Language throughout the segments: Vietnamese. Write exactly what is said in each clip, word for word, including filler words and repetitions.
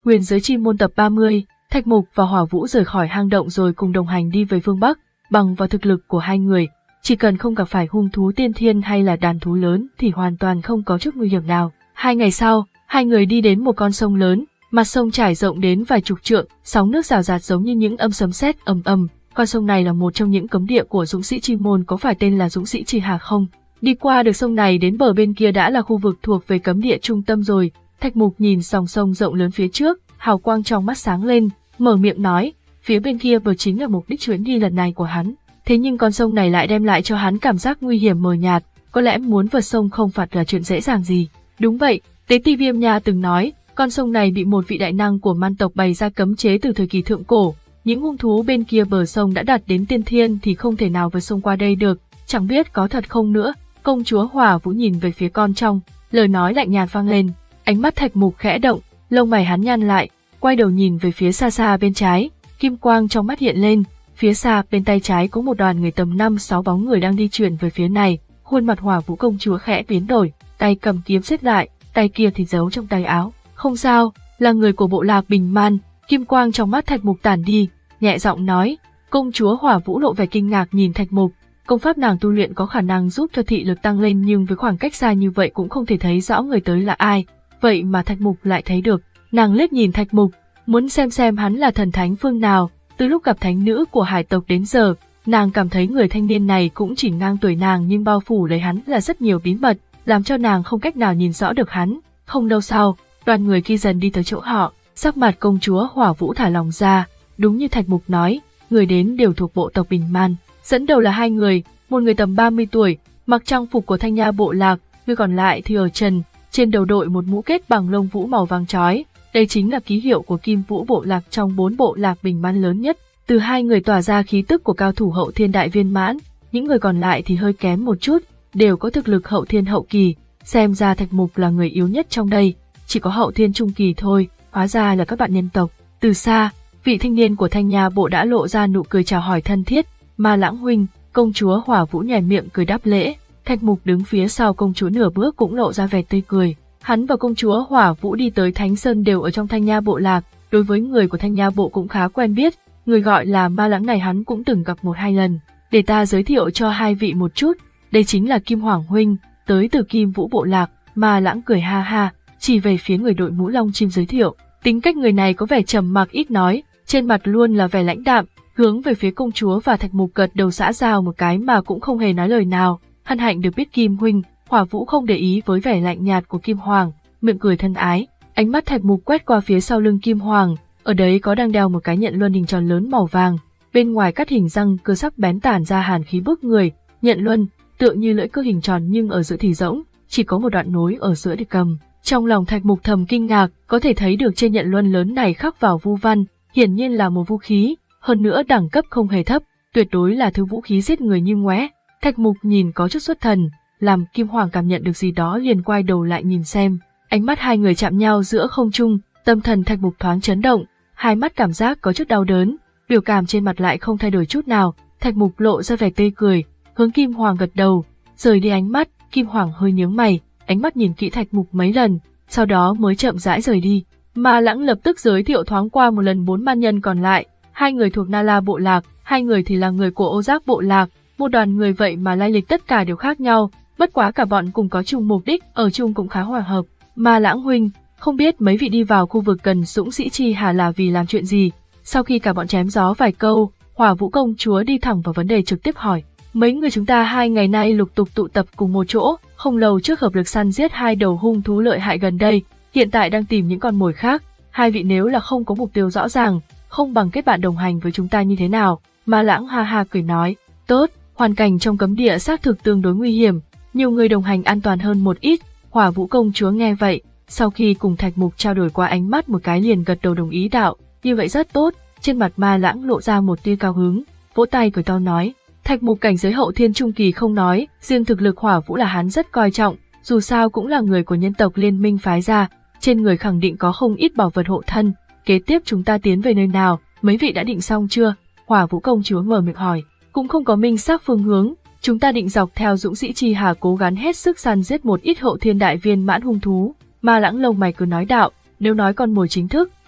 Huyền giới chi môn tập ba mươi, Thạch Mục và Hỏa Vũ rời khỏi hang động rồi cùng đồng hành đi về phương Bắc, bằng vào thực lực của hai người, chỉ cần không gặp phải hung thú tiên thiên hay là đàn thú lớn thì hoàn toàn không có chút nguy hiểm nào. Hai ngày sau, hai người đi đến một con sông lớn, mặt sông trải rộng đến vài chục trượng, sóng nước rào rạt giống như những âm sấm sét ầm ầm. Con sông này là một trong những cấm địa của dũng sĩ chi môn, có phải tên là dũng sĩ chi hà không? Đi qua được sông này đến bờ bên kia đã là khu vực thuộc về cấm địa trung tâm rồi. Thạch Mục nhìn dòng sông rộng lớn phía trước, hào quang trong mắt sáng lên, mở miệng nói, phía bên kia bờ chính là mục đích chuyến đi lần này của hắn. Thế nhưng con sông này lại đem lại cho hắn cảm giác nguy hiểm mờ nhạt, có lẽ muốn vượt sông không phải là chuyện dễ dàng gì. Đúng vậy, Tế Ti Viêm Nha từng nói, con sông này bị một vị đại năng của man tộc bày ra cấm chế từ thời kỳ thượng cổ. Những hung thú bên kia bờ sông đã đạt đến tiên thiên thì không thể nào vượt sông qua đây được, chẳng biết có thật không nữa. Công chúa Hỏa Vũ nhìn về phía con trong, lời nói lạnh nhạt vang lên, ánh mắt Thạch Mục khẽ động, lông mày hắn nhăn lại, quay đầu nhìn về phía xa xa bên trái, kim quang trong mắt hiện lên, phía xa bên tay trái có một đoàn người tầm năm sáu bóng người đang di chuyển về phía này. Khuôn mặt Hỏa Vũ công chúa khẽ biến đổi, tay cầm kiếm siết lại, tay kia thì giấu trong tay áo. Không sao, là người của bộ lạc Bình Man. Kim quang trong mắt Thạch Mục tản đi, nhẹ giọng nói. Công chúa Hỏa Vũ lộ vẻ kinh ngạc nhìn Thạch Mục. Công pháp nàng tu luyện có khả năng giúp cho thị lực tăng lên, nhưng với khoảng cách xa như vậy cũng không thể thấy rõ người tới là ai. Vậy mà Thạch Mục lại thấy được. Nàng liếc nhìn Thạch Mục, muốn xem xem hắn là thần thánh phương nào. Từ lúc gặp thánh nữ của hải tộc đến giờ, nàng cảm thấy người thanh niên này cũng chỉ ngang tuổi nàng, nhưng bao phủ lấy hắn là rất nhiều bí mật, làm cho nàng không cách nào nhìn rõ được hắn. Không lâu sau, đoàn người kia dần đi tới chỗ họ. Sắc mặt công chúa Hỏa Vũ thả lòng ra, đúng như Thạch Mục nói, người đến đều thuộc bộ tộc Bình Man. Dẫn đầu là hai người, một người tầm ba mươi tuổi, mặc trang phục của Thanh Nha bộ lạc, người còn lại thì ở trần, trên đầu đội một mũ kết bằng lông vũ màu vàng chói. Đây chính là ký hiệu của Kim Vũ bộ lạc trong bốn bộ lạc Bình Man lớn nhất. Từ hai người tỏa ra khí tức của cao thủ hậu thiên đại viên mãn, những người còn lại thì hơi kém một chút, đều có thực lực hậu thiên hậu kỳ. Xem ra Thạch Mục là người yếu nhất trong đây, chỉ có hậu thiên trung kỳ thôi. Hóa ra là các bạn nhân tộc. Từ xa, vị thanh niên của Thanh Nha bộ đã lộ ra nụ cười chào hỏi thân thiết. Ma Lãng huynh, công chúa Hỏa Vũ nhoẻn miệng cười đáp lễ. Thạch Mục đứng phía sau công chúa nửa bước cũng lộ ra vẻ tươi cười. Hắn và công chúa Hỏa Vũ đi tới Thánh Sơn đều ở trong Thanh Nha bộ lạc, đối với người của Thanh Nha bộ cũng khá quen biết. Người gọi là Ma Lãng này hắn cũng từng gặp một hai lần. Để ta giới thiệu cho hai vị một chút, đây chính là Kim Hoàng huynh, tới từ Kim Vũ bộ lạc. Ma Lãng cười ha ha, chỉ về phía người đội mũ lông chim giới thiệu. Tính cách người này có vẻ trầm mặc ít nói, trên mặt luôn là vẻ lãnh đạm, hướng về phía công chúa và Thạch Mục gật đầu xã giao một cái mà cũng không hề nói lời nào. Hân hạnh được biết Kim huynh. Hỏa Vũ không để ý với vẻ lạnh nhạt của Kim Hoàng, miệng cười thân ái. Ánh mắt Thạch Mục quét qua phía sau lưng Kim Hoàng, ở đấy có đang đeo một cái nhận luân hình tròn lớn màu vàng, bên ngoài cắt hình răng cưa sắc bén tản ra hàn khí bức người. Nhận luân tựa như lưỡi cưa hình tròn nhưng ở giữa thì rỗng, chỉ có một đoạn nối ở giữa để cầm. Trong lòng Thạch Mục thầm kinh ngạc, có thể thấy được trên nhận luân lớn này khắc vào vu văn, hiển nhiên là một vũ khí, hơn nữa đẳng cấp không hề thấp, tuyệt đối là thứ vũ khí giết người như ngoé. Thạch Mục nhìn có chút xuất thần, làm Kim Hoàng cảm nhận được gì đó liền quay đầu lại nhìn xem. Ánh mắt hai người chạm nhau giữa không trung, tâm thần Thạch Mục thoáng chấn động, hai mắt cảm giác có chút đau đớn, biểu cảm trên mặt lại không thay đổi chút nào. Thạch Mục lộ ra vẻ tươi cười, hướng Kim Hoàng gật đầu, rời đi ánh mắt. Kim Hoàng hơi nhướng mày, ánh mắt nhìn kỹ Thạch Mục mấy lần, sau đó mới chậm rãi rời đi. Ma Lãng lập tức giới thiệu thoáng qua một lần bốn man nhân còn lại, hai người thuộc Na La bộ lạc, hai người thì là người của Ô Giác bộ lạc. Một đoàn người vậy mà lai lịch tất cả đều khác nhau, bất quá cả bọn cùng có chung mục đích, ở chung cũng khá hòa hợp. Ma Lãng huynh, không biết mấy vị đi vào khu vực cần dũng sĩ chi hà là vì làm chuyện gì? Sau khi cả bọn chém gió vài câu, Hỏa Vũ công chúa đi thẳng vào vấn đề trực tiếp hỏi. Mấy người chúng ta hai ngày nay lục tục tụ tập cùng một chỗ, không lâu trước hợp lực săn giết hai đầu hung thú lợi hại gần đây, hiện tại đang tìm những con mồi khác. Hai vị nếu là không có mục tiêu rõ ràng, không bằng kết bạn đồng hành với chúng ta như thế nào? Ma Lãng ha ha cười nói, tốt, hoàn cảnh trong cấm địa xác thực tương đối nguy hiểm, nhiều người đồng hành an toàn hơn một ít. Hỏa Vũ công chúa nghe vậy, sau khi cùng Thạch Mục trao đổi qua ánh mắt một cái liền gật đầu đồng ý đạo, như vậy rất tốt. Trên mặt Ma Lãng lộ ra một tia cao hứng, vỗ tay cười to nói, Thạch Mục cảnh giới hậu thiên trung kỳ không nói, riêng thực lực Hỏa Vũ là hắn rất coi trọng, dù sao cũng là người của nhân tộc liên minh phái ra, trên người khẳng định có không ít bảo vật hộ thân. Kế tiếp chúng ta tiến về nơi nào, mấy vị đã định xong chưa? Hỏa Vũ công chúa mở miệng hỏi. Cũng không có minh xác phương hướng, chúng ta định dọc theo dũng sĩ chi hà cố gắng hết sức săn giết một ít hậu thiên đại viên mãn hung thú. Ma Lãng lông mày cứ nói đạo, nếu nói con mồi chính thức,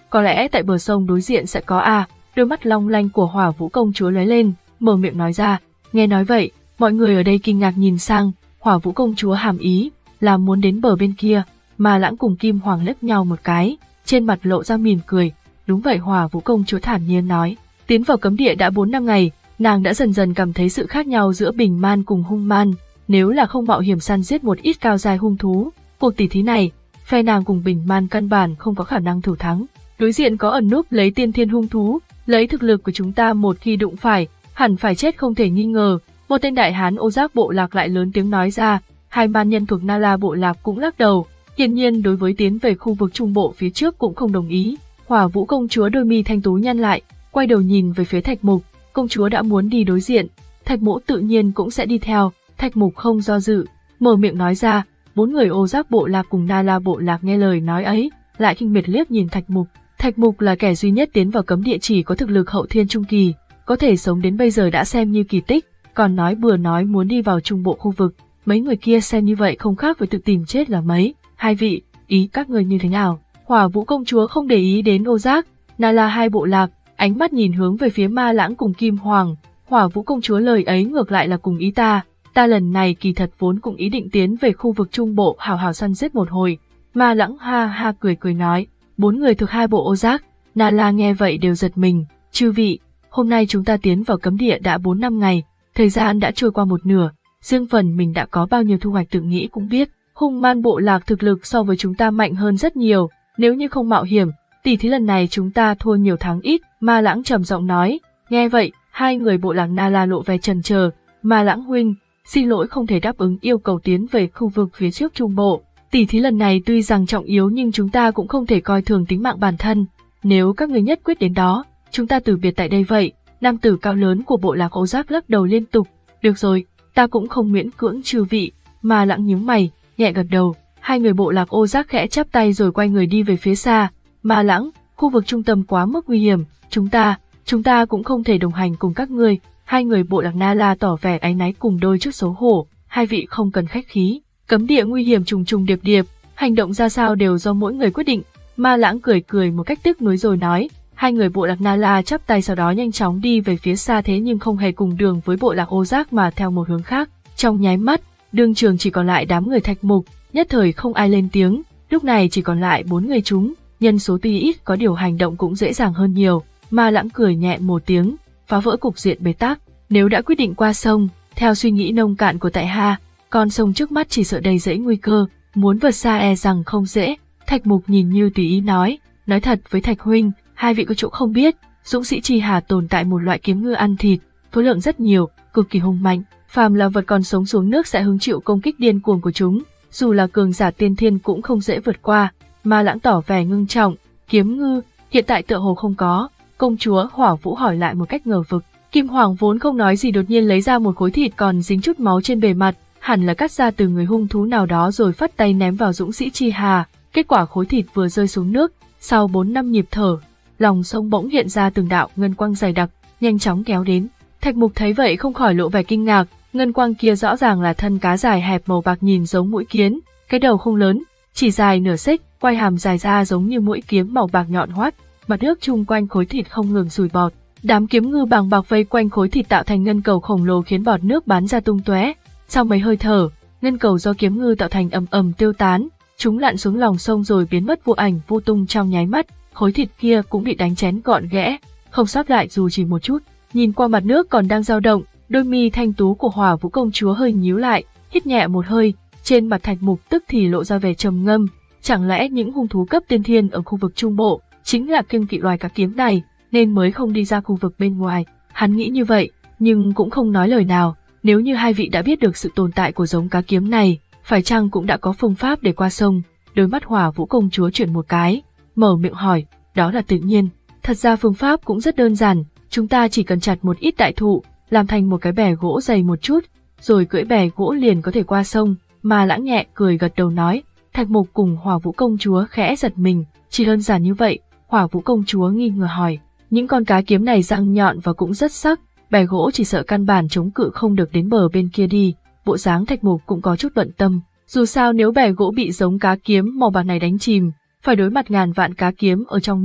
có lẽ tại bờ sông đối diện sẽ có à, đôi mắt long lanh của Hỏa Vũ công chúa lóe lên, mở miệng nói ra. Nghe nói vậy, mọi người ở đây kinh ngạc nhìn sang, Hỏa Vũ công chúa hàm ý là muốn đến bờ bên kia, mà Lãng cùng Kim Hoàng liếc nhau một cái, trên mặt lộ ra mỉm cười. Đúng vậy, Hỏa Vũ công chúa thản nhiên nói. Tiến vào cấm địa đã bốn năm ngày, nàng đã dần dần cảm thấy sự khác nhau giữa bình man cùng hung man. Nếu là không mạo hiểm săn giết một ít cao giai hung thú, cuộc tỷ thí này, phe nàng cùng bình man căn bản không có khả năng thủ thắng. Đối diện có ẩn núp lấy tiên thiên hung thú, lấy thực lực của chúng ta một khi đụng phải, hẳn phải chết không thể nghi ngờ. Một tên đại hán Ô Giác bộ lạc lại lớn tiếng nói ra. Hai man nhân thuộc Nala bộ lạc cũng lắc đầu, hiển nhiên đối với tiến về khu vực trung bộ phía trước cũng không đồng ý. Hỏa Vũ công chúa đôi mi thanh tú nhăn lại, quay đầu nhìn về phía Thạch Mục. Công chúa đã muốn đi đối diện, Thạch Mỗ tự nhiên cũng sẽ đi theo. Thạch Mục không do dự, mở miệng nói ra. Bốn người Ô Giác bộ lạc cùng Nala bộ lạc nghe lời nói ấy, lại khinh miệt liếc nhìn Thạch Mục. Thạch Mục là kẻ duy nhất tiến vào cấm địa chỉ có thực lực hậu thiên trung kỳ, có thể sống đến bây giờ đã xem như kỳ tích, còn nói bừa nói muốn đi vào trung bộ khu vực. Mấy người kia xem như vậy không khác với tự tìm chết là mấy. Hai vị, ý các người như thế nào? Hỏa Vũ công chúa không để ý đến Ô Giác, Nala hai bộ lạc, ánh mắt nhìn hướng về phía Ma Lãng cùng Kim Hoàng. Hỏa Vũ công chúa lời ấy ngược lại là cùng ý ta, ta lần này kỳ thật vốn cũng ý định tiến về khu vực trung bộ hào hào săn giết một hồi. Ma Lãng ha ha cười cười nói. Bốn người thuộc hai bộ Ô Giác, Nala nghe vậy đều giật mình. Chư vị, hôm nay chúng ta tiến vào cấm địa đã bốn năm ngày, thời gian đã trôi qua một nửa, riêng phần mình đã có bao nhiêu thu hoạch tự nghĩ cũng biết. Hung man bộ lạc thực lực so với chúng ta mạnh hơn rất nhiều, nếu như không mạo hiểm, tỷ thí lần này chúng ta thua nhiều thắng ít. Ma Lãng trầm giọng nói. Nghe vậy, hai người bộ lạc Nala lộ vẻ chần chờ. Ma Lãng huynh, xin lỗi không thể đáp ứng yêu cầu tiến về khu vực phía trước trung bộ. Tỷ thí lần này tuy rằng trọng yếu nhưng chúng ta cũng không thể coi thường tính mạng bản thân. Nếu các người nhất quyết đến đó, chúng ta từ biệt tại đây vậy. Nam tử cao lớn của bộ lạc Ô Giác lắc đầu liên tục. Được rồi, ta cũng không miễn cưỡng chư vị. Ma Lãng nhướng mày, nhẹ gật đầu. Hai người bộ lạc Ô Giác khẽ chắp tay rồi quay người đi về phía xa. Ma Lãng, khu vực trung tâm quá mức nguy hiểm, chúng ta, chúng ta cũng không thể đồng hành cùng các ngươi. Hai người bộ lạc Nala tỏ vẻ áy náy cùng đôi chút xấu hổ. Hai vị không cần khách khí. Cấm địa nguy hiểm trùng trùng điệp điệp, hành động ra sao đều do mỗi người quyết định. Ma Lãng cười cười một cách tiếc nuối rồi nói. Hai người bộ lạc Nala chắp tay sau đó nhanh chóng đi về phía xa, thế nhưng không hề cùng đường với bộ lạc Ô Giác mà theo một hướng khác. Trong nháy mắt, đương trường chỉ còn lại đám người Thạch Mục, nhất thời không ai lên tiếng. Lúc này chỉ còn lại bốn người chúng, nhân số tuy ít có điều hành động cũng dễ dàng hơn nhiều. Ma Lãng cười nhẹ một tiếng, phá vỡ cục diện bế tắc. Nếu đã quyết định qua sông, theo suy nghĩ nông cạn của tại hạ, con sông trước mắt chỉ sợ đầy rẫy nguy cơ, muốn vượt xa e rằng không dễ. Thạch Mục nhìn như tùy ý nói, nói thật với Thạch huynh, hai vị có chỗ không biết, dũng sĩ Chi Hà tồn tại một loại kiếm ngư ăn thịt, số lượng rất nhiều, cực kỳ hung mạnh, phàm là vật còn sống xuống nước sẽ hứng chịu công kích điên cuồng của chúng, dù là cường giả tiên thiên cũng không dễ vượt qua. Ma Lãng tỏ vẻ ngưng trọng, kiếm ngư, hiện tại tựa hồ không có. Công chúa Hỏa Vũ hỏi lại một cách ngờ vực. Kim Hoàng vốn không nói gì đột nhiên lấy ra một khối thịt còn dính chút máu trên bề mặt, hẳn là cắt ra từ người hung thú nào đó rồi phất tay ném vào dũng sĩ Chi Hà. Kết quả khối thịt vừa rơi xuống nước, sau bốn năm nhịp thở, lòng sông bỗng hiện ra từng đạo ngân quang dày đặc, nhanh chóng kéo đến. Thạch Mục thấy vậy không khỏi lộ vẻ kinh ngạc, ngân quang kia rõ ràng là thân cá dài hẹp màu bạc nhìn giống mũi kiến, cái đầu không lớn, chỉ dài nửa xích, quai hàm dài ra giống như mũi kiếm màu bạc nhọn hoắt, mặt nước chung quanh khối thịt không ngừng sùi bọt. Đám kiếm ngư bàng bạc vây quanh khối thịt tạo thành ngân cầu khổng lồ khiến bọt nước bắn ra tung tóe. Sau mấy hơi thở, ngân cầu do kiếm ngư tạo thành ầm ầm tiêu tán, chúng lặn xuống lòng sông rồi biến mất vô ảnh vô tung trong nháy mắt. Khối thịt kia cũng bị đánh chén gọn ghẽ, không sót lại dù chỉ một chút. Nhìn qua mặt nước còn đang dao động, đôi mi thanh tú của Hỏa Vũ công chúa hơi nhíu lại, hít nhẹ một hơi, trên mặt Thạch Mục tức thì lộ ra vẻ trầm ngâm. Chẳng lẽ những hung thú cấp tiên thiên ở khu vực trung bộ chính là kiêng kỵ loài cá kiếm này, nên mới không đi ra khu vực bên ngoài? Hắn nghĩ như vậy, nhưng cũng không nói lời nào. Nếu như hai vị đã biết được sự tồn tại của giống cá kiếm này, phải chăng cũng đã có phương pháp để qua sông? Đôi mắt Hỏa Vũ công chúa chuyển một cái, mở miệng hỏi. Đó là tự nhiên. Thật ra phương pháp cũng rất đơn giản, chúng ta chỉ cần chặt một ít đại thụ, làm thành một cái bè gỗ dày một chút, rồi cưỡi bè gỗ liền có thể qua sông. Ma Lãng nhẹ cười gật đầu nói. Thạch Mục cùng Hỏa Vũ công chúa khẽ giật mình, chỉ đơn giản như vậy? Hỏa Vũ công chúa nghi ngờ hỏi. Những con cá kiếm này răng nhọn và cũng rất sắc, bè gỗ chỉ sợ căn bản chống cự không được đến bờ bên kia đi. Bộ dáng Thạch Mục cũng có chút bận tâm, dù sao nếu bè gỗ bị giống cá kiếm màu bạc này đánh chìm, phải đối mặt ngàn vạn cá kiếm ở trong nước,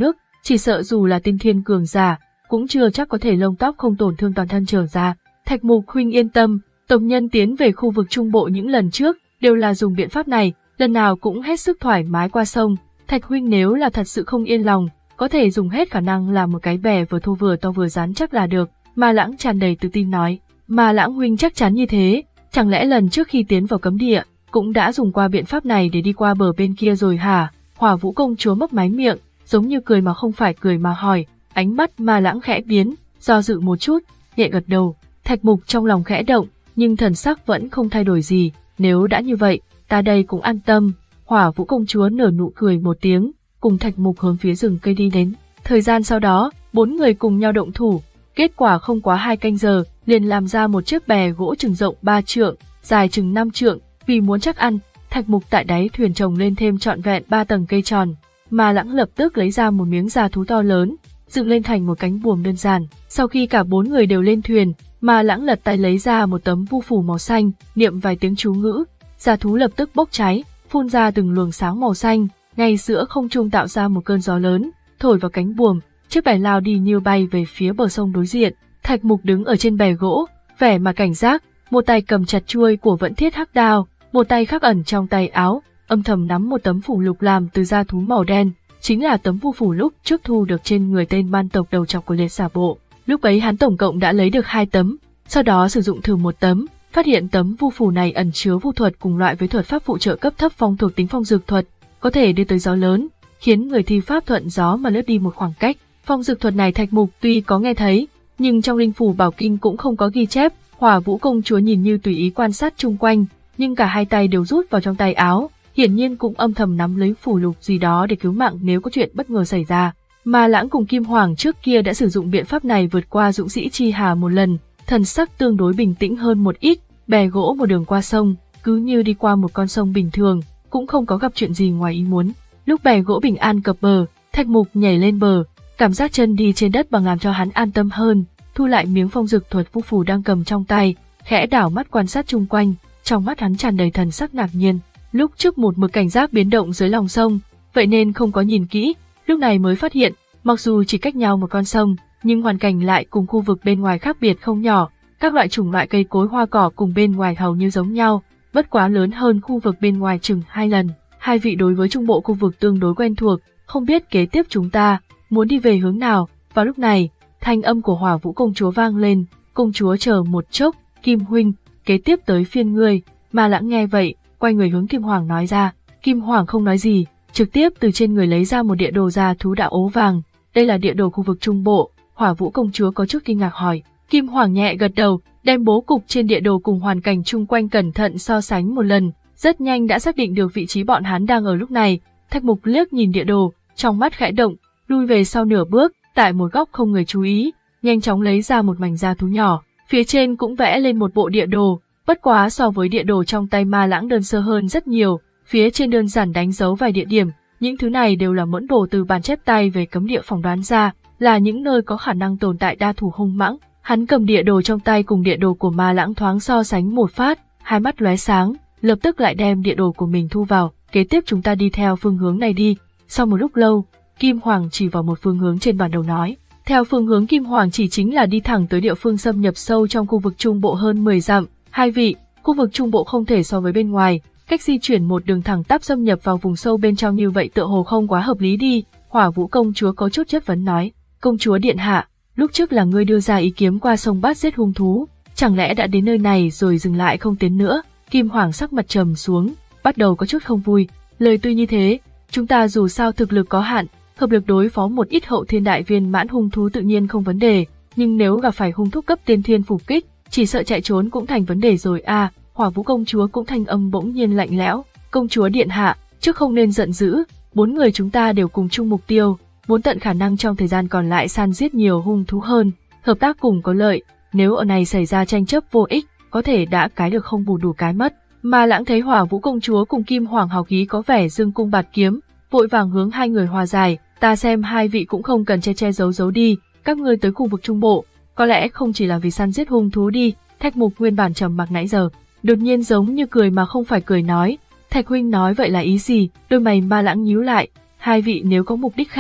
chỉ sợ dù là tiên thiên cường giả, cũng chưa chắc có thể lông tóc không tổn thương toàn thân trở ra. Thạch Mục huynh yên tâm, tộc nhân tiến về khu vực trung bộ những lần trước đều là dùng biện pháp này, lần nào cũng hết sức thoải mái qua sông. Thạch huynh nếu là thật sự không yên lòng, có thể dùng hết khả năng làm một cái bè vừa thô vừa to vừa rắn chắc là được. Ma Lãng tràn đầy tự tin nói. Ma Lãng huynh chắc chắn như thế, chẳng lẽ lần trước khi tiến vào cấm địa cũng đã dùng qua biện pháp này để đi qua bờ bên kia rồi hả? Hỏa Vũ công chúa mấp máy miệng, giống như cười mà không phải cười mà hỏi. Ánh mắt Ma Lãng khẽ biến, do dự một chút, nhẹ gật đầu. Thạch Mục trong lòng khẽ động, nhưng thần sắc vẫn không thay đổi gì. Nếu đã như vậy, ta đây cũng an tâm. Hỏa Vũ công chúa nở nụ cười một tiếng, cùng Thạch Mục hướng phía rừng cây đi đến. Thời gian sau đó, bốn người cùng nhau động thủ. Kết quả không quá hai canh giờ, liền làm ra một chiếc bè gỗ chừng rộng ba trượng, dài chừng năm trượng. Vì muốn chắc ăn, Thạch Mục tại đáy thuyền trồng lên thêm trọn vẹn ba tầng cây tròn. Ma Lãng lập tức lấy ra một miếng da thú to lớn, dựng lên thành một cánh buồm đơn giản. Sau khi cả bốn người đều lên thuyền, Ma Lãng lật tay lấy ra một tấm vu phủ màu xanh, niệm vài tiếng chú ngữ, da thú lập tức bốc cháy, phun ra từng luồng sáng màu xanh, ngay giữa không trung tạo ra một cơn gió lớn, thổi vào cánh buồm, chiếc bè lao đi như bay về phía bờ sông đối diện. Thạch Mục đứng ở trên bè gỗ, vẻ mà cảnh giác, một tay cầm chặt chuôi của Vẫn Thiết Hắc Đao, một tay khác ẩn trong tay áo, âm thầm nắm một tấm phủ lục làm từ da thú màu đen, chính là tấm vu phủ lúc trước thu được trên người tên man tộc đầu trọc của liệt xà bộ. Lúc ấy hắn tổng cộng đã lấy được hai tấm, sau đó sử dụng thử một tấm, phát hiện tấm vu phủ này ẩn chứa vu thuật cùng loại với thuật pháp phụ trợ cấp thấp phong thuộc tính phong dược thuật, có thể đưa tới gió lớn, khiến người thi pháp thuận gió mà lướt đi một khoảng cách. Phong dược thuật này Thạch Mục tuy có nghe thấy, nhưng trong linh phủ bảo kinh cũng không có ghi chép. Hỏa Vũ công chúa nhìn như tùy ý quan sát chung quanh, nhưng cả hai tay đều rút vào trong tay áo, hiển nhiên cũng âm thầm nắm lấy phủ lục gì đó để cứu mạng nếu có chuyện bất ngờ xảy ra. Ma Lãng cùng Kim Hoàng trước kia đã sử dụng biện pháp này vượt qua dũng sĩ Chi Hà một lần, thần sắc tương đối bình tĩnh hơn một ít, bè gỗ một đường qua sông, cứ như đi qua một con sông bình thường, cũng không có gặp chuyện gì ngoài ý muốn. Lúc bè gỗ bình an cập bờ, Thạch Mục nhảy lên bờ, cảm giác chân đi trên đất bằng làm cho hắn an tâm hơn, thu lại miếng phong dược thuật vu phù đang cầm trong tay, khẽ đảo mắt quan sát chung quanh, trong mắt hắn tràn đầy thần sắc ngạc nhiên. Lúc trước một mực cảnh giác biến động dưới lòng sông, vậy nên không có nhìn kỹ, lúc này mới phát hiện, mặc dù chỉ cách nhau một con sông, nhưng hoàn cảnh lại cùng khu vực bên ngoài khác biệt không nhỏ, các loại chủng loại cây cối hoa cỏ cùng bên ngoài hầu như giống nhau, bất quá lớn hơn khu vực bên ngoài chừng hai lần. Hai vị đối với trung bộ khu vực tương đối quen thuộc, không biết kế tiếp chúng ta muốn đi về hướng nào. Vào lúc này, thanh âm của Hỏa Vũ công chúa vang lên, công chúa chờ một chốc, Kim huynh, kế tiếp tới phiên ngươi. Ma Lãng nghe vậy, quay người hướng Kim Hoàng nói ra. Kim Hoàng không nói gì, trực tiếp từ trên người lấy ra một địa đồ da thú đạo ố vàng. Đây là địa đồ khu vực trung bộ. Hỏa Vũ công chúa có chút kinh ngạc hỏi. Kim Hoàng nhẹ gật đầu, đem bố cục trên địa đồ cùng hoàn cảnh chung quanh cẩn thận so sánh một lần, rất nhanh đã xác định được vị trí bọn hắn đang ở lúc này. Thạch Mục liếc nhìn địa đồ, trong mắt khẽ động, lui về sau nửa bước, tại một góc không người chú ý, nhanh chóng lấy ra một mảnh da thú nhỏ, phía trên cũng vẽ lên một bộ địa đồ, bất quá so với địa đồ trong tay Ma Lãng đơn sơ hơn rất nhiều, phía trên đơn giản đánh dấu vài địa điểm, những thứ này đều là mẫn đồ từ bản chép tay về cấm địa phỏng đoán ra, là những nơi có khả năng tồn tại đa thủ hung mãng. Hắn cầm địa đồ trong tay cùng địa đồ của Ma Lãng thoáng so sánh một phát, hai mắt lóe sáng, lập tức lại đem địa đồ của mình thu vào, kế tiếp chúng ta đi theo phương hướng này đi. Sau một lúc lâu, Kim Hoàng chỉ vào một phương hướng trên bản đồ nói, theo phương hướng Kim Hoàng chỉ chính là đi thẳng tới địa phương xâm nhập sâu trong khu vực trung bộ hơn mười dặm. Hai vị, khu vực trung bộ không thể so với bên ngoài, cách di chuyển một đường thẳng tắp xâm nhập vào vùng sâu bên trong như vậy tựa hồ không quá hợp lý đi. Hỏa Vũ công chúa có chút chất vấn nói, công chúa điện hạ, lúc trước là ngươi đưa ra ý kiếm qua sông bắt giết hung thú, chẳng lẽ đã đến nơi này rồi dừng lại không tiến nữa? Kim Hoàng sắc mặt trầm xuống, bắt đầu có chút không vui. Lời tuy như thế, chúng ta dù sao thực lực có hạn, hợp lực đối phó một ít hậu thiên đại viên mãn hung thú tự nhiên không vấn đề, nhưng nếu gặp phải hung thú cấp tiên thiên phục kích, chỉ sợ chạy trốn cũng thành vấn đề rồi à. Hỏa Vũ công chúa cũng thanh âm bỗng nhiên lạnh lẽo, công chúa điện hạ, trước không nên giận dữ, bốn người chúng ta đều cùng chung mục tiêu, muốn tận khả năng trong thời gian còn lại săn giết nhiều hung thú hơn, hợp tác cùng có lợi, nếu ở này xảy ra tranh chấp vô ích, có thể đã cái được không bù đủ cái mất. Ma Lãng thấy Hỏa Vũ công chúa cùng Kim Hoàng hào khí có vẻ dương cung bạt kiếm, vội vàng hướng hai người hòa giải, ta xem hai vị cũng không cần che che giấu giấu đi, các ngươi tới khu vực trung bộ, có lẽ không chỉ là vì săn giết hung thú đi. Thạch Mục nguyên bản trầm mặc nãy giờ, đột nhiên giống như cười mà không phải cười nói, Thạch huynh nói vậy là ý gì? Đôi mày Ma Lãng nhíu lại, hai vị nếu có mục đích khác,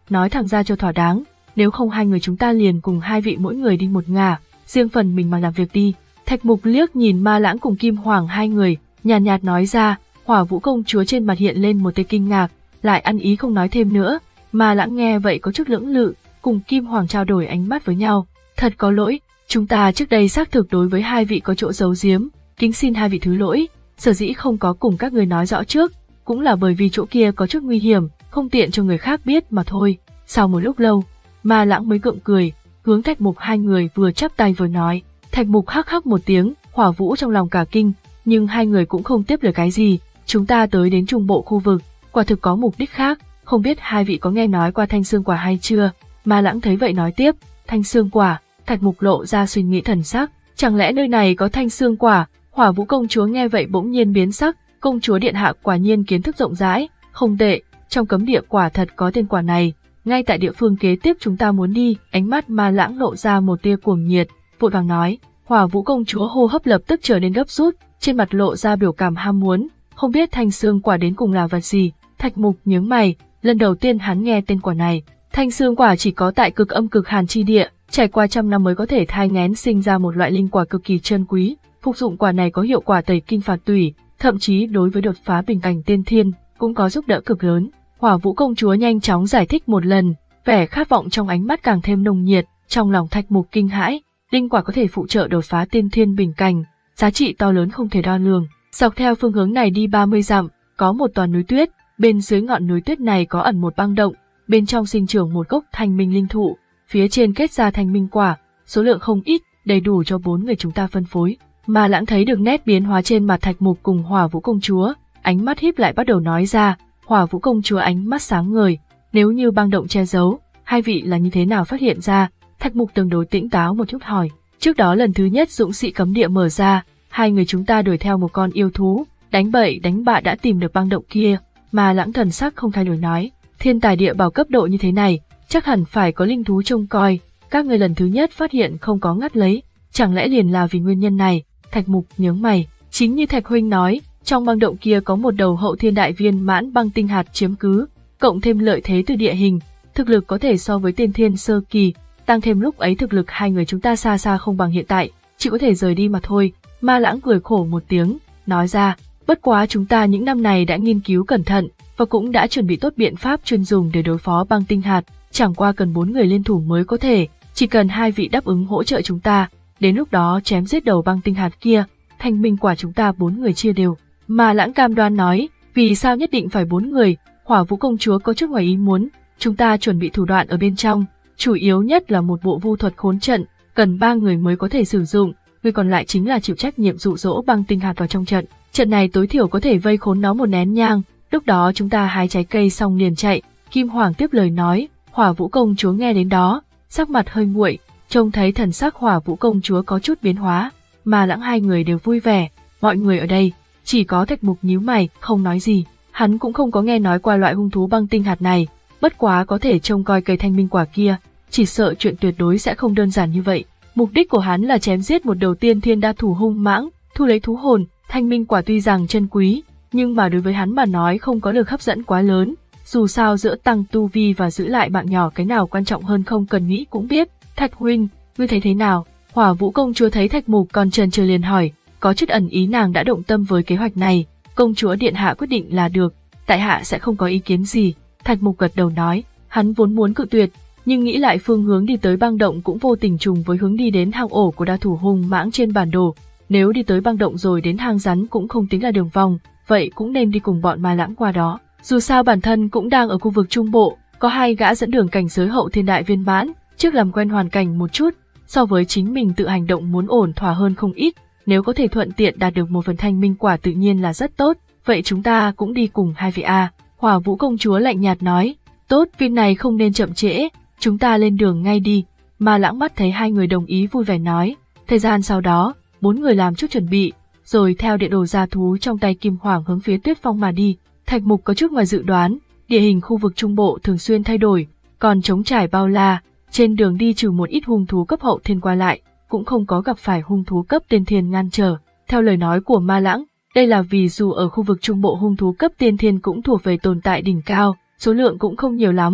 nói thẳng ra cho thỏa đáng, nếu không hai người chúng ta liền cùng hai vị mỗi người đi một ngả, riêng phần mình mà làm việc đi. Thạch Mục liếc nhìn Ma Lãng cùng Kim Hoàng hai người, nhàn nhạt, nhạt nói ra. Hỏa Vũ công chúa trên mặt hiện lên một tia kinh ngạc, lại ăn ý không nói thêm nữa. Ma Lãng nghe vậy có chút lưỡng lự, cùng Kim Hoàng trao đổi ánh mắt với nhau. Thật có lỗi, chúng ta trước đây xác thực đối với hai vị có chỗ giấu giếm, kính xin hai vị thứ lỗi. Sở dĩ không có cùng các người nói rõ trước, cũng là bởi vì chỗ kia có chút nguy hiểm, không tiện cho người khác biết mà thôi. Sau một lúc lâu, Ma Lãng mới gượng cười, hướng Thạch Mục hai người vừa chắp tay vừa nói. Thạch Mục hắc hắc một tiếng, Hỏa Vũ trong lòng cả kinh, nhưng hai người cũng không tiếp lời cái gì. Chúng ta tới đến trung bộ khu vực, quả thực có mục đích khác, không biết hai vị có nghe nói qua thanh xương quả hay chưa? Ma Lãng thấy vậy nói tiếp, thanh xương quả. Thạch Mục lộ ra suy nghĩ thần sắc, chẳng lẽ nơi này có thanh xương quả? Hỏa Vũ công chúa nghe vậy bỗng nhiên biến sắc, công chúa điện hạ quả nhiên kiến thức rộng rãi, không tệ, trong cấm địa quả thật có tên quả này, ngay tại địa phương kế tiếp chúng ta muốn đi. Ánh mắt Ma Lãng lộ ra một tia cuồng nhiệt, vội vàng nói. Hỏa Vũ công chúa hô hấp lập tức trở nên gấp rút, trên mặt lộ ra biểu cảm ham muốn, không biết thanh xương quả đến cùng là vật gì. Thạch Mục nhướng mày, lần đầu tiên hắn nghe tên quả này. Thanh xương quả chỉ có tại cực âm cực hàn chi địa, trải qua trăm năm mới có thể thai nghén sinh ra một loại linh quả cực kỳ chân quý. Phục dụng quả này có hiệu quả tẩy kinh phạt tủy, thậm chí đối với đột phá bình cảnh tiên thiên cũng có giúp đỡ cực lớn. Hỏa Vũ công chúa nhanh chóng giải thích một lần, vẻ khát vọng trong ánh mắt càng thêm nồng nhiệt. Trong lòng Thạch Mục kinh hãi, linh quả có thể phụ trợ đột phá tiên thiên bình cảnh, giá trị to lớn không thể đo lường. Dọc theo phương hướng này đi ba mươi dặm, có một tòa núi tuyết, bên dưới ngọn núi tuyết này có ẩn một băng động, bên trong sinh trưởng một gốc thanh minh linh thụ, phía trên kết ra thanh minh quả, số lượng không ít, đầy đủ cho bốn người chúng ta phân phối. Ma Lãng thấy được nét biến hóa trên mặt Thạch Mục cùng Hỏa Vũ công chúa, ánh mắt híp lại bắt đầu nói ra. Hỏa Vũ công chúa ánh mắt sáng ngời, nếu như băng động che giấu, hai vị là như thế nào phát hiện ra? Thạch Mục tương đối tĩnh táo một chút hỏi. Trước đó lần thứ nhất dũng sĩ cấm địa mở ra, hai người chúng ta đuổi theo một con yêu thú, đánh bậy đánh bạ đã tìm được băng động kia. Ma Lãng thần sắc không thay đổi nói, thiên tài địa bảo cấp độ như thế này, chắc hẳn phải có linh thú trông coi, các người lần thứ nhất phát hiện không có ngắt lấy, chẳng lẽ liền là vì nguyên nhân này? Thạch Mục nhướng mày, chính như Thạch huynh nói, trong băng động kia có một đầu hậu thiên đại viên mãn băng tinh hạt chiếm cứ, cộng thêm lợi thế từ địa hình, thực lực có thể so với tiên thiên sơ kỳ, tăng thêm lúc ấy thực lực hai người chúng ta xa xa không bằng hiện tại, chỉ có thể rời đi mà thôi. Ma Lãng cười khổ một tiếng, nói ra, bất quá chúng ta những năm này đã nghiên cứu cẩn thận, và cũng đã chuẩn bị tốt biện pháp chuyên dùng để đối phó băng tinh hạt, chẳng qua cần bốn người liên thủ mới có thể, chỉ cần hai vị đáp ứng hỗ trợ chúng ta, đến lúc đó chém giết đầu băng tinh hạt kia, thanh minh quả chúng ta bốn người chia đều. Ma Lãng cam đoan nói, vì sao nhất định phải bốn người? Hỏa Vũ công chúa có chút ngoài ý muốn, chúng ta chuẩn bị thủ đoạn ở bên trong, chủ yếu nhất là một bộ vu thuật khốn trận, cần ba người mới có thể sử dụng, người còn lại chính là chịu trách nhiệm dụ dỗ băng tinh hạt vào trong trận. Trận này tối thiểu có thể vây khốn nó một nén nhang, lúc đó chúng ta hái trái cây xong liền chạy. Kim Hoàng tiếp lời nói. Hỏa Vũ công chúa nghe đến đó, sắc mặt hơi nguội, trông thấy thần sắc Hỏa Vũ công chúa có chút biến hóa, Ma Lãng hai người đều vui vẻ. Mọi người ở đây, chỉ có Thạch Mục nhíu mày, không nói gì. Hắn cũng không có nghe nói qua loại hung thú băng tinh hạt này, bất quá có thể trông coi cây thanh minh quả kia, chỉ sợ chuyện tuyệt đối sẽ không đơn giản như vậy. Mục đích của hắn là chém giết một đầu tiên thiên đa thủ hung mãng, thu lấy thú hồn. Thanh minh quả tuy rằng chân quý, nhưng mà đối với hắn mà nói không có lực hấp dẫn quá lớn. Dù sao giữa tăng tu vi và giữ lại mạng nhỏ cái nào quan trọng hơn không cần nghĩ cũng biết. Thạch huynh, ngươi thấy thế nào? Hỏa Vũ công chúa thấy Thạch Mục còn chần chừ liền hỏi, có chút ẩn ý nàng đã động tâm với kế hoạch này. Công chúa điện hạ quyết định là được, tại hạ sẽ không có ý kiến gì. Thạch Mục gật đầu nói, hắn vốn muốn cự tuyệt, nhưng nghĩ lại phương hướng đi tới băng động cũng vô tình trùng với hướng đi đến hang ổ của đa thủ hung mãng trên bản đồ. Nếu đi tới băng động rồi đến hang rắn cũng không tính là đường vòng, vậy cũng nên đi cùng bọn Ma Lãng qua đó. Dù sao bản thân cũng đang ở khu vực trung bộ, có hai gã dẫn đường cảnh giới hậu thiên đại viên mãn, trước làm quen hoàn cảnh một chút, so với chính mình tự hành động muốn ổn thỏa hơn không ít, nếu có thể thuận tiện đạt được một phần thanh minh quả tự nhiên là rất tốt, vậy chúng ta cũng đi cùng hai vị a. Hỏa Vũ công chúa lạnh nhạt nói, tốt, việc này không nên chậm trễ, chúng ta lên đường ngay đi. Ma Lãng mắt thấy hai người đồng ý vui vẻ nói, thời gian sau đó, bốn người làm chút chuẩn bị, rồi theo địa đồ gia thú trong tay Kim Hoàng hướng phía Tuyết Phong mà đi. Thạch Mục có chút ngoài dự đoán, địa hình khu vực trung bộ thường xuyên thay đổi, còn trống trải bao la, trên đường đi trừ một ít hung thú cấp hậu thiên qua lại, cũng không có gặp phải hung thú cấp tiên thiên ngăn trở. Theo lời nói của Ma Lãng, đây là vì dù ở khu vực trung bộ hung thú cấp tiên thiên cũng thuộc về tồn tại đỉnh cao, số lượng cũng không nhiều lắm,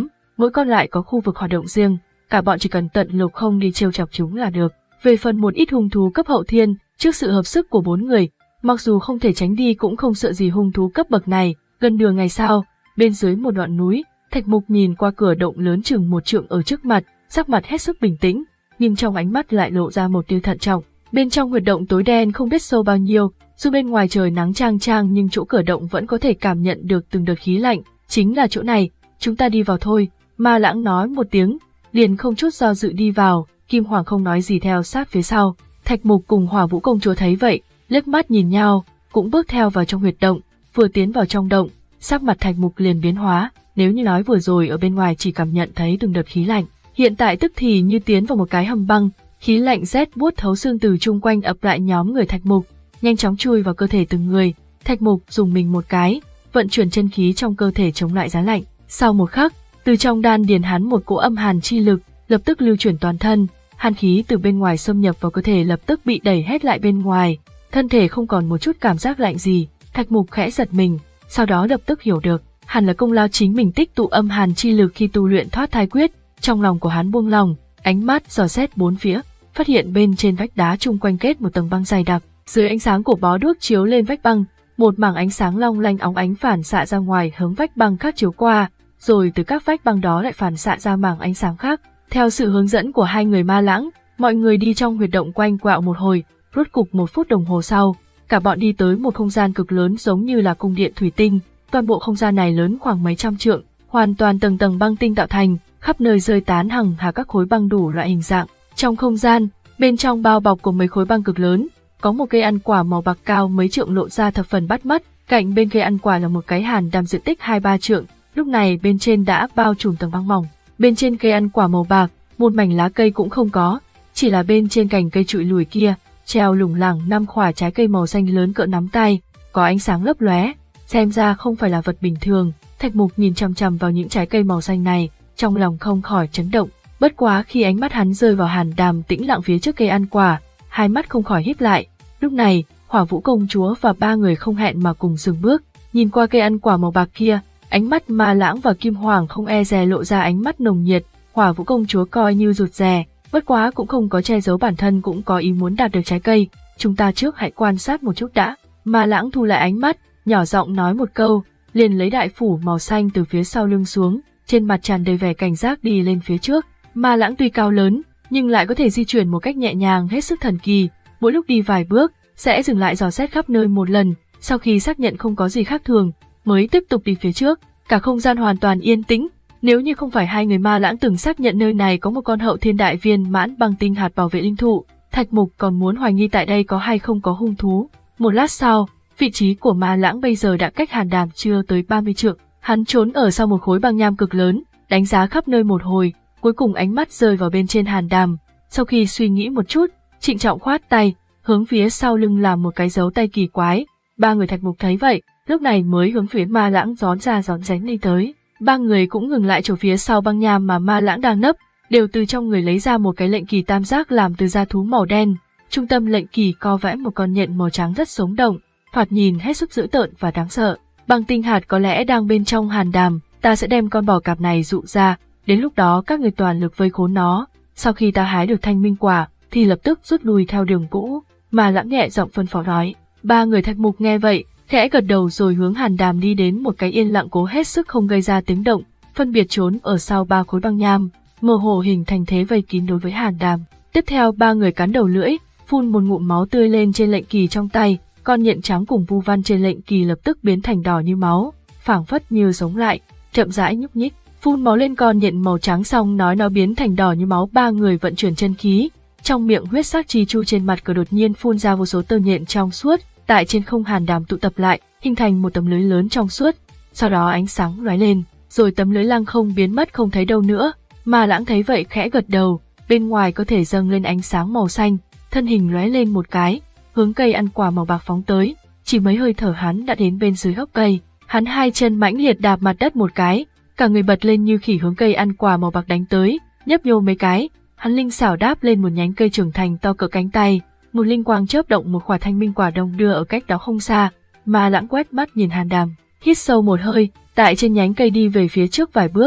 mỗi con lại có khu vực hoạt động riêng, cả bọn chỉ cần tận lục không đi trêu chọc chúng là được. Về phần một ít hung thú cấp hậu thiên, trước sự hợp sức của bốn người, mặc dù không thể tránh đi cũng không sợ gì hung thú cấp bậc này. Gần nửa ngày sau, bên dưới một đoạn núi, Thạch Mục nhìn qua cửa động lớn chừng một trượng ở trước mặt, sắc mặt hết sức bình tĩnh, nhưng trong ánh mắt lại lộ ra một tia thận trọng. Bên trong huyệt động tối đen không biết sâu bao nhiêu, dù bên ngoài trời nắng chang chang nhưng chỗ cửa động vẫn có thể cảm nhận được từng đợt khí lạnh. Chính là chỗ này, chúng ta đi vào thôi. Ma Lãng nói một tiếng, liền không chút do dự đi vào. Kim Hoàng không nói gì theo sát phía sau. Thạch Mục cùng Hỏa Vũ công chúa thấy vậy, liếc mắt nhìn nhau, cũng bước theo vào trong huyệt động. Vừa tiến vào trong động, sắc mặt Thạch Mục liền biến hóa. Nếu như nói vừa rồi ở bên ngoài chỉ cảm nhận thấy từng đợt khí lạnh, hiện tại tức thì như tiến vào một cái hầm băng, khí lạnh rét buốt thấu xương từ chung quanh ập lại nhóm người Thạch Mục, nhanh chóng chui vào cơ thể từng người. Thạch Mục dùng mình một cái, vận chuyển chân khí trong cơ thể chống lại giá lạnh. Sau một khắc, từ trong đan điền hắn một cỗ âm hàn chi lực lập tức lưu chuyển toàn thân, hàn khí từ bên ngoài xâm nhập vào cơ thể lập tức bị đẩy hết lại bên ngoài, thân thể không còn một chút cảm giác lạnh gì. Thạch Mục khẽ giật mình, sau đó lập tức hiểu được, hẳn là công lao chính mình tích tụ âm hàn chi lực khi tu luyện thoát thai quyết. Trong lòng của hắn buông lòng, ánh mắt dò xét bốn phía, phát hiện bên trên vách đá chung quanh kết một tầng băng dày đặc. Dưới ánh sáng của bó đuốc chiếu lên vách băng, một mảng ánh sáng long lanh óng ánh phản xạ ra ngoài hướng vách băng khác chiếu qua, rồi từ các vách băng đó lại phản xạ ra mảng ánh sáng khác. Theo sự hướng dẫn của hai người Ma Lãng, mọi người đi trong huyệt động quanh quạo một hồi, rốt cục một phút đồng hồ sau, cả bọn đi tới một không gian cực lớn giống như là cung điện thủy tinh. Toàn bộ không gian này lớn khoảng mấy trăm trượng, hoàn toàn tầng tầng băng tinh tạo thành, khắp nơi rơi tán hằng hà các khối băng đủ loại hình dạng. Trong không gian, bên trong bao bọc của mấy khối băng cực lớn, có một cây ăn quả màu bạc cao mấy trượng lộ ra thập phần bắt mắt, cạnh bên cây ăn quả là một cái hàn đàm diện tích hai ba trượng, lúc này bên trên đã bao trùm tầng băng mỏng. Bên trên cây ăn quả màu bạc, một mảnh lá cây cũng không có, chỉ là bên trên cành cây trụi lùi kia, treo lủng lẳng năm quả trái cây màu xanh lớn cỡ nắm tay, có ánh sáng lấp lóe, xem ra không phải là vật bình thường. Thạch Mục nhìn chằm chằm vào những trái cây màu xanh này, trong lòng không khỏi chấn động. Bất quá khi ánh mắt hắn rơi vào hàn đàm tĩnh lặng phía trước cây ăn quả, hai mắt không khỏi híp lại. Lúc này, Hỏa Vũ công chúa và ba người không hẹn mà cùng dừng bước, nhìn qua cây ăn quả màu bạc kia, ánh mắt Ma Lãng và Kim Hoàng không e dè lộ ra ánh mắt nồng nhiệt. Hỏa Vũ công chúa coi như rụt rè, bất quá cũng không có che giấu bản thân cũng có ý muốn đạt được trái cây. Chúng ta trước hãy quan sát một chút đã. Ma Lãng thu lại ánh mắt, nhỏ giọng nói một câu, liền lấy đại phủ màu xanh từ phía sau lưng xuống, trên mặt tràn đầy vẻ cảnh giác đi lên phía trước. Ma Lãng tuy cao lớn, nhưng lại có thể di chuyển một cách nhẹ nhàng hết sức thần kỳ, mỗi lúc đi vài bước, sẽ dừng lại dò xét khắp nơi một lần, sau khi xác nhận không có gì khác thường, mới tiếp tục đi phía trước. Cả không gian hoàn toàn yên tĩnh, nếu như không phải hai người Ma Lãng từng xác nhận nơi này có một con hậu thiên đại viên mãn băng tinh hạt bảo vệ linh thụ, Thạch Mục còn muốn hoài nghi tại đây có hay không có hung thú. Một lát sau, vị trí của Ma Lãng bây giờ đã cách hàn đàm chưa tới ba mươi trượng, hắn trốn ở sau một khối băng nham cực lớn, đánh giá khắp nơi một hồi, cuối cùng ánh mắt rơi vào bên trên hàn đàm. Sau khi suy nghĩ một chút, trịnh trọng khoát tay, hướng phía sau lưng làm một cái dấu tay kỳ quái. Ba người Thạch Mục thấy vậy, lúc này mới hướng phía Ma Lãng rón ra rón rén đi tới. Ba người cũng ngừng lại chỗ phía sau băng nham mà Ma Lãng đang nấp, đều từ trong người lấy ra một cái lệnh kỳ tam giác làm từ da thú màu đen. Trung tâm lệnh kỳ co vẽ một con nhện màu trắng rất sống động, thoạt nhìn hết sức dữ tợn và đáng sợ. Băng tinh hạt có lẽ đang bên trong hàn đàm, ta sẽ đem con bò cạp này dụ ra, đến lúc đó các người toàn lực vây khốn nó. Sau khi ta hái được thanh minh quả, thì lập tức rút lui theo đường cũ. Ma Lãng nhẹ giọng phân phó nói. Ba người Thạch Mục nghe vậy, khẽ gật đầu rồi hướng hàn đàm đi đến một cái yên lặng cố hết sức không gây ra tiếng động, phân biệt trốn ở sau ba khối băng nham, mơ hồ hình thành thế vây kín đối với hàn đàm. Tiếp theo ba người cắn đầu lưỡi, phun một ngụm máu tươi lên trên lệnh kỳ trong tay, con nhện trắng cùng vu văn trên lệnh kỳ lập tức biến thành đỏ như máu, phảng phất như sống lại, chậm rãi nhúc nhích. Phun máu lên con nhện màu trắng xong nói nó biến thành đỏ như máu, ba người vận chuyển chân khí, trong miệng huyết sắc chi chu trên mặt cờ đột nhiên phun ra vô số tơ nhện trong suốt, tại trên không hàn đàm tụ tập lại, hình thành một tấm lưới lớn trong suốt. Sau đó ánh sáng lóe lên, rồi tấm lưới lăng không biến mất không thấy đâu nữa. Ma Lãng thấy vậy khẽ gật đầu, bên ngoài có thể dâng lên ánh sáng màu xanh, thân hình lóe lên một cái, hướng cây ăn quả màu bạc phóng tới. Chỉ mấy hơi thở hắn đã đến bên dưới gốc cây, hắn hai chân mãnh liệt đạp mặt đất một cái, cả người bật lên như khỉ hướng cây ăn quả màu bạc đánh tới, nhấp nhô mấy cái, hắn linh xảo đáp lên một nhánh cây trưởng thành to cỡ cánh tay, một linh quang chớp động một quả thanh minh quả đồng đưa ở cách đó không xa. Ma Lãng quét mắt nhìn hàn đàm, hít sâu một hơi, tại trên nhánh cây đi về phía trước vài bước,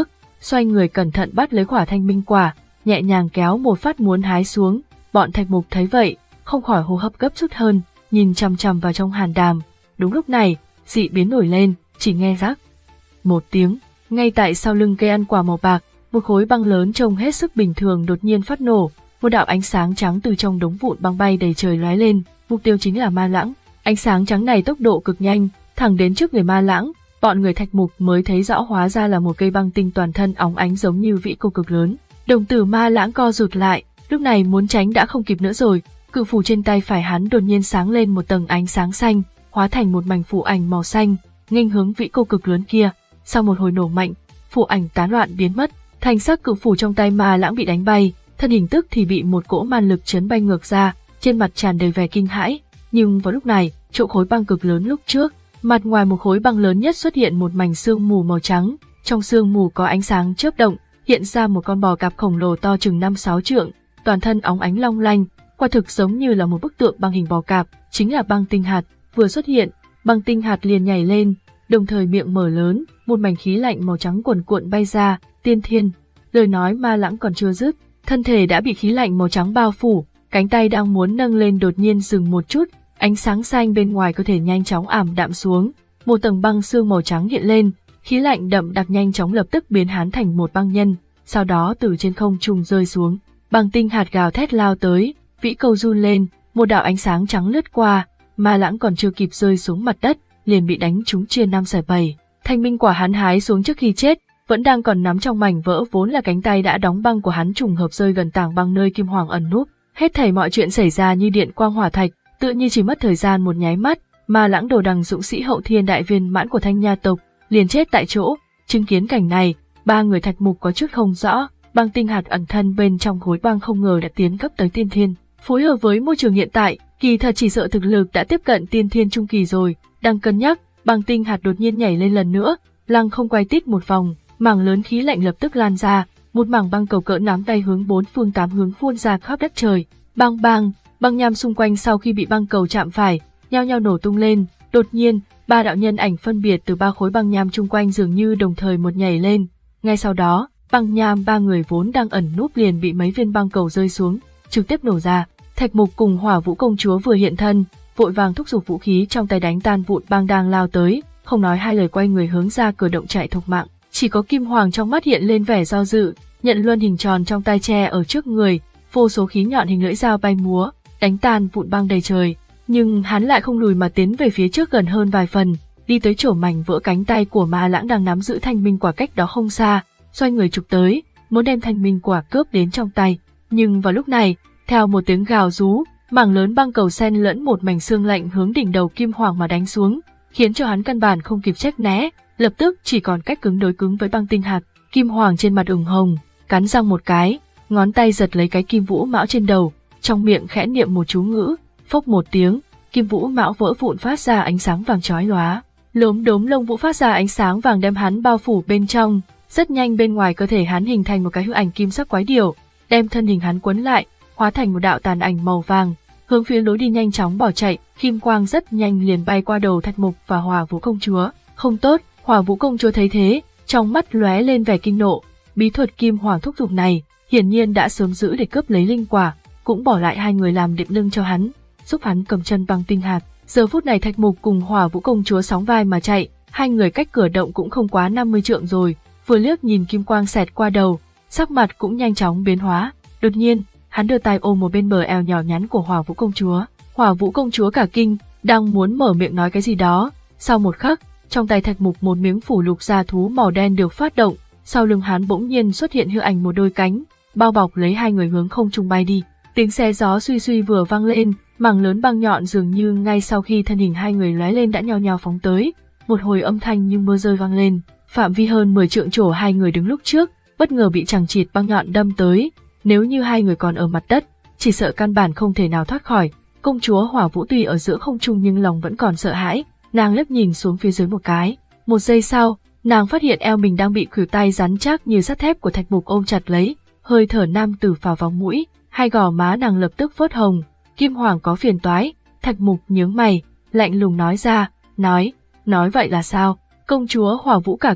xoay người cẩn thận bắt lấy quả thanh minh quả, nhẹ nhàng kéo một phát muốn hái xuống. Bọn Thạch Mục thấy vậy, không khỏi hô hấp gấp rút hơn, nhìn chằm chằm vào trong hàn đàm. Đúng lúc này, dị biến nổi lên, chỉ nghe rắc một tiếng, ngay tại sau lưng cây ăn quả màu bạc, một khối băng lớn trông hết sức bình thường đột nhiên phát nổ, một đạo ánh sáng trắng từ trong đống vụn băng bay đầy trời lóe lên, mục tiêu chính là Ma Lãng. Ánh sáng trắng này tốc độ cực nhanh, thẳng đến trước người Ma Lãng, bọn người Thạch Mục mới thấy rõ hóa ra là một cây băng tinh toàn thân óng ánh giống như vĩ câu cực lớn. Đồng tử Ma Lãng co rụt lại, lúc này muốn tránh đã không kịp nữa rồi, cự phủ trên tay phải hắn đột nhiên sáng lên một tầng ánh sáng xanh, hóa thành một mảnh phù ảnh màu xanh, nghênh hướng vĩ câu cực lớn kia. Sau một hồi nổ mạnh, phù ảnh tán loạn biến mất, thanh sắc cự phủ trong tay Ma Lãng bị đánh bay, thân hình tức thì bị một cỗ man lực chấn bay ngược ra, trên mặt tràn đầy vẻ kinh hãi. Nhưng vào lúc này, chỗ khối băng cực lớn lúc trước, mặt ngoài một khối băng lớn nhất xuất hiện một mảnh sương mù màu trắng, trong sương mù có ánh sáng chớp động, hiện ra một con bò cạp khổng lồ to chừng năm sáu trượng, toàn thân óng ánh long lanh, quả thực giống như là một bức tượng băng hình bò cạp, chính là băng tinh hạt. Vừa xuất hiện, băng tinh hạt liền nhảy lên, đồng thời miệng mở lớn, một mảnh khí lạnh màu trắng cuồn cuộn bay ra. Tiên thiên, lời nói Ma Lãng còn chưa dứt, thân thể đã bị khí lạnh màu trắng bao phủ, cánh tay đang muốn nâng lên đột nhiên dừng một chút, ánh sáng xanh bên ngoài cơ thể nhanh chóng ảm đạm xuống, một tầng băng xương màu trắng hiện lên, khí lạnh đậm đặc nhanh chóng lập tức biến hắn thành một băng nhân, sau đó từ trên không trung rơi xuống. Băng tinh hạt gào thét lao tới, vĩ câu run lên, một đạo ánh sáng trắng lướt qua, Ma Lãng còn chưa kịp rơi xuống mặt đất, liền bị đánh trúng chia năm xẻ bảy. Thanh minh quả hắn hái xuống trước khi chết, vẫn đang còn nắm trong mảnh vỡ vốn là cánh tay đã đóng băng của hắn trùng hợp rơi gần tảng băng nơi Kim Hoàng ẩn núp. Hết thảy mọi chuyện xảy ra như điện quang hỏa thạch, tự như chỉ mất thời gian một nháy mắt, Ma Lãng Đồ Đằng dũng sĩ hậu thiên đại viên mãn của Thanh Nha tộc liền chết tại chỗ. Chứng kiến cảnh này, ba người Thạch Mục có chút không rõ, băng tinh hạt ẩn thân bên trong khối băng không ngờ đã tiến cấp tới tiên thiên, phối hợp với môi trường hiện tại, kỳ thật chỉ sợ thực lực đã tiếp cận tiên thiên trung kỳ rồi. Đang cân nhắc, băng tinh hạt đột nhiên nhảy lên lần nữa, lăng không quay tít một vòng, mảng lớn khí lạnh lập tức lan ra, một mảng băng cầu cỡ nắm tay hướng bốn phương tám hướng phun ra khắp đất trời. Bang bang, băng nham xung quanh sau khi bị băng cầu chạm phải, nhao nhao nổ tung lên. Đột nhiên, ba đạo nhân ảnh phân biệt từ ba khối băng nham chung quanh dường như đồng thời một nhảy lên. Ngay sau đó, băng nham ba người vốn đang ẩn núp liền bị mấy viên băng cầu rơi xuống, trực tiếp nổ ra. Thạch Mục cùng Hỏa Vũ công chúa vừa hiện thân, vội vàng thúc giục vũ khí trong tay đánh tan vụn băng đang lao tới, không nói hai lời quay người hướng ra cửa động chạy thục mạng. Chỉ có Kim Hoàng trong mắt hiện lên vẻ do dự, nhận luân hình tròn trong tay che ở trước người, vô số khí nhọn hình lưỡi dao bay múa, đánh tan vụn băng đầy trời. Nhưng hắn lại không lùi mà tiến về phía trước gần hơn vài phần, đi tới chỗ mảnh vỡ cánh tay của Ma Lãng đang nắm giữ thanh minh quả cách đó không xa, xoay người chụp tới, muốn đem thanh minh quả cướp đến trong tay. Nhưng vào lúc này, theo một tiếng gào rú, mảng lớn băng cầu xen lẫn một mảnh xương lạnh hướng đỉnh đầu Kim Hoàng mà đánh xuống, khiến cho hắn căn bản không kịp trách né, lập tức chỉ còn cách cứng đối cứng với băng tinh hạt. Kim Hoàng trên mặt ửng hồng, cắn răng một cái, ngón tay giật lấy cái kim vũ mão trên đầu, trong miệng khẽ niệm một chú ngữ, phốc một tiếng, kim vũ mão vỡ vụn phát ra ánh sáng vàng chói lóa. Lốm đốm lông vũ phát ra ánh sáng vàng đem hắn bao phủ bên trong, rất nhanh bên ngoài cơ thể hắn hình thành một cái hư ảnh kim sắc quái điểu, đem thân hình hắn quấn lại, hóa thành một đạo tàn ảnh màu vàng, hướng phía lối đi nhanh chóng bỏ chạy. Kim quang rất nhanh liền bay qua đầu Thạch Mục và Hỏa Vũ công chúa. Không tốt, Hỏa Vũ công chúa thấy thế, trong mắt lóe lên vẻ kinh nộ. Bí thuật Kim Hoàng thúc giục này, hiển nhiên đã sớm giữ để cướp lấy linh quả, cũng bỏ lại hai người làm đệm lưng cho hắn, giúp hắn cầm chân băng tinh hạt. Giờ phút này Thạch Mục cùng Hỏa Vũ công chúa sóng vai mà chạy, hai người cách cửa động cũng không quá năm mươi trượng rồi. Vừa liếc nhìn kim quang xẹt qua đầu, sắc mặt cũng nhanh chóng biến hóa. Đột nhiên, hắn đưa tay ôm một bên bờ eo nhỏ nhắn của Hỏa Vũ công chúa. Hỏa Vũ công chúa cả kinh, đang muốn mở miệng nói cái gì đó. Sau một khắc, trong tay Thạch Mục một miếng phủ lục da thú màu đen được phát động, sau lưng hắn bỗng nhiên xuất hiện hư ảnh một đôi cánh, bao bọc lấy hai người hướng không trung bay đi. Tiếng xe gió suy suy vừa vang lên, mảng lớn băng nhọn dường như ngay sau khi thân hình hai người lóe lên đã nhao nhao phóng tới. Một hồi âm thanh như mưa rơi vang lên, phạm vi hơn mười trượng chỗ hai người đứng lúc trước, bất ngờ bị chằng chịt băng nhọn đâm tới. Nếu như hai người còn ở mặt đất, chỉ sợ căn bản không thể nào thoát khỏi. Công chúa Hỏa Vũ tuy ở giữa không trung nhưng lòng vẫn còn sợ hãi, nàng liếc nhìn xuống phía dưới một cái. Một giây sau, nàng phát hiện eo mình đang bị khuỷu tay rắn chắc như sắt thép của Thạch Mục ôm chặt lấy, hơi thở nam tử phào vào mũi, hai gò má nàng lập tức phớt hồng. Kim Hoàng có phiền toái. Thạch Mục nhướng mày, lạnh lùng nói ra, nói, nói vậy là sao? Công chúa Hỏa Vũ cả kinh,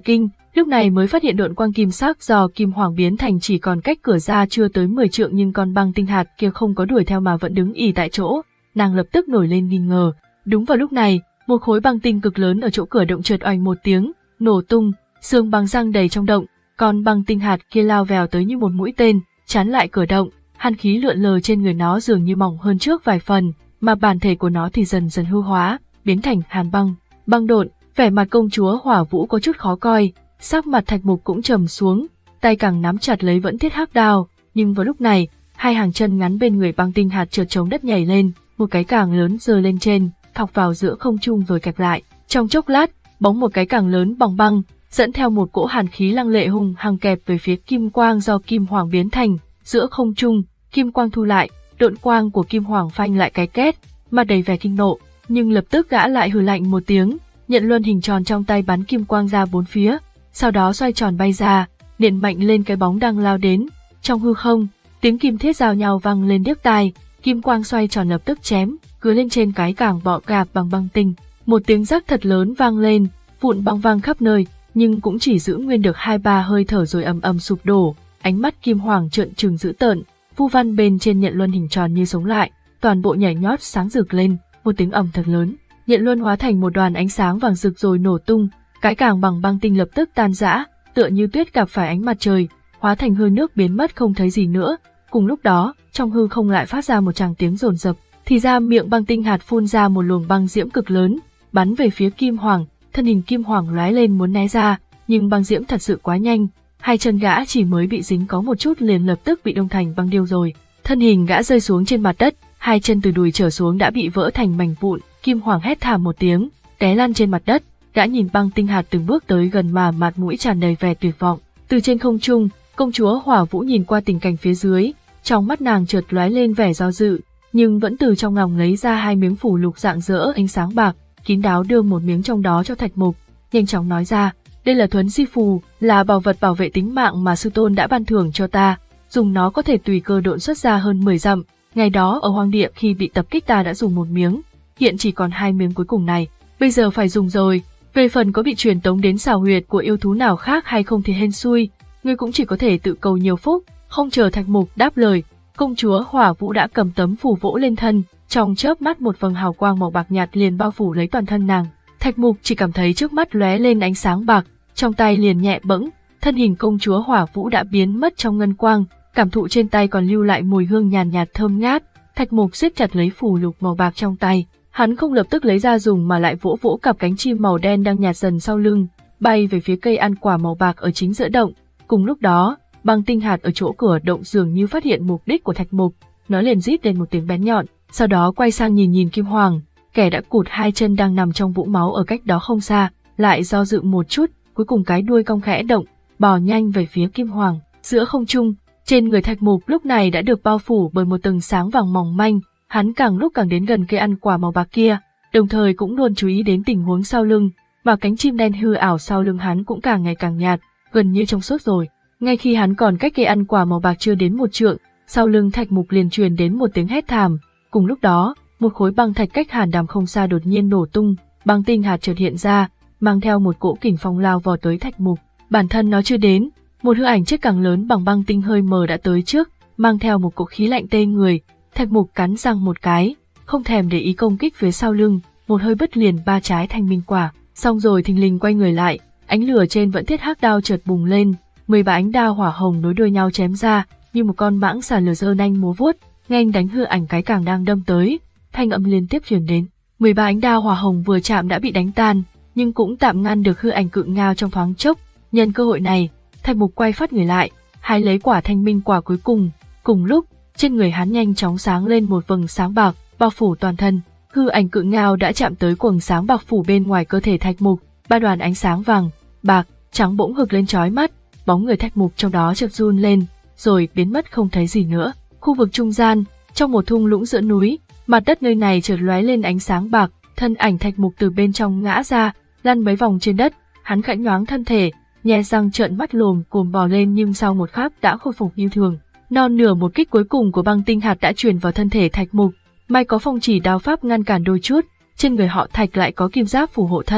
lúc này mới phát hiện độn quang kim sắc do kim hoàng biến thành chỉ còn cách cửa ra chưa tới mười trượng, nhưng con băng tinh hạt kia không có đuổi theo mà vẫn đứng ì tại chỗ. Nàng lập tức nổi lên nghi ngờ. Đúng vào lúc này, một khối băng tinh cực lớn ở chỗ cửa động chợt oanh một tiếng, nổ tung, xương băng răng đầy trong động, con băng tinh hạt kia lao vèo tới như một mũi tên, chắn lại cửa động, hàn khí lượn lờ trên người nó dường như mỏng hơn trước vài phần, mà bản thể của nó thì dần dần hư hóa, biến thành hàn băng, băng độn. Vẻ mặt công chúa Hỏa Vũ có chút khó coi, sắc mặt Thạch Mục cũng trầm xuống, tay càng nắm chặt lấy vẫn thiết hắc đao, nhưng vào lúc này, hai hàng chân ngắn bên người băng tinh hạt chợt chống đất nhảy lên, một cái càng lớn giơ lên trên, thọc vào giữa không trung rồi kẹp lại. Trong chốc lát, bóng một cái càng lớn bằng băng, dẫn theo một cỗ hàn khí lăng lệ hùng hăng kẹp về phía kim quang do kim hoàng biến thành. Giữa không trung, kim quang thu lại, độn quang của kim hoàng phanh lại cái két, mặt đầy vẻ kinh nộ, nhưng lập tức gã lại hừ lạnh một tiếng, nhận luân hình tròn trong tay bắn kim quang ra bốn phía, sau đó xoay tròn bay ra, nện mạnh lên cái bóng đang lao đến. Trong hư không, tiếng kim thiết giao nhau vang lên điếc tai, kim quang xoay tròn lập tức chém, cứ lên trên cái càng bọ gạp bằng băng tinh. Một tiếng rắc thật lớn vang lên, vụn băng vang khắp nơi, nhưng cũng chỉ giữ nguyên được hai ba hơi thở rồi ầm ầm sụp đổ. Ánh mắt kim hoàng trợn trừng dữ tợn, phù văn bên trên nhận luân hình tròn như sống lại, toàn bộ nhảy nhót sáng rực lên, một tiếng ầm thật lớn, nhận luân hóa thành một đoàn ánh sáng vàng rực rồi nổ tung, cái càng bằng băng tinh lập tức tan rã, tựa như tuyết gặp phải ánh mặt trời, hóa thành hơi nước biến mất không thấy gì nữa. Cùng lúc đó, trong hư không lại phát ra một tràng tiếng rồn rập, thì ra miệng băng tinh hạt phun ra một luồng băng diễm cực lớn, bắn về phía kim hoàng, thân hình kim hoàng lóe lên muốn né ra, nhưng băng diễm thật sự quá nhanh, hai chân gã chỉ mới bị dính có một chút liền lập tức bị đông thành băng điêu rồi. Thân hình gã rơi xuống trên mặt đất, hai chân từ đùi trở xuống đã bị vỡ thành mảnh vụn, kim hoàng hét thảm một tiếng, té lăn trên mặt đất. Gã nhìn băng tinh hạt từng bước tới gần mà mặt mũi tràn đầy vẻ tuyệt vọng. Từ trên không trung, công chúa Hỏa Vũ nhìn qua tình cảnh phía dưới, trong mắt nàng chợt lóe lên vẻ do dự, nhưng vẫn từ trong lòng lấy ra hai miếng phủ lục rạng rỡ ánh sáng bạc, kín đáo đưa một miếng trong đó cho Thạch Mục, nhanh chóng nói ra, đây là thuấn di phù, là bảo vật bảo vệ tính mạng mà sư tôn đã ban thưởng cho ta, dùng nó có thể tùy cơ độn xuất ra hơn mười dặm. Ngày đó ở hoang địa khi bị tập kích ta đã dùng một miếng, hiện chỉ còn hai miếng cuối cùng này, bây giờ phải dùng rồi. Về phần có bị truyền tống đến xào huyệt của yêu thú nào khác hay không thì hên xui, ngươi cũng chỉ có thể tự cầu nhiều phúc. Không chờ Thạch Mục đáp lời, công chúa Hỏa Vũ đã cầm tấm phù vỗ lên thân, trong chớp mắt một vầng hào quang màu bạc nhạt liền bao phủ lấy toàn thân nàng. Thạch Mục chỉ cảm thấy trước mắt lóe lên ánh sáng bạc, trong tay liền nhẹ bẫng, thân hình công chúa Hỏa Vũ đã biến mất trong ngân quang, cảm thụ trên tay còn lưu lại mùi hương nhàn nhạt, nhạt thơm ngát. Thạch Mục siết chặt lấy phù lục màu bạc trong tay, hắn không lập tức lấy ra dùng mà lại vỗ vỗ cặp cánh chim màu đen đang nhạt dần sau lưng, bay về phía cây ăn quả màu bạc ở chính giữa động. Cùng lúc đó, băng tinh hạt ở chỗ cửa động dường như phát hiện mục đích của Thạch Mục, nó liền rít lên một tiếng bén nhọn, sau đó quay sang nhìn nhìn Kim Hoàng, kẻ đã cụt hai chân đang nằm trong vũng máu ở cách đó không xa, lại do dự một chút, cuối cùng cái đuôi cong khẽ động, bò nhanh về phía Kim Hoàng. Giữa không trung, trên người Thạch Mục lúc này đã được bao phủ bởi một tầng sáng vàng mỏng manh, hắn càng lúc càng đến gần cây ăn quả màu bạc kia, đồng thời cũng luôn chú ý đến tình huống sau lưng, mà cánh chim đen hư ảo sau lưng hắn cũng càng ngày càng nhạt, gần như trong suốt rồi. Ngay khi hắn còn cách cây ăn quả màu bạc chưa đến một trượng, sau lưng Thạch Mục liền truyền đến một tiếng hét thảm. Cùng lúc đó, một khối băng thạch cách Hàn Đàm không xa đột nhiên nổ tung, băng tinh hạt chợt hiện ra, mang theo một cỗ kình phong lao vò tới Thạch Mục. Bản thân nó chưa đến, một hư ảnh chiếc càng lớn bằng băng tinh hơi mờ đã tới trước, mang theo một cỗ khí lạnh tê người. Thạch Mục cắn răng một cái, không thèm để ý công kích phía sau lưng, một hơi bứt liền ba trái thanh minh quả, xong rồi thình lình quay người lại, ánh lửa trên vẫn thiết hắc đao chợt bùng lên, mười ba ánh đao hỏa hồng nối đuôi nhau chém ra, như một con mãng xà lửa giơ nanh múa vuốt, nghênh đánh hư ảnh cái càng đang đâm tới. Thanh âm liên tiếp truyền đến, mười ba ánh đao hỏa hồng vừa chạm đã bị đánh tan, nhưng cũng tạm ngăn được hư ảnh cự ngao trong thoáng chốc. Nhân cơ hội này, Thạch Mục quay phát người lại, hái lấy quả thanh minh quả cuối cùng. Cùng lúc, trên người hắn nhanh chóng sáng lên một vầng sáng bạc, bao phủ toàn thân. Hư ảnh cự ngao đã chạm tới quầng sáng bạc phủ bên ngoài cơ thể Thạch Mục, ba đoàn ánh sáng vàng, bạc, trắng bỗng hực lên chói mắt, bóng người Thạch Mục trong đó chợt run lên, rồi biến mất không thấy gì nữa. Khu vực trung gian, trong một thung lũng giữa núi, mặt đất nơi này chợt lóe lên ánh sáng bạc, thân ảnh Thạch Mục từ bên trong ngã ra, lăn mấy vòng trên đất, hắn khẽ nhoáng thân thể, nhè răng trợn mắt lồm cồm bò lên, nhưng sau một khắc đã khôi phục như thường. Non nửa một kích cuối cùng của băng tinh hạt đã truyền vào thân thể Thạch Mục, may có phong chỉ đao pháp ngăn cản đôi chút, trên người họ Thạch lại có kim giáp phù hộ thân,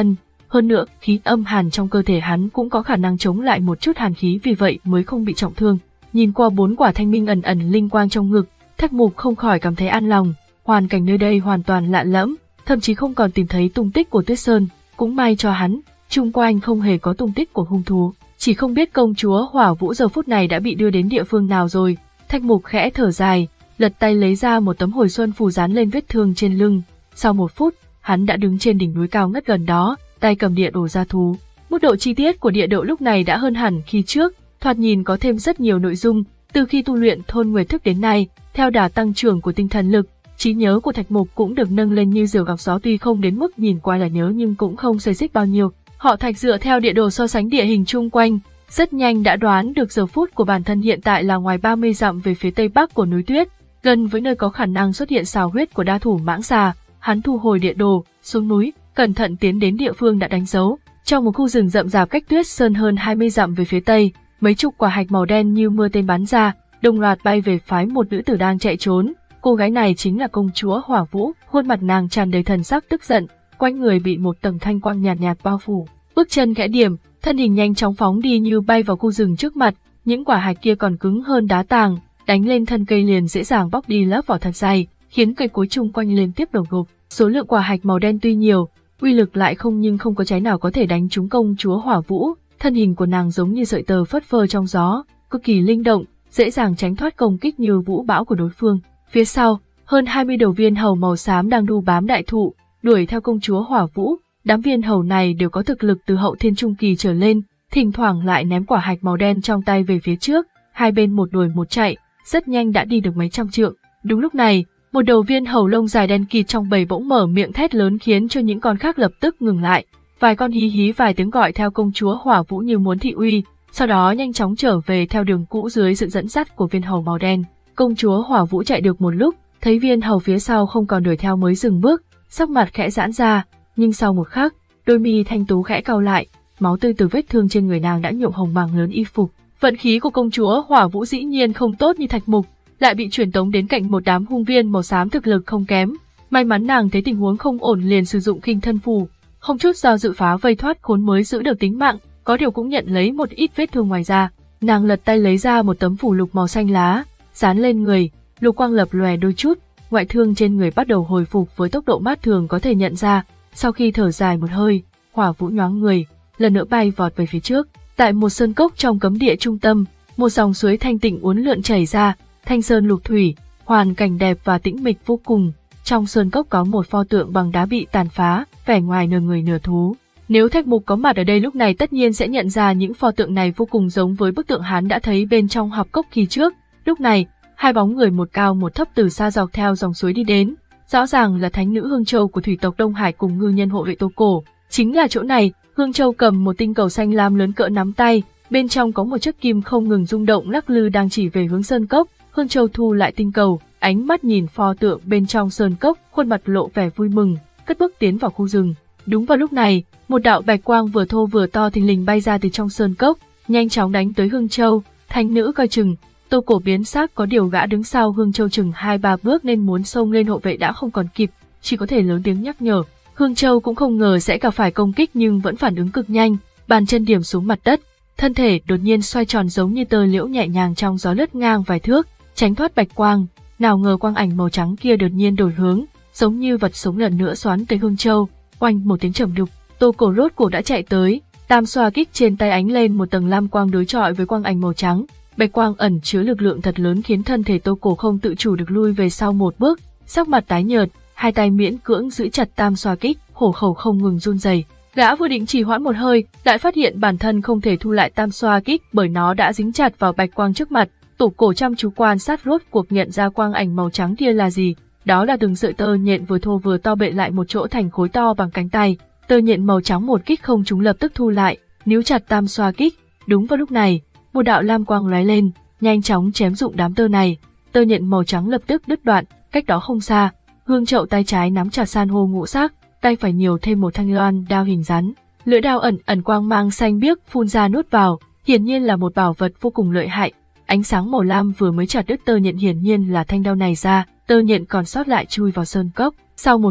Hơn nữa, khí âm hàn trong cơ thể hắn cũng có khả năng chống lại một chút hàn khí, vì vậy mới không bị trọng thương. Nhìn qua bốn quả thanh minh ẩn ẩn linh quang trong ngực, Thạch Mục không khỏi cảm thấy an lòng. Hoàn cảnh nơi đây hoàn toàn lạ lẫm, thậm chí không còn tìm thấy tung tích của Tuyết Sơn. Cũng may cho hắn, chung quanh không hề có tung tích của hung thú. Chỉ không biết công chúa Hỏa Vũ giờ phút này đã bị đưa đến địa phương nào rồi. Thạch Mục khẽ thở dài, lật tay lấy ra một tấm hồi xuân phù dán lên vết thương trên lưng. Sau một phút, hắn đã đứng trên đỉnh núi cao ngất gần đó, tay cầm địa đồ ra thú. Mức độ chi tiết của địa đồ lúc này đã hơn hẳn khi trước, thoạt nhìn có thêm rất nhiều nội dung. Từ khi tu luyện Thôn Nguyệt Thức đến nay, theo đà tăng trưởng của tinh thần lực, trí nhớ của Thạch Mục cũng được nâng lên như diều gặp gió, tuy không đến mức nhìn qua là nhớ nhưng cũng không xê xích bao nhiêu. Họ Thạch dựa theo địa đồ so sánh địa hình chung quanh, rất nhanh đã đoán được giờ phút của bản thân hiện tại là ngoài ba mươi dặm về phía tây bắc của núi tuyết, gần với nơi có khả năng xuất hiện sào huyết của đa thủ mãng xà. Hắn thu hồi địa đồ, xuống núi, cẩn thận tiến đến địa phương đã đánh dấu. Trong một khu rừng rậm rạp cách Tuyết Sơn hơn hai mươi dặm về phía tây, mấy chục quả hạch màu đen như mưa tên bắn ra, đồng loạt bay về phái một nữ tử đang chạy trốn. Cô gái này chính là công chúa Hỏa Vũ, khuôn mặt nàng tràn đầy thần sắc tức giận, quanh người bị một tầng thanh quang nhạt nhạt bao phủ. Bước chân khẽ điểm, thân hình nhanh chóng phóng đi như bay vào khu rừng trước mặt. Những quả hạch kia còn cứng hơn đá tàng, đánh lên thân cây liền dễ dàng bóc đi lớp vỏ thật dày, khiến cây cối chung quanh liên tiếp đổ gục. Số lượng quả hạch màu đen tuy nhiều, uy lực lại không, nhưng không có trái nào có thể đánh trúng công chúa Hỏa Vũ. Thân hình của nàng giống như sợi tơ phất phơ trong gió, cực kỳ linh động, dễ dàng tránh thoát công kích như vũ bão của đối phương. Phía sau, hơn hai mươi đầu viên hầu màu xám đang đu bám đại thụ, đuổi theo công chúa Hỏa Vũ. Đám viên hầu này đều có thực lực từ hậu thiên trung kỳ trở lên, thỉnh thoảng lại ném quả hạch màu đen trong tay về phía trước, hai bên một đuổi một chạy, rất nhanh đã đi được mấy trăm trượng. Đúng lúc này, một đầu viên hầu lông dài đen kịt trong bầy bỗng mở miệng thét lớn khiến cho những con khác lập tức ngừng lại. Vài con hí hí vài tiếng gọi theo công chúa Hỏa Vũ như muốn thị uy, sau đó nhanh chóng trở về theo đường cũ dưới sự dẫn dắt của viên hầu màu đen. Công chúa Hỏa Vũ chạy được một lúc, thấy viên hầu phía sau không còn đuổi theo mới dừng bước, sắc mặt khẽ giãn ra, nhưng sau một khắc, đôi mi thanh tú khẽ cau lại, máu tươi từ vết thương trên người nàng đã nhuộm hồng màng lớn y phục. Vận khí của công chúa Hỏa Vũ dĩ nhiên không tốt như Thạch Mục, lại bị truyền tống đến cạnh một đám hung viên màu xám thực lực không kém. May mắn nàng thấy tình huống không ổn liền sử dụng khinh thân phù, không chút do dự phá vây thoát khốn mới giữ được tính mạng, có điều cũng nhận lấy một ít vết thương ngoài da. Nàng lật tay lấy ra một tấm phù lục màu xanh lá, dán lên người, lục quang lập lòe đôi chút, ngoại thương trên người bắt đầu hồi phục với tốc độ mắt thường có thể nhận ra. Sau khi thở dài một hơi, Hỏa Vũ nhoáng người, lần nữa bay vọt về phía trước. Tại một sơn cốc trong cấm địa trung tâm, một dòng suối thanh tịnh uốn lượn chảy ra, thanh sơn lục thủy, hoàn cảnh đẹp và tĩnh mịch vô cùng. Trong sơn cốc có một pho tượng bằng đá bị tàn phá, vẻ ngoài nửa người nửa thú. Nếu Thạch Mục có mặt ở đây lúc này tất nhiên sẽ nhận ra những pho tượng này vô cùng giống với bức tượng hắn đã thấy bên trong hạp cốc kỳ trước. Lúc này, hai bóng người một cao một thấp từ xa dọc theo dòng suối đi đến. Rõ ràng là thánh nữ Hương Châu của thủy tộc Đông Hải cùng ngư nhân hộ vệ Tô Cổ. Chính là chỗ này, Hương Châu cầm một tinh cầu xanh lam lớn cỡ nắm tay, bên trong có một chiếc kim không ngừng rung động lắc lư đang chỉ về hướng sơn cốc. Hương Châu thu lại tinh cầu, ánh mắt nhìn pho tượng bên trong sơn cốc, khuôn mặt lộ vẻ vui mừng, cất bước tiến vào khu rừng. Đúng vào lúc này, một đạo bạch quang vừa thô vừa to thình lình bay ra từ trong sơn cốc, nhanh chóng đánh tới Hương Châu. Thánh nữ coi chừng, Tô Cổ biến sắc, có điều gã đứng sau Hương Châu chừng hai ba bước nên muốn xông lên hộ vệ đã không còn kịp, chỉ có thể lớn tiếng nhắc nhở. Hương Châu cũng không ngờ sẽ gặp phải công kích nhưng vẫn phản ứng cực nhanh, bàn chân điểm xuống mặt đất, thân thể đột nhiên xoay tròn giống như tơ liễu nhẹ nhàng trong gió lướt ngang vài thước, tránh thoát bạch quang. Nào ngờ quang ảnh màu trắng kia đột nhiên đổi hướng, giống như vật sống lần nữa xoắn tới Hương Châu. Oanh một tiếng trầm đục, Tô Cổ rốt cuộc đã chạy tới, tam xoa kích trên tay ánh lên một tầng lam quang đối chọi với quang ảnh màu trắng. Bạch quang ẩn chứa lực lượng thật lớn khiến thân thể Tô Cổ không tự chủ được lui về sau một bước, sắc mặt tái nhợt, hai tay miễn cưỡng giữ chặt tam xoa kích, hổ khẩu không ngừng run rẩy. Gã vừa định chỉ hoãn một hơi, lại phát hiện bản thân không thể thu lại tam xoa kích bởi nó đã dính chặt vào bạch quang trước mặt. Tô Cổ chăm chú quan sát rốt cuộc nhận ra quang ảnh màu trắng kia là gì. Đó là từng sợi tơ nhện vừa thô vừa to bện lại một chỗ thành khối to bằng cánh tay. Tơ nhện màu trắng một kích không trúng lập tức thu lại, níu chặt tam xoa kích. Đúng vào lúc này, một đạo lam quang lóe lên, nhanh chóng chém dụng đám tơ này. Tơ nhện màu trắng lập tức đứt đoạn. Cách đó không xa, Hương Chậu tay trái nắm chặt san hô ngũ sắc, tay phải nhiều thêm một thanh loan đao hình rắn. Lưỡi đao ẩn ẩn quang mang xanh biếc phun ra nuốt vào, hiển nhiên là một bảo vật vô cùng lợi hại. Ánh sáng màu lam vừa mới chặt đứt tơ nhện hiển nhiên là thanh đao này ra, tơ nhện còn sót lại chui vào sơn cốc. Sau một khắc,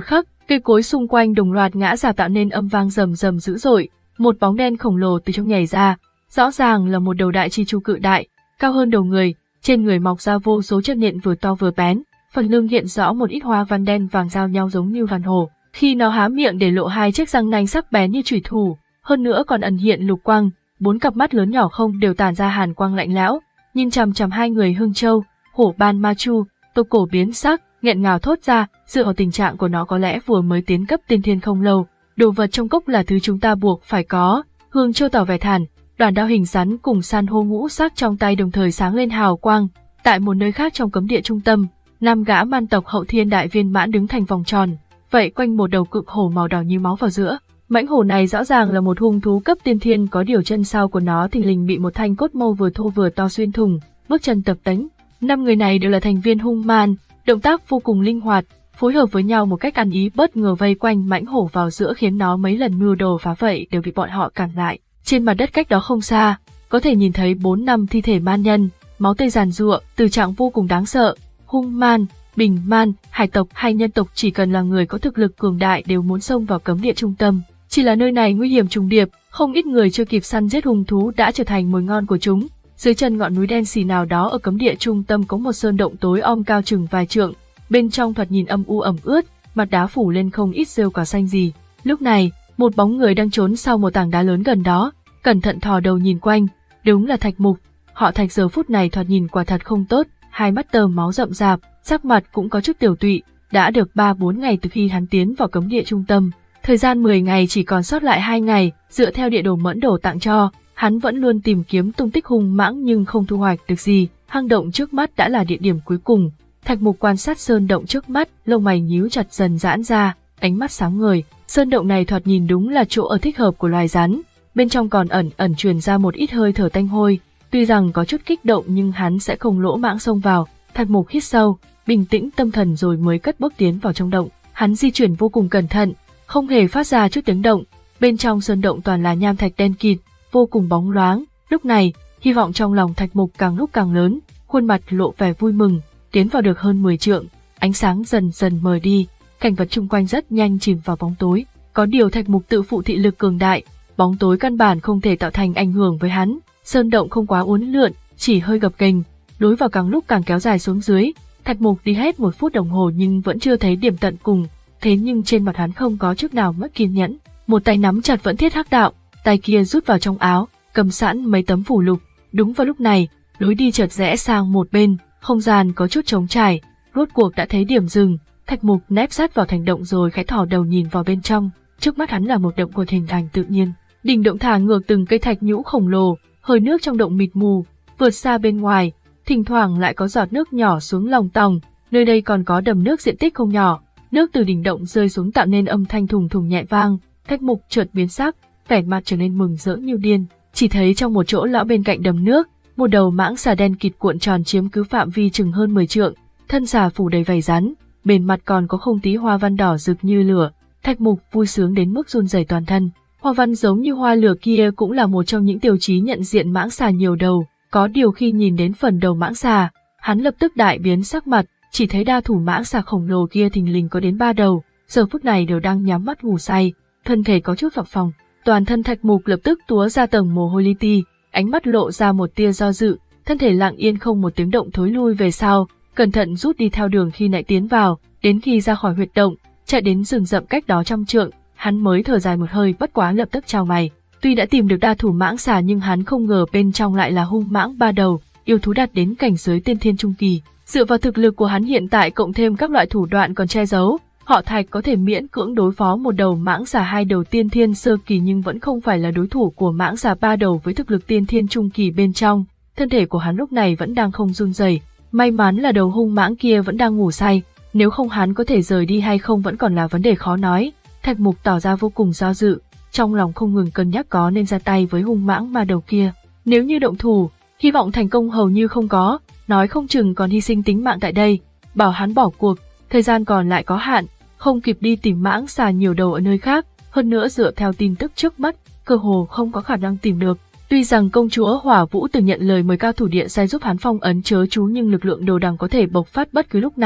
Cây cối xung quanh đồng loạt ngã rạp tạo nên âm vang rầm rầm dữ dội, một bóng đen khổng lồ từ trong nhảy ra, rõ ràng là một đầu đại chi chu cự đại, cao hơn đầu người, trên người mọc ra vô số chiếc nhện vừa to vừa bén, phần lưng hiện rõ một ít hoa văn đen vàng giao nhau giống như vàn hổ. Khi nó há miệng để lộ hai chiếc răng nanh sắc bén như chủy thủ, hơn nữa còn ẩn hiện lục quang, bốn cặp mắt lớn nhỏ không đều tản ra hàn quang lạnh lẽo, nhìn chằm chằm hai người Hưng Châu, Hổ Ban Ma Chu, Tô Cổ biến sắc, nghẹn ngào thốt ra, dựa vào tình trạng của nó có lẽ vừa mới tiến cấp tiên thiên không lâu, đồ vật trong cốc là thứ chúng ta buộc phải có. Hương Châu tỏ vẻ thản, đoàn đao hình rắn cùng san hô ngũ sắc trong tay đồng thời sáng lên hào quang. Tại một nơi khác trong cấm địa trung tâm, năm gã man tộc hậu thiên đại viên mãn đứng thành vòng tròn, vậy quanh một đầu cực hổ màu đỏ như máu vào giữa. Mãnh hổ này rõ ràng là một hung thú cấp tiên thiên, có điều chân sau của nó thình lình bị một thanh cốt mâu vừa thô vừa to xuyên thủng, bước chân tập tễnh. Năm người này đều là thành viên hung man, động tác vô cùng linh hoạt, phối hợp với nhau một cách ăn ý, bất ngờ vây quanh mãnh hổ vào giữa khiến nó mấy lần mưu đồ phá vậy đều bị bọn họ cản lại. Trên mặt đất cách đó không xa, có thể nhìn thấy bốn năm thi thể man nhân, máu tươi giàn giụa, từ trạng vô cùng đáng sợ. Hung man, bình man, hải tộc hay nhân tộc chỉ cần là người có thực lực cường đại đều muốn xông vào cấm địa trung tâm. Chỉ là nơi này nguy hiểm trùng điệp, không ít người chưa kịp săn giết hung thú đã trở thành mồi ngon của chúng. Dưới chân ngọn núi đen xì nào đó ở cấm địa trung tâm có một sơn động tối om cao chừng vài trượng, bên trong thoạt nhìn âm u ẩm ướt, mặt đá phủ lên không ít rêu cỏ xanh gì. Lúc này, một bóng người đang trốn sau một tảng đá lớn gần đó, cẩn thận thò đầu nhìn quanh, đúng là Thạch Mục. Họ Thạch giờ phút này thoạt nhìn quả thật không tốt, hai mắt tơ máu rậm rạp, sắc mặt cũng có chút tiểu tụy, đã được ba bốn ngày từ khi hắn tiến vào cấm địa trung tâm. Thời gian mười ngày chỉ còn sót lại hai ngày, dựa theo địa đồ Mẫn Đồ tặng cho, hắn vẫn luôn tìm kiếm tung tích hung mãng nhưng không thu hoạch được gì. Hang động trước mắt đã là địa điểm cuối cùng. Thạch Mục quan sát sơn động trước mắt, lông mày nhíu chặt dần giãn ra, ánh mắt sáng ngời. Sơn động này thoạt nhìn đúng là chỗ ở thích hợp của loài rắn, bên trong còn ẩn ẩn truyền ra một ít hơi thở tanh hôi. Tuy rằng có chút kích động nhưng hắn sẽ không lỗ mãng xông vào. Thạch Mục hít sâu, bình tĩnh tâm thần rồi mới cất bước tiến vào trong động. Hắn di chuyển vô cùng cẩn thận, không hề phát ra chút tiếng động. Bên trong sơn động toàn là nham thạch đen kịt, vô cùng bóng loáng. Lúc này, hy vọng trong lòng Thạch Mục càng lúc càng lớn, khuôn mặt lộ vẻ vui mừng. Tiến vào được hơn mười trượng, ánh sáng dần dần mờ đi, cảnh vật chung quanh rất nhanh chìm vào bóng tối. Có điều Thạch Mục tự phụ thị lực cường đại, bóng tối căn bản không thể tạo thành ảnh hưởng với hắn. Sơn động không quá uốn lượn, chỉ hơi gập ghềnh, lối vào càng lúc càng kéo dài xuống dưới. Thạch Mục đi hết một phút đồng hồ nhưng vẫn chưa thấy điểm tận cùng. Thế nhưng trên mặt hắn không có chút nào mất kiên nhẫn, một tay nắm chặt vẫn thiết hắc đạo, tay kia rút vào trong áo, cầm sẵn mấy tấm phù lục. Đúng vào lúc này, lối đi chợt rẽ sang một bên, không gian có chút trống trải, rốt cuộc đã thấy điểm dừng. Thạch Mục nép sát vào thành động rồi khẽ thò đầu nhìn vào bên trong. Trước mắt hắn là một động quật hình thành tự nhiên, đỉnh động thả ngược từng cây thạch nhũ khổng lồ, hơi nước trong động mịt mù, vượt xa bên ngoài, thỉnh thoảng lại có giọt nước nhỏ xuống lòng tòng. Nơi đây còn có đầm nước diện tích không nhỏ, nước từ đỉnh động rơi xuống tạo nên âm thanh thùng thùng nhẹ vang. Thạch Mục chợt biến sắc, vẻ mặt trở nên mừng rỡ như điên. Chỉ thấy trong một chỗ lõm bên cạnh đầm nước, một đầu mãng xà đen kịt cuộn tròn chiếm cứ phạm vi chừng hơn mười trượng, thân xà phủ đầy vảy rắn, bên mặt còn có không tí hoa văn đỏ rực như lửa. Thạch Mục vui sướng đến mức run rẩy toàn thân. Hoa văn giống như hoa lửa kia cũng là một trong những tiêu chí nhận diện mãng xà nhiều đầu. Có điều khi nhìn đến phần đầu mãng xà, hắn lập tức đại biến sắc mặt. Chỉ thấy đa thủ mãng xà khổng lồ kia thình lình có đến ba đầu, giờ phút này đều đang nhắm mắt ngủ say, thân thể có chút phập phồng. Toàn thân Thạch Mục lập tức túa ra tầng mồ hôi li ti, ánh mắt lộ ra một tia do dự, thân thể lặng yên không một tiếng động thối lui về sau, cẩn thận rút đi theo đường khi nãy tiến vào. Đến khi ra khỏi huyệt động, chạy đến rừng rậm cách đó trăm trượng, hắn mới thở dài một hơi, bất quá lập tức chào mày. Tuy đã tìm được đa thủ mãng xà nhưng hắn không ngờ bên trong lại là hung mãng ba đầu, yêu thú đạt đến cảnh giới tiên thiên trung kỳ. Dựa vào thực lực của hắn hiện tại cộng thêm các loại thủ đoạn còn che giấu, họ Thạch có thể miễn cưỡng đối phó một đầu mãng xà hai đầu tiên thiên sơ kỳ nhưng vẫn không phải là đối thủ của mãng xà ba đầu với thực lực tiên thiên trung kỳ bên trong. Thân thể của hắn lúc này vẫn đang không run rẩy, may mắn là đầu hung mãng kia vẫn đang ngủ say, nếu không hắn có thể rời đi hay không vẫn còn là vấn đề khó nói. Thạch Mục tỏ ra vô cùng do dự, trong lòng không ngừng cân nhắc có nên ra tay với hung mãng ma đầu kia. Nếu như động thủ, hy vọng thành công hầu như không có, nói không chừng còn hy sinh tính mạng tại đây. Bảo hắn bỏ cuộc, thời gian còn lại có hạn, không kịp đi tìm mãng xà nhiều đầu ở nơi khác, hơn nữa dựa theo tin tức trước mắt, cơ hồ không có khả năng tìm được. Tuy rằng công chúa Hỏa Vũ từng nhận lời mời cao thủ địa giai giúp hắn phong ấn chớ chú nhưng lực lượng đồ đằng có thể bộc phát bất cứ lúc nào,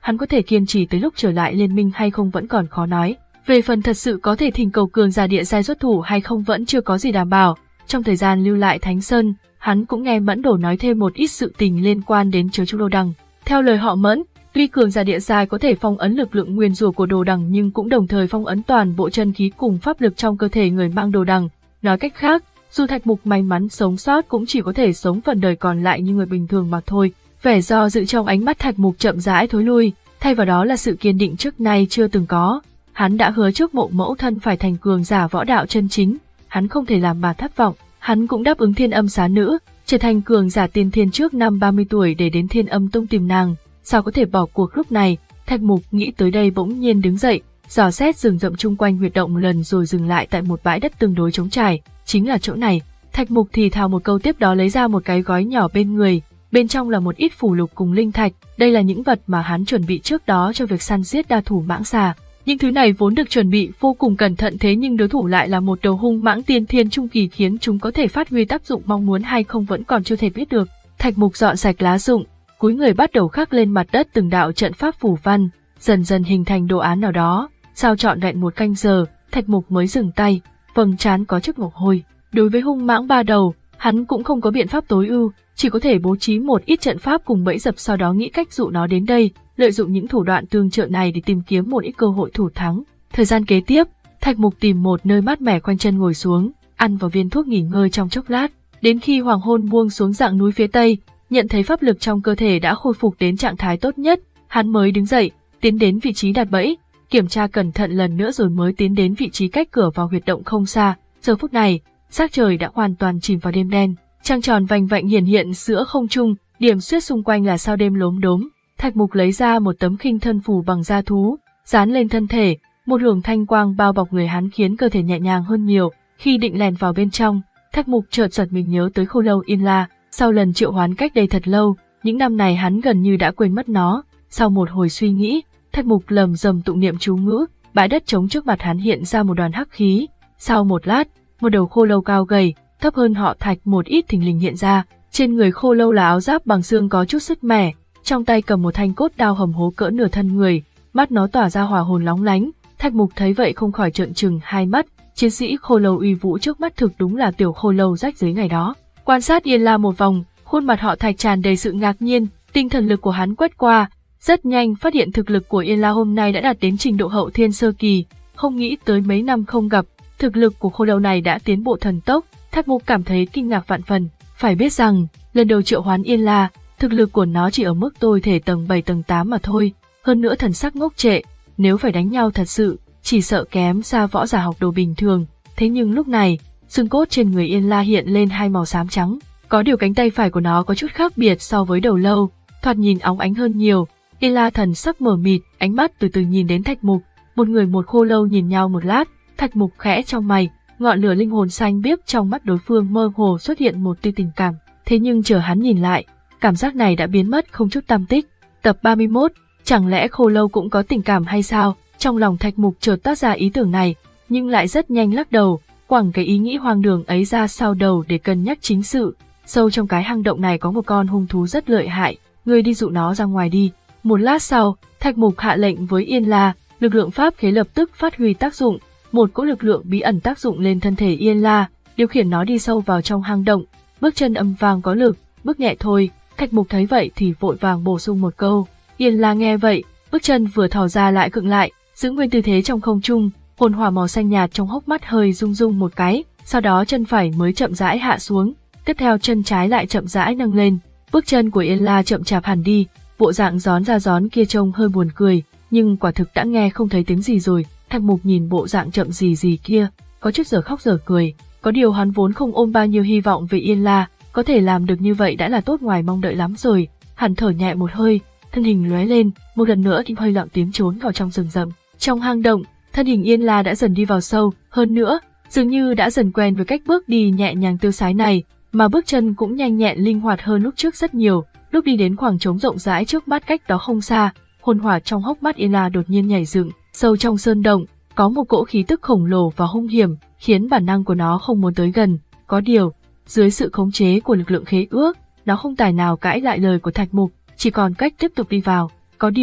hắn có thể kiên trì tới lúc trở lại liên minh hay không vẫn còn khó nói. Về phần thật sự có thể thỉnh cầu cường giả địa giai xuất thủ hay không vẫn chưa có gì đảm bảo. Trong thời gian lưu lại Thánh Sơn, hắn cũng nghe Mẫn Đồ nói thêm một ít sự tình liên quan đến chớ chú Đồ Đằng. Theo lời họ Mẫn, tuy cường giả địa giai có thể phong ấn lực lượng nguyên rủa của Đồ Đằng nhưng cũng đồng thời phong ấn toàn bộ chân khí cùng pháp lực trong cơ thể người mang Đồ Đằng. Nói cách khác, dù Thạch Mục may mắn sống sót cũng chỉ có thể sống phần đời còn lại như người bình thường mà thôi. Vẻ do dự trong ánh mắt Thạch Mục chậm rãi thối lui, thay vào đó là sự kiên định trước nay chưa từng có. Hắn đã hứa trước Mộ mẫu thân phải thành cường giả võ đạo chân chính, hắn không thể làm bà thất vọng. Hắn cũng đáp ứng Thiên Âm Xá Nữ, trở thành cường giả tiên thiên trước năm ba mươi tuổi để đến Thiên Âm Tông tìm nàng. Sao có thể bỏ cuộc lúc này? Thạch Mục nghĩ tới đây bỗng nhiên đứng dậy, dò xét rừng rậm chung quanh huyệt động một lần rồi dừng lại tại một bãi đất tương đối trống trải. Chính là chỗ này. Thạch Mục thì thào một câu, tiếp đó lấy ra một cái gói nhỏ bên người, bên trong là một ít phù lục cùng linh thạch. Đây là những vật mà hắn chuẩn bị trước đó cho việc săn giết đa thủ mãng xà. Những thứ này vốn được chuẩn bị vô cùng cẩn thận, thế nhưng đối thủ lại là một đầu hung mãng tiên thiên trung kỳ, khiến chúng có thể phát huy tác dụng mong muốn hay không vẫn còn chưa thể biết được. Thạch Mục dọn sạch lá rụng, cúi người bắt đầu khắc lên mặt đất từng đạo trận pháp phù văn, dần dần hình thành đồ án nào đó. Sau trọn vẹn một canh giờ, Thạch Mục mới dừng tay, vầng trán có chút mồ hôi. Đối với hung mãng ba đầu, hắn cũng không có biện pháp tối ưu, chỉ có thể bố trí một ít trận pháp cùng bẫy dập, sau đó nghĩ cách dụ nó đến đây, lợi dụng những thủ đoạn tương trợ này để tìm kiếm một ít cơ hội thủ thắng. Thời gian kế tiếp, Thạch Mục tìm một nơi mát mẻ khoanh chân ngồi xuống, ăn vào viên thuốc nghỉ ngơi trong chốc lát, đến khi hoàng hôn buông xuống dạng núi phía tây, nhận thấy pháp lực trong cơ thể đã khôi phục đến trạng thái tốt nhất, hắn mới đứng dậy, tiến đến vị trí đặt bẫy, kiểm tra cẩn thận lần nữa rồi mới tiến đến vị trí cách cửa vào huyệt động không xa. Giờ phút này, sắc trời đã hoàn toàn chìm vào đêm đen, trăng tròn vành vạnh hiển hiện giữa không trung, điểm xuyết xung quanh là sao đêm lốm đốm. Thạch Mục lấy ra một tấm khinh thân phù bằng da thú, dán lên thân thể, một luồng thanh quang bao bọc người hắn khiến cơ thể nhẹ nhàng hơn nhiều. Khi định lèn vào bên trong, Thạch Mục chợt giật mình nhớ tới Khô Lâu Yên La, sau lần triệu hoán cách đây thật lâu, những năm này hắn gần như đã quên mất nó. Sau một hồi suy nghĩ, Thạch Mục lầm rầm tụng niệm chú ngữ, bãi đất trống trước mặt hắn hiện ra một đoàn hắc khí. Sau một lát, một đầu khô lâu cao gầy, thấp hơn họ Thạch một ít thình lình hiện ra. Trên người khô lâu là áo giáp bằng xương có chút sứt mẻ, trong tay cầm một thanh cốt đao hầm hố cỡ nửa thân người, mắt nó tỏa ra hỏa hồn lóng lánh. Thạch Mục thấy vậy không khỏi trợn trừng hai mắt, chiến sĩ khô lâu uy vũ trước mắt thực đúng là tiểu khô lâu rách dưới ngày đó. Quan sát Yên La một vòng, khuôn mặt họ Thạch tràn đầy sự ngạc nhiên, tinh thần lực của hắn quét qua, rất nhanh phát hiện thực lực của Yên La hôm nay đã đạt đến trình độ hậu thiên sơ kỳ, không nghĩ tới mấy năm không gặp, thực lực của khô lâu này đã tiến bộ thần tốc. Thạch Mục cảm thấy kinh ngạc vạn phần, phải biết rằng, lần đầu triệu hoán Yên La, thực lực của nó chỉ ở mức tôi thể tầng bảy tầng tám mà thôi, hơn nữa thần sắc ngốc trệ, nếu phải đánh nhau thật sự, chỉ sợ kém xa võ giả học đồ bình thường. Thế nhưng lúc này, xương cốt trên người Yên La hiện lên hai màu xám trắng, có điều cánh tay phải của nó có chút khác biệt so với đầu lâu, thoạt nhìn óng ánh hơn nhiều. Yên La thần sắc mờ mịt, ánh mắt từ từ nhìn đến Thạch Mục, một người một khô lâu nhìn nhau một lát, Thạch Mục khẽ trong mày, ngọn lửa linh hồn xanh biếc trong mắt đối phương mơ hồ xuất hiện một tia tình cảm, thế nhưng chờ hắn nhìn lại, cảm giác này đã biến mất không chút tăm tích. Tập ba mươi mốt, chẳng lẽ khô lâu cũng có tình cảm hay sao? Trong lòng Thạch Mục chợt toát ra ý tưởng này, nhưng lại rất nhanh lắc đầu, quẳng cái ý nghĩ hoang đường ấy ra sau đầu để cân nhắc chính sự. Sâu trong cái hang động này có một con hung thú rất lợi hại, ngươi đi dụ nó ra ngoài đi. Một lát sau, Thạch Mục hạ lệnh với Yên La, lực lượng pháp khế lập tức phát huy tác dụng, một cỗ lực lượng bí ẩn tác dụng lên thân thể Yên La, điều khiển nó đi sâu vào trong hang động. Bước chân âm vang có lực, bước nhẹ thôi. Thạch Mục thấy vậy thì vội vàng bổ sung một câu. Yên La nghe vậy, bước chân vừa thò ra lại khựng lại, giữ nguyên tư thế trong không trung, hồn hỏa màu xanh nhạt trong hốc mắt hơi rung rung một cái, sau đó chân phải mới chậm rãi hạ xuống, tiếp theo chân trái lại chậm rãi nâng lên. Bước chân của Yên La chậm chạp hẳn đi, bộ dạng gión ra gión kia trông hơi buồn cười, nhưng quả thực đã nghe không thấy tiếng gì rồi. Thạch Mục nhìn bộ dạng chậm gì gì kia, có chút giờ khóc giờ cười, có điều hắn vốn không ôm bao nhiêu hy vọng về Yên La, có thể làm được như vậy đã là tốt ngoài mong đợi lắm rồi. Hắn thở nhẹ một hơi, thân hình lóe lên, một lần nữa thì hơi lặng tiếng trốn vào trong rừng rậm. Trong hang động, thân hình Yên La đã dần đi vào sâu, hơn nữa, dường như đã dần quen với cách bước đi nhẹ nhàng tiêu sái này, mà bước chân cũng nhanh nhẹn linh hoạt hơn lúc trước rất nhiều. Lúc đi đến khoảng trống rộng rãi trước mắt cách đó không xa, hồn hỏa trong hốc mắt Yên La đột nhiên nhảy dựng. Sâu trong sơn động, có một cỗ khí tức khổng lồ và hung hiểm, khiến bản năng của nó không muốn tới gần. Có điều, dưới sự khống chế của lực lượng khế ước, nó không tài nào cãi lại lời của Thạch Mục, chỉ còn cách tiếp tục đi vào. Có điều,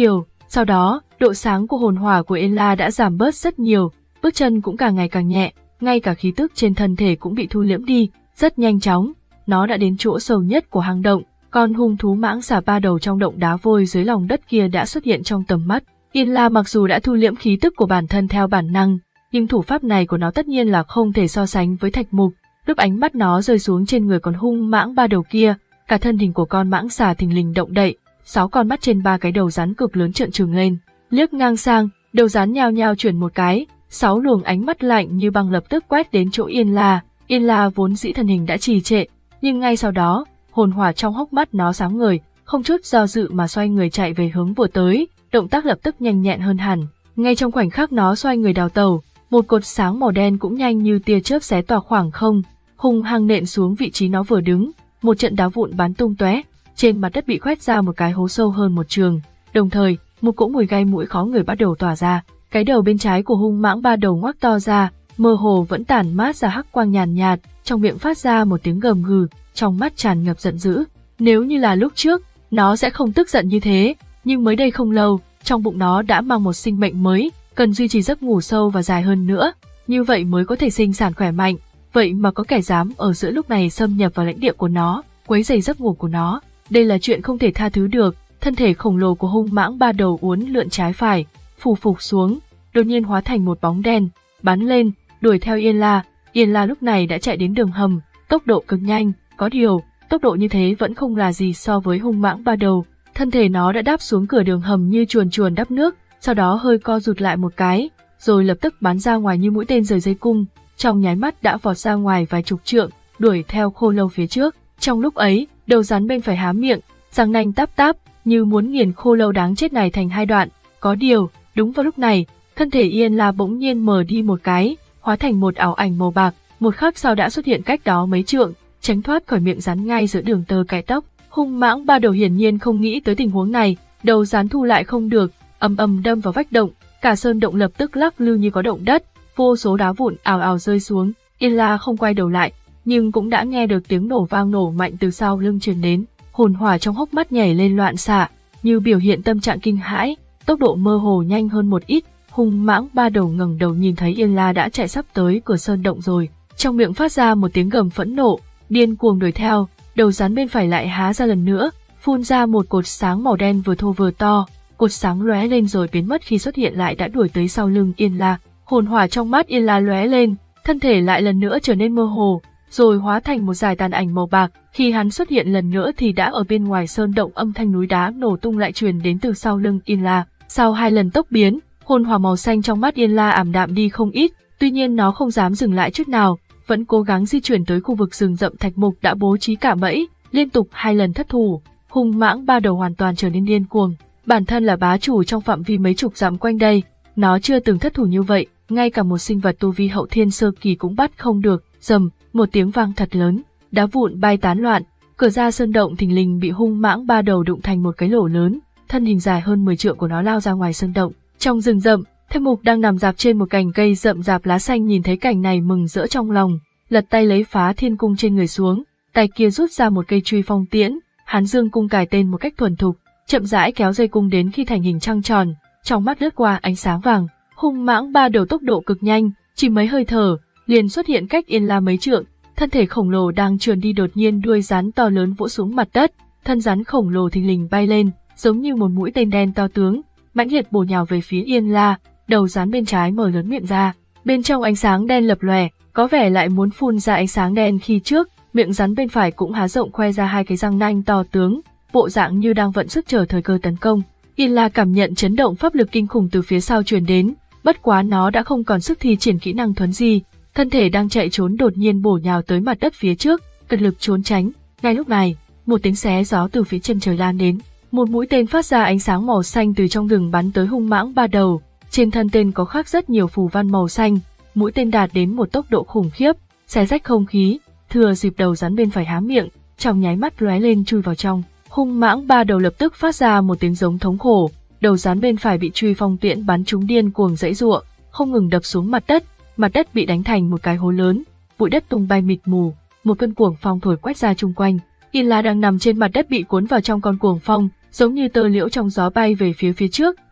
Sau đó, độ sáng của hồn hỏa của Yên La đã giảm bớt rất nhiều, bước chân cũng càng ngày càng nhẹ, ngay cả khí tức trên thân thể cũng bị thu liễm đi, rất nhanh chóng. Nó đã đến chỗ sâu nhất của hang động, con hung thú mãng xà ba đầu trong động đá vôi dưới lòng đất kia đã xuất hiện trong tầm mắt. Yên La mặc dù đã thu liễm khí tức của bản thân theo bản năng, nhưng thủ pháp này của nó tất nhiên là không thể so sánh với Thạch Mục. Lúc ánh mắt nó rơi xuống trên người con hung mãng ba đầu kia, cả thân hình của con mãng xà thình lình động đậy, sáu con mắt trên ba cái đầu rắn cực lớn trợn trừng lên, liếc ngang sang, đầu rắn nhao nhao chuyển một cái, sáu luồng ánh mắt lạnh như băng lập tức quét đến chỗ Yên La. Yên La vốn dĩ thân hình đã trì trệ, nhưng ngay sau đó, hồn hỏa trong hốc mắt nó sáng ngời, không chút do dự mà xoay người chạy về hướng vừa tới, động tác lập tức nhanh nhẹn hơn hẳn. Ngay trong khoảnh khắc nó xoay người đào tẩu, một cột sáng màu đen cũng nhanh như tia chớp xé tỏa khoảng không, hung hăng nện xuống vị trí nó vừa đứng, một trận đá vụn bắn tung tóe, trên mặt đất bị khoét ra một cái hố sâu hơn một trường. Đồng thời, một cỗ mùi gai mũi khó người bắt đầu tỏa ra, cái đầu bên trái của hung mãng ba đầu ngoác to ra, mơ hồ vẫn tản mát ra hắc quang nhàn nhạt, trong miệng phát ra một tiếng gầm gừ, trong mắt tràn ngập giận dữ. Nếu như là lúc trước, nó sẽ không tức giận như thế, nhưng mới đây không lâu, trong bụng nó đã mang một sinh mệnh mới, cần duy trì giấc ngủ sâu và dài hơn nữa, như vậy mới có thể sinh sản khỏe mạnh. Vậy mà có kẻ dám ở giữa lúc này xâm nhập vào lãnh địa của nó, quấy rầy giấc ngủ của nó, đây là chuyện không thể tha thứ được. Thân thể khổng lồ của hung mãng ba đầu uốn lượn trái phải, phù phục xuống, đột nhiên hóa thành một bóng đen, bắn lên, đuổi theo Yên La. Yên La lúc này đã chạy đến đường hầm, tốc độ cực nhanh, có điều, tốc độ như thế vẫn không là gì so với hung mãng ba đầu. Thân thể nó đã đáp xuống cửa đường hầm như chuồn chuồn đắp nước, sau đó hơi co rụt lại một cái, rồi lập tức bắn ra ngoài như mũi tên rời dây cung, trong nháy mắt đã vọt ra ngoài vài chục trượng, đuổi theo Khô Lâu phía trước. Trong lúc ấy, đầu rắn bên phải há miệng, răng nanh táp táp, như muốn nghiền Khô Lâu đáng chết này thành hai đoạn. Có điều, đúng vào lúc này, thân thể Yên La bỗng nhiên mờ đi một cái, hóa thành một ảo ảnh màu bạc, một khắc sau đã xuất hiện cách đó mấy trượng, tránh thoát khỏi miệng rắn ngay giữa đường tơ cái tóc. Hung mãng ba đầu hiển nhiên không nghĩ tới tình huống này, đầu rắn thu lại không được, ầm ầm đâm vào vách động, cả sơn động lập tức lắc lư như có động đất, vô số đá vụn ào ào rơi xuống. Yên La không quay đầu lại, nhưng cũng đã nghe được tiếng nổ vang nổ mạnh từ sau lưng truyền đến, hồn hỏa trong hốc mắt nhảy lên loạn xạ, như biểu hiện tâm trạng kinh hãi, tốc độ mơ hồ nhanh hơn một ít. Hung mãng ba đầu ngẩng đầu nhìn thấy Yên La đã chạy sắp tới cửa sơn động rồi, trong miệng phát ra một tiếng gầm phẫn nộ, điên cuồng đuổi theo. Đầu rắn bên phải lại há ra lần nữa, phun ra một cột sáng màu đen vừa thô vừa to, cột sáng lóe lên rồi biến mất khi xuất hiện lại đã đuổi tới sau lưng Yên La. Hồn hỏa trong mắt Yên La lóe lên, thân thể lại lần nữa trở nên mơ hồ, rồi hóa thành một dải tàn ảnh màu bạc. Khi hắn xuất hiện lần nữa thì đã ở bên ngoài sơn động, âm thanh núi đá nổ tung lại truyền đến từ sau lưng Yên La. Sau hai lần tốc biến, hồn hỏa màu xanh trong mắt Yên La ảm đạm đi không ít, tuy nhiên nó không dám dừng lại chút nào, vẫn cố gắng di chuyển tới khu vực rừng rậm Thạch Mục đã bố trí cả bẫy, liên tục hai lần thất thủ. Hung mãng ba đầu hoàn toàn trở nên điên cuồng, bản thân là bá chủ trong phạm vi mấy chục dặm quanh đây, nó chưa từng thất thủ như vậy, ngay cả một sinh vật tu vi hậu thiên sơ kỳ cũng bắt không được. Rầm, một tiếng vang thật lớn, đá vụn bay tán loạn, cửa ra sơn động thình lình bị hung mãng ba đầu đụng thành một cái lỗ lớn, thân hình dài hơn mười trượng của nó lao ra ngoài sơn động. Trong rừng rậm, Thạch Mục đang nằm dạp trên một cành cây rậm rạp lá xanh nhìn thấy cảnh này mừng rỡ trong lòng, lật tay lấy Phá Thiên Cung trên người xuống, tay kia rút ra một cây truy phong tiễn, hắn dương cung cài tên một cách thuần thục, chậm rãi kéo dây cung đến khi thành hình trăng tròn, trong mắt lướt qua ánh sáng vàng. Hung mãng ba đầu tốc độ cực nhanh, chỉ mấy hơi thở, liền xuất hiện cách Yên La mấy trượng, thân thể khổng lồ đang trườn đi đột nhiên đuôi rắn to lớn vỗ xuống mặt đất, thân rắn khổng lồ thình lình bay lên, giống như một mũi tên đen to tướng, mãnh liệt bổ nhào về phía Yên La. Đầu rắn bên trái mở lớn miệng ra, bên trong ánh sáng đen lập lòe, có vẻ lại muốn phun ra ánh sáng đen khi trước. Miệng rắn bên phải cũng há rộng khoe ra hai cái răng nanh to tướng, bộ dạng như đang vận sức chờ thời cơ tấn công. Yên La cảm nhận chấn động pháp lực kinh khủng từ phía sau truyền đến, bất quá nó đã không còn sức thi triển kỹ năng thuấn di, thân thể đang chạy trốn đột nhiên bổ nhào tới mặt đất phía trước, cật lực trốn tránh. Ngay lúc này, một tiếng xé gió từ phía chân trời lan đến, một mũi tên phát ra ánh sáng màu xanh từ trong rừng bắn tới hung mãng ba đầu. Trên thân tên có khắc rất nhiều phù văn màu xanh, mũi tên đạt đến một tốc độ khủng khiếp, xé rách không khí, thừa dịp đầu rắn bên phải há miệng, trong nháy mắt lóe lên chui vào trong. Hung mãng ba đầu lập tức phát ra một tiếng giống thống khổ, đầu rắn bên phải bị truy phong tiễn bắn trúng điên cuồng giãy giụa, không ngừng đập xuống mặt đất, mặt đất bị đánh thành một cái hố lớn, bụi đất tung bay mịt mù, một cơn cuồng phong thổi quét ra chung quanh. Yên La đang nằm trên mặt đất bị cuốn vào trong con cuồng phong, giống như tơ liễu trong gió bay về phía phía trước,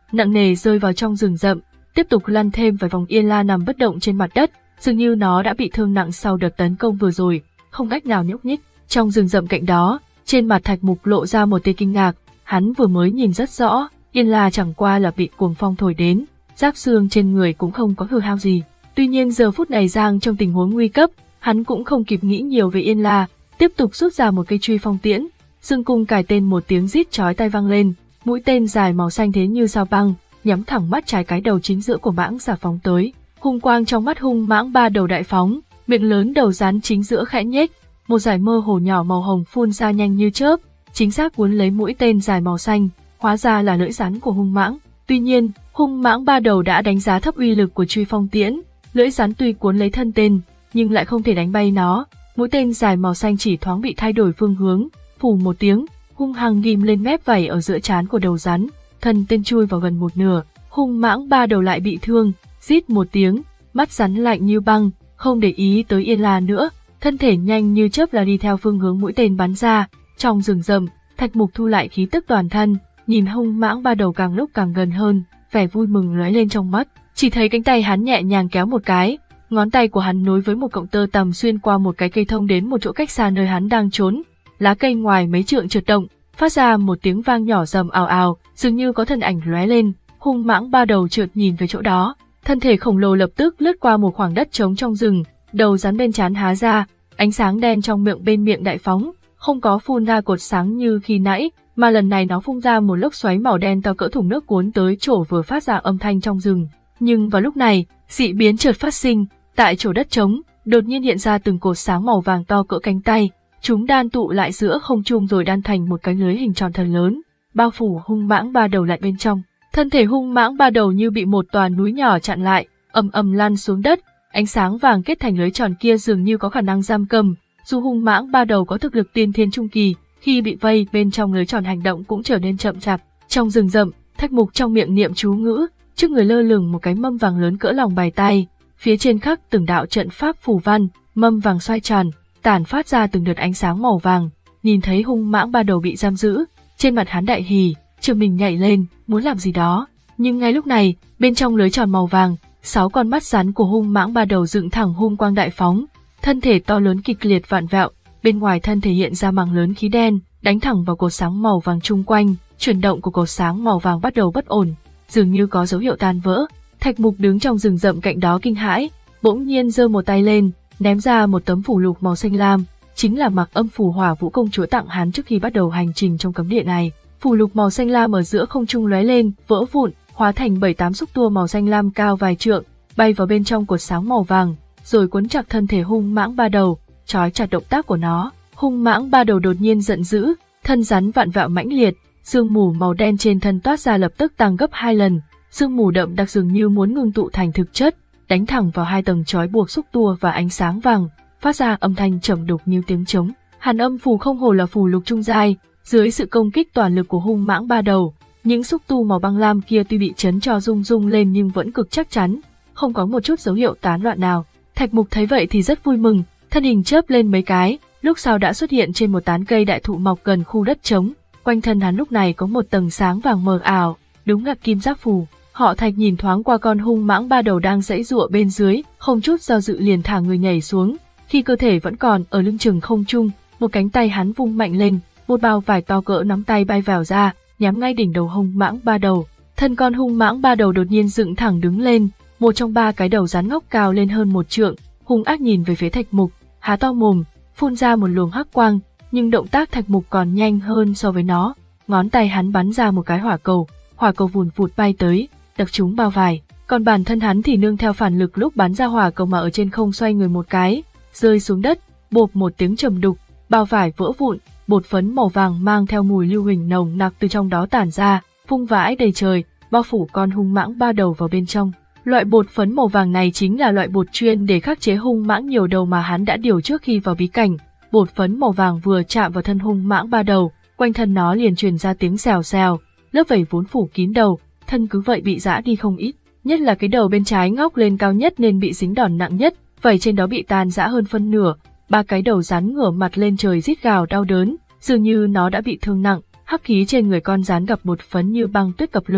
nặng nề rơi vào trong rừng rậm, tiếp tục lăn thêm vài vòng. Yên La nằm bất động trên mặt đất, dường như nó đã bị thương nặng sau đợt tấn công vừa rồi, không cách nào nhúc nhích. Trong rừng rậm cạnh đó, trên mặt Thạch Mục lộ ra một tia kinh ngạc, hắn vừa mới nhìn rất rõ, Yên La chẳng qua là bị cuồng phong thổi đến, giáp xương trên người cũng không có hư hao gì. Tuy nhiên giờ phút này Giang trong tình huống nguy cấp, hắn cũng không kịp nghĩ nhiều về Yên La, tiếp tục rút ra một cây truy phong tiễn, dương cung cài tên, một tiếng rít chói tai vang lên, mũi tên dài màu xanh thế như sao băng, nhắm thẳng mắt trái cái đầu chính giữa của mãng xà phóng tới. Hung quang trong mắt hung mãng ba đầu đại phóng, miệng lớn đầu rắn chính giữa khẽ nhếch, một dải mơ hồ nhỏ màu hồng phun ra nhanh như chớp, chính xác cuốn lấy mũi tên dài màu xanh, hóa ra là lưỡi rắn của hung mãng. Tuy nhiên, hung mãng ba đầu đã đánh giá thấp uy lực của truy phong tiễn, lưỡi rắn tuy cuốn lấy thân tên, nhưng lại không thể đánh bay nó. Mũi tên dài màu xanh chỉ thoáng bị thay đổi phương hướng, phù một tiếng, hung hăng ghim lên mép vảy ở giữa trán của đầu rắn, thân tên chui vào gần một nửa. Hung mãng ba đầu lại bị thương, rít một tiếng, mắt rắn lạnh như băng, không để ý tới Yên La nữa, thân thể nhanh như chớp là đi theo phương hướng mũi tên bắn ra. Trong rừng rậm, Thạch Mục thu lại khí tức toàn thân, nhìn hung mãng ba đầu càng lúc càng gần hơn, vẻ vui mừng lóe lên trong mắt. Chỉ thấy cánh tay hắn nhẹ nhàng kéo một cái, ngón tay của hắn nối với một cọng tơ tằm xuyên qua một cái cây thông đến một chỗ cách xa nơi hắn đang trốn. Lá cây ngoài mấy trượng chợt động, phát ra một tiếng vang nhỏ rầm ào ào, dường như có thân ảnh lóe lên. Hung mãng ba đầu chợt nhìn về chỗ đó, thân thể khổng lồ lập tức lướt qua một khoảng đất trống trong rừng, đầu rắn bên trán há ra, ánh sáng đen trong miệng bên miệng đại phóng, không có phun ra cột sáng như khi nãy, mà lần này nó phun ra một lốc xoáy màu đen to cỡ thùng nước cuốn tới chỗ vừa phát ra âm thanh trong rừng. Nhưng vào lúc này, dị biến chợt phát sinh, tại chỗ đất trống, đột nhiên hiện ra từng cột sáng màu vàng to cỡ cánh tay, chúng đan tụ lại giữa không trung rồi đan thành một cái lưới hình tròn thật lớn, bao phủ hung mãng ba đầu lại bên trong. Thân thể hung mãng ba đầu như bị một tòa núi nhỏ chặn lại, ầm ầm lăn xuống đất, ánh sáng vàng kết thành lưới tròn kia dường như có khả năng giam cầm. Dù hung mãng ba đầu có thực lực tiên thiên trung kỳ, khi bị vây bên trong lưới tròn hành động cũng trở nên chậm chạp. Trong rừng rậm, Thạch Mục trong miệng niệm chú ngữ, trước người lơ lửng một cái mâm vàng lớn cỡ lòng bàn tay, phía trên khắc từng đạo trận pháp phù văn, mâm vàng xoay tròn, tản phát ra từng đợt ánh sáng màu vàng. Nhìn thấy hung mãng ba đầu bị giam giữ, trên mặt hắn đại hỉ, trường mình nhảy lên, muốn làm gì đó. Nhưng ngay lúc này, bên trong lưới tròn màu vàng, sáu con mắt rắn của hung mãng ba đầu dựng thẳng hung quang đại phóng, thân thể to lớn kịch liệt vặn vẹo, bên ngoài thân thể hiện ra mảng lớn khí đen, đánh thẳng vào cột sáng màu vàng chung quanh. Chuyển động của cột sáng màu vàng bắt đầu bất ổn, dường như có dấu hiệu tan vỡ. Thạch Mục đứng trong rừng rậm cạnh đó kinh hãi, bỗng nhiên giơ một tay lên, ném ra một tấm phù lục màu xanh lam, chính là Mặc Âm phù Hỏa Vũ công chúa tặng hắn trước khi bắt đầu hành trình trong cấm địa này. Phù lục màu xanh lam ở giữa không trung lóe lên, vỡ vụn, hóa thành bảy tám xúc tua màu xanh lam cao vài trượng, bay vào bên trong cột sáng màu vàng, rồi cuốn chặt thân thể hung mãng ba đầu, trói chặt động tác của nó. Hung mãng ba đầu đột nhiên giận dữ, thân rắn vặn vẹo mãnh liệt, sương mù màu đen trên thân toát ra lập tức tăng gấp hai lần, sương mù đậm đặc dường như muốn ngưng tụ thành thực chất, đánh thẳng vào hai tầng trói buộc xúc tua và ánh sáng vàng, phát ra âm thanh trầm đục như tiếng trống. Hàn Âm phù không hổ là phù lục trung giai, dưới sự công kích toàn lực của hung mãng ba đầu, những xúc tu màu băng lam kia tuy bị chấn cho rung rung lên nhưng vẫn cực chắc chắn, không có một chút dấu hiệu tán loạn nào. Thạch Mục thấy vậy thì rất vui mừng, thân hình chớp lên mấy cái, lúc sau đã xuất hiện trên một tán cây đại thụ mọc gần khu đất trống. Quanh thân hắn lúc này có một tầng sáng vàng mờ ảo, đúng là kim giác phù. Họ Thạch nhìn thoáng qua con hung mãng ba đầu đang giãy giụa bên dưới, không chút do dự liền thả người nhảy xuống. Khi cơ thể vẫn còn ở lưng chừng không trung, một cánh tay hắn vung mạnh lên, một bao vải to cỡ nắm tay bay vào ra, nhắm ngay đỉnh đầu hung mãng ba đầu. Thân con hung mãng ba đầu đột nhiên dựng thẳng đứng lên, một trong ba cái đầu rắn ngóc cao lên hơn một trượng, hung ác nhìn về phía Thạch Mục, há to mồm, phun ra một luồng hắc quang, nhưng động tác Thạch Mục còn nhanh hơn so với nó. Ngón tay hắn bắn ra một cái hỏa cầu, hỏa cầu vùn vụt bay tới, đập trúng bao vải, còn bản thân hắn thì nương theo phản lực lúc bắn ra hỏa cầu mà ở trên không xoay người một cái, rơi xuống đất, bộp một tiếng trầm đục, bao vải vỡ vụn, bột phấn màu vàng mang theo mùi lưu huỳnh nồng nặc từ trong đó tản ra, phung vãi đầy trời, bao phủ con hung mãng ba đầu vào bên trong. Loại bột phấn màu vàng này chính là loại bột chuyên để khắc chế hung mãng nhiều đầu mà hắn đã điều trước khi vào bí cảnh. Bột phấn màu vàng vừa chạm vào thân hung mãng ba đầu, quanh thân nó liền truyền ra tiếng xèo xèo, lớp vảy vốn phủ kín đầu, thân cứ vậy bị rã đi không ít, nhất là cái đầu bên trái ngóc lên cao nhất nên bị dính đòn nặng nhất, vảy trên đó bị tan rã hơn phân nửa. Ba cái đầu rắn ngửa mặt lên trời rít gào đau đớn, dường như nó đã bị thương nặng. Hắc khí trên người con rắn gặp bột phấn như băng tuyết gặp lửa,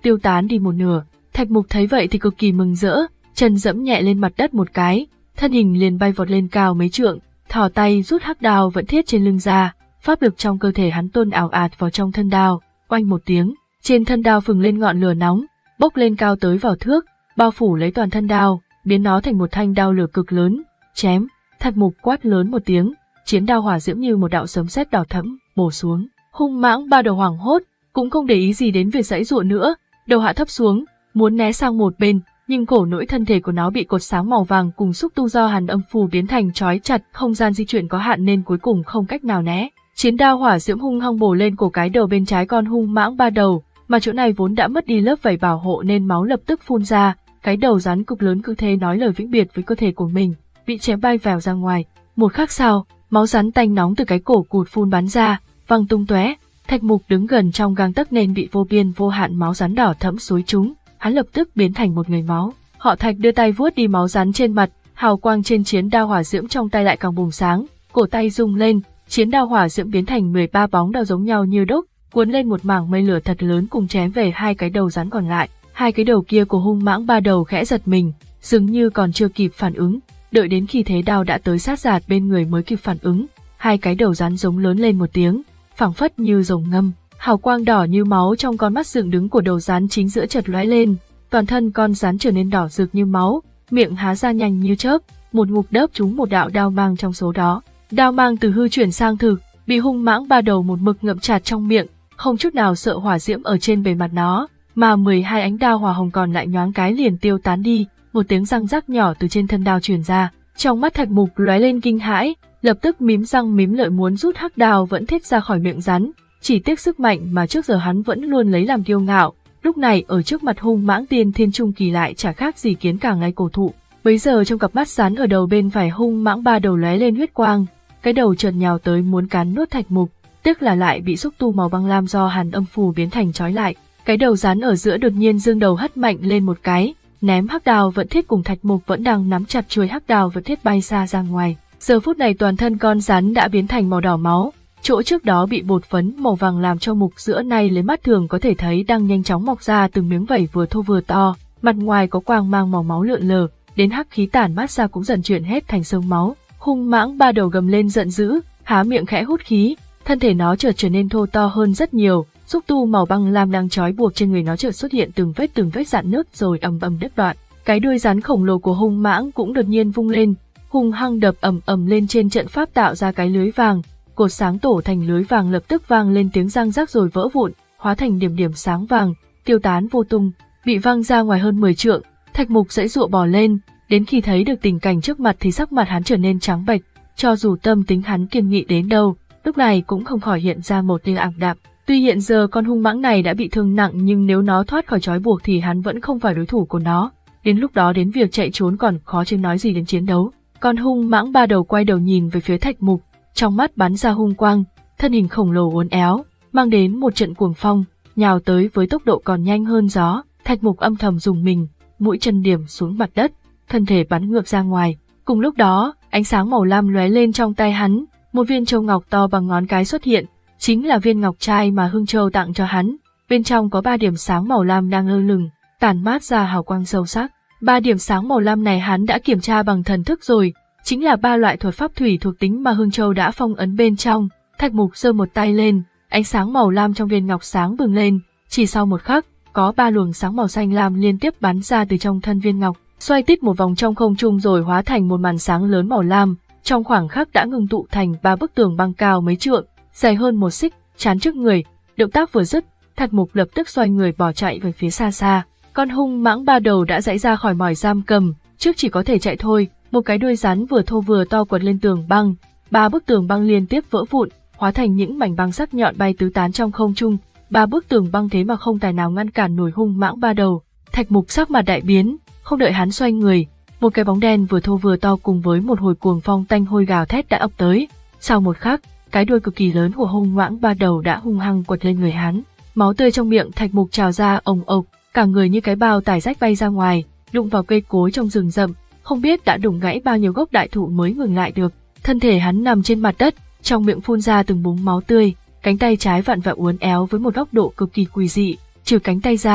tiêu tán đi một nửa. Thạch Mục thấy vậy thì cực kỳ mừng rỡ, chân dẫm nhẹ lên mặt đất một cái, thân hình liền bay vọt lên cao mấy trượng, thò tay rút hắc đao vẫn thiết trên lưng ra, pháp lực trong cơ thể hắn tuôn ảo ạt vào trong thân đao, oanh một tiếng, trên thân đao phừng lên ngọn lửa nóng, bốc lên cao tới vào thước, bao phủ lấy toàn thân đao, biến nó thành một thanh đao lửa cực lớn, chém. Thạch Mục quát lớn một tiếng, chiến đao hỏa diễm như một đạo sấm sét đỏ thẫm bổ xuống. Hung mãng ba đầu hoảng hốt, cũng không để ý gì đến việc giãy giụa nữa, đầu hạ thấp xuống, muốn né sang một bên, nhưng cổ nỗi thân thể của nó bị cột sáng màu vàng cùng xúc tu do hàn âm phù biến thành trói chặt, không gian di chuyển có hạn nên cuối cùng không cách nào né. Chiến đao hỏa diễm hung hăng bổ lên cổ cái đầu bên trái con hung mãng ba đầu, mà chỗ này vốn đã mất đi lớp vảy bảo hộ nên máu lập tức phun ra, cái đầu rắn cực lớn cứ thế nói lời vĩnh biệt với cơ thể của mình, bị chém bay vèo ra ngoài. Một khắc sau, máu rắn tanh nóng từ cái cổ cụt phun bắn ra, văng tung tóe. Thạch Mục đứng gần trong gang tấc nên bị vô biên vô hạn máu rắn đỏ thẫm xối trúng, hắn lập tức biến thành một người máu. Họ Thạch đưa tay vuốt đi máu rắn trên mặt, hào quang trên chiến đao hỏa diễm trong tay lại càng bùng sáng, cổ tay rung lên, chiến đao hỏa diễm biến thành mười ba bóng đao giống nhau như đúc, cuốn lên một mảng mây lửa thật lớn cùng chém về hai cái đầu rắn còn lại. Hai cái đầu kia của hung mãng ba đầu khẽ giật mình, dường như còn chưa kịp phản ứng, đợi đến khi thế đao đã tới sát giạt bên người mới kịp phản ứng. Hai cái đầu rắn giống lớn lên một tiếng, phảng phất như rồng ngâm, hào quang đỏ như máu trong con mắt dựng đứng của đầu rắn chính giữa chợt lóe lên, toàn thân con rắn trở nên đỏ rực như máu, miệng há ra nhanh như chớp, một ngụm đớp trúng một đạo đao mang trong số đó. Đao mang từ hư chuyển sang thực, bị hung mãng ba đầu một mực ngậm chặt trong miệng, không chút nào sợ hỏa diễm ở trên bề mặt nó, mà mười hai ánh đao hỏa hồng còn lại nhoáng cái liền tiêu tán đi, một tiếng răng rắc nhỏ từ trên thân đao truyền ra. Trong mắt Thạch Mục lóe lên kinh hãi, lập tức mím răng mím lợi muốn rút hắc đao vẫn thiết ra khỏi miệng rắn, chỉ tiếc sức mạnh mà trước giờ hắn vẫn luôn lấy làm kiêu ngạo, lúc này ở trước mặt hung mãng tiên thiên trung kỳ lại chả khác gì kiến cả ngay cổ thụ. Bấy giờ trong cặp mắt rắn ở đầu bên phải hung mãng ba đầu lóe lên huyết quang, cái đầu chợt nhào tới muốn cắn nuốt Thạch Mục, tiếc là lại bị xúc tu màu băng lam do hàn âm phù biến thành trói lại. Cái đầu rắn ở giữa đột nhiên dương đầu hất mạnh lên một cái, ném hắc đao vận thiết cùng Thạch Mục vẫn đang nắm chặt chuôi hắc đao vận thiết bay xa ra ngoài. Giờ phút này toàn thân con rắn đã biến thành màu đỏ máu, chỗ trước đó bị bột phấn màu vàng làm cho mục giữa này lấy mắt thường có thể thấy đang nhanh chóng mọc ra từng miếng vảy vừa thô vừa to, mặt ngoài có quang mang màu máu lượn lờ, đến hắc khí tản mát ra cũng dần chuyển hết thành sương máu. Hung mãng ba đầu gầm lên giận dữ, há miệng khẽ hút khí, thân thể nó chợt trở nên thô to hơn rất nhiều, xúc tu màu băng lam đang trói buộc trên người nó chợt xuất hiện từng vết từng vết rạn nứt rồi ầm ầm đứt đoạn. Cái đuôi rắn khổng lồ của hung mãng cũng đột nhiên vung lên, hung hăng đập ầm ầm lên trên trận pháp tạo ra cái lưới vàng, cột sáng tổ thành lưới vàng lập tức vang lên tiếng răng rắc rồi vỡ vụn, hóa thành điểm điểm sáng vàng, tiêu tán vô tung, bị văng ra ngoài hơn mười trượng. Thạch Mục giãy giụa bò lên, đến khi thấy được tình cảnh trước mặt thì sắc mặt hắn trở nên trắng bệch, cho dù tâm tính hắn kiên nghị đến đâu, lúc này cũng không khỏi hiện ra một tia ảm đạm. Tuy hiện giờ con hung mãng này đã bị thương nặng nhưng nếu nó thoát khỏi trói buộc thì hắn vẫn không phải đối thủ của nó, đến lúc đó đến việc chạy trốn còn khó chứ nói gì đến chiến đấu. Con hung mãng ba đầu quay đầu nhìn về phía Thạch Mục, trong mắt bắn ra hung quang, thân hình khổng lồ uốn éo, mang đến một trận cuồng phong, nhào tới với tốc độ còn nhanh hơn gió. Thạch Mục âm thầm dùng mình, mũi chân điểm xuống mặt đất, thân thể bắn ngược ra ngoài. Cùng lúc đó, ánh sáng màu lam lóe lên trong tay hắn, một viên châu ngọc to bằng ngón cái xuất hiện, chính là viên ngọc trai mà Hương Châu tặng cho hắn. Bên trong có ba điểm sáng màu lam đang lơ lửng, tản mát ra hào quang sâu sắc. Ba điểm sáng màu lam này hắn đã kiểm tra bằng thần thức rồi, chính là ba loại thuật pháp thủy thuộc tính mà Hương Châu đã phong ấn bên trong. Thạch Mục giơ một tay lên, ánh sáng màu lam trong viên ngọc sáng bừng lên, chỉ sau một khắc, có ba luồng sáng màu xanh lam liên tiếp bắn ra từ trong thân viên ngọc, xoay tít một vòng trong không trung rồi hóa thành một màn sáng lớn màu lam, trong khoảng khắc đã ngưng tụ thành ba bức tường băng cao mấy trượng, dài hơn một xích, chắn trước người. Động tác vừa dứt, Thạch Mục lập tức xoay người bỏ chạy về phía xa xa. Con hung mãng ba đầu đã giãy ra khỏi mỏi giam cầm, trước chỉ có thể chạy thôi, một cái đuôi rắn vừa thô vừa to quật lên tường băng, ba bức tường băng liên tiếp vỡ vụn, hóa thành những mảnh băng sắc nhọn bay tứ tán trong không trung. Ba bức tường băng thế mà không tài nào ngăn cản nổi hung mãng ba đầu. Thạch Mục sắc mặt đại biến, không đợi hắn xoay người, một cái bóng đen vừa thô vừa to cùng với một hồi cuồng phong tanh hôi gào thét đã ập tới. Sau một khắc, cái đuôi cực kỳ lớn của hung mãng ba đầu đã hung hăng quật lên người hắn. Máu tươi trong miệng Thạch Mục trào ra ồng ộc, cả người như cái bao tải rách bay ra ngoài, đụng vào cây cối trong rừng rậm, không biết đã đụng gãy bao nhiêu gốc đại thụ mới ngừng lại được. Thân thể hắn nằm trên mặt đất, trong miệng phun ra từng búng máu tươi, cánh tay trái vặn vẹo uốn éo với một góc độ cực kỳ quỷ dị, trừ cánh tay ra,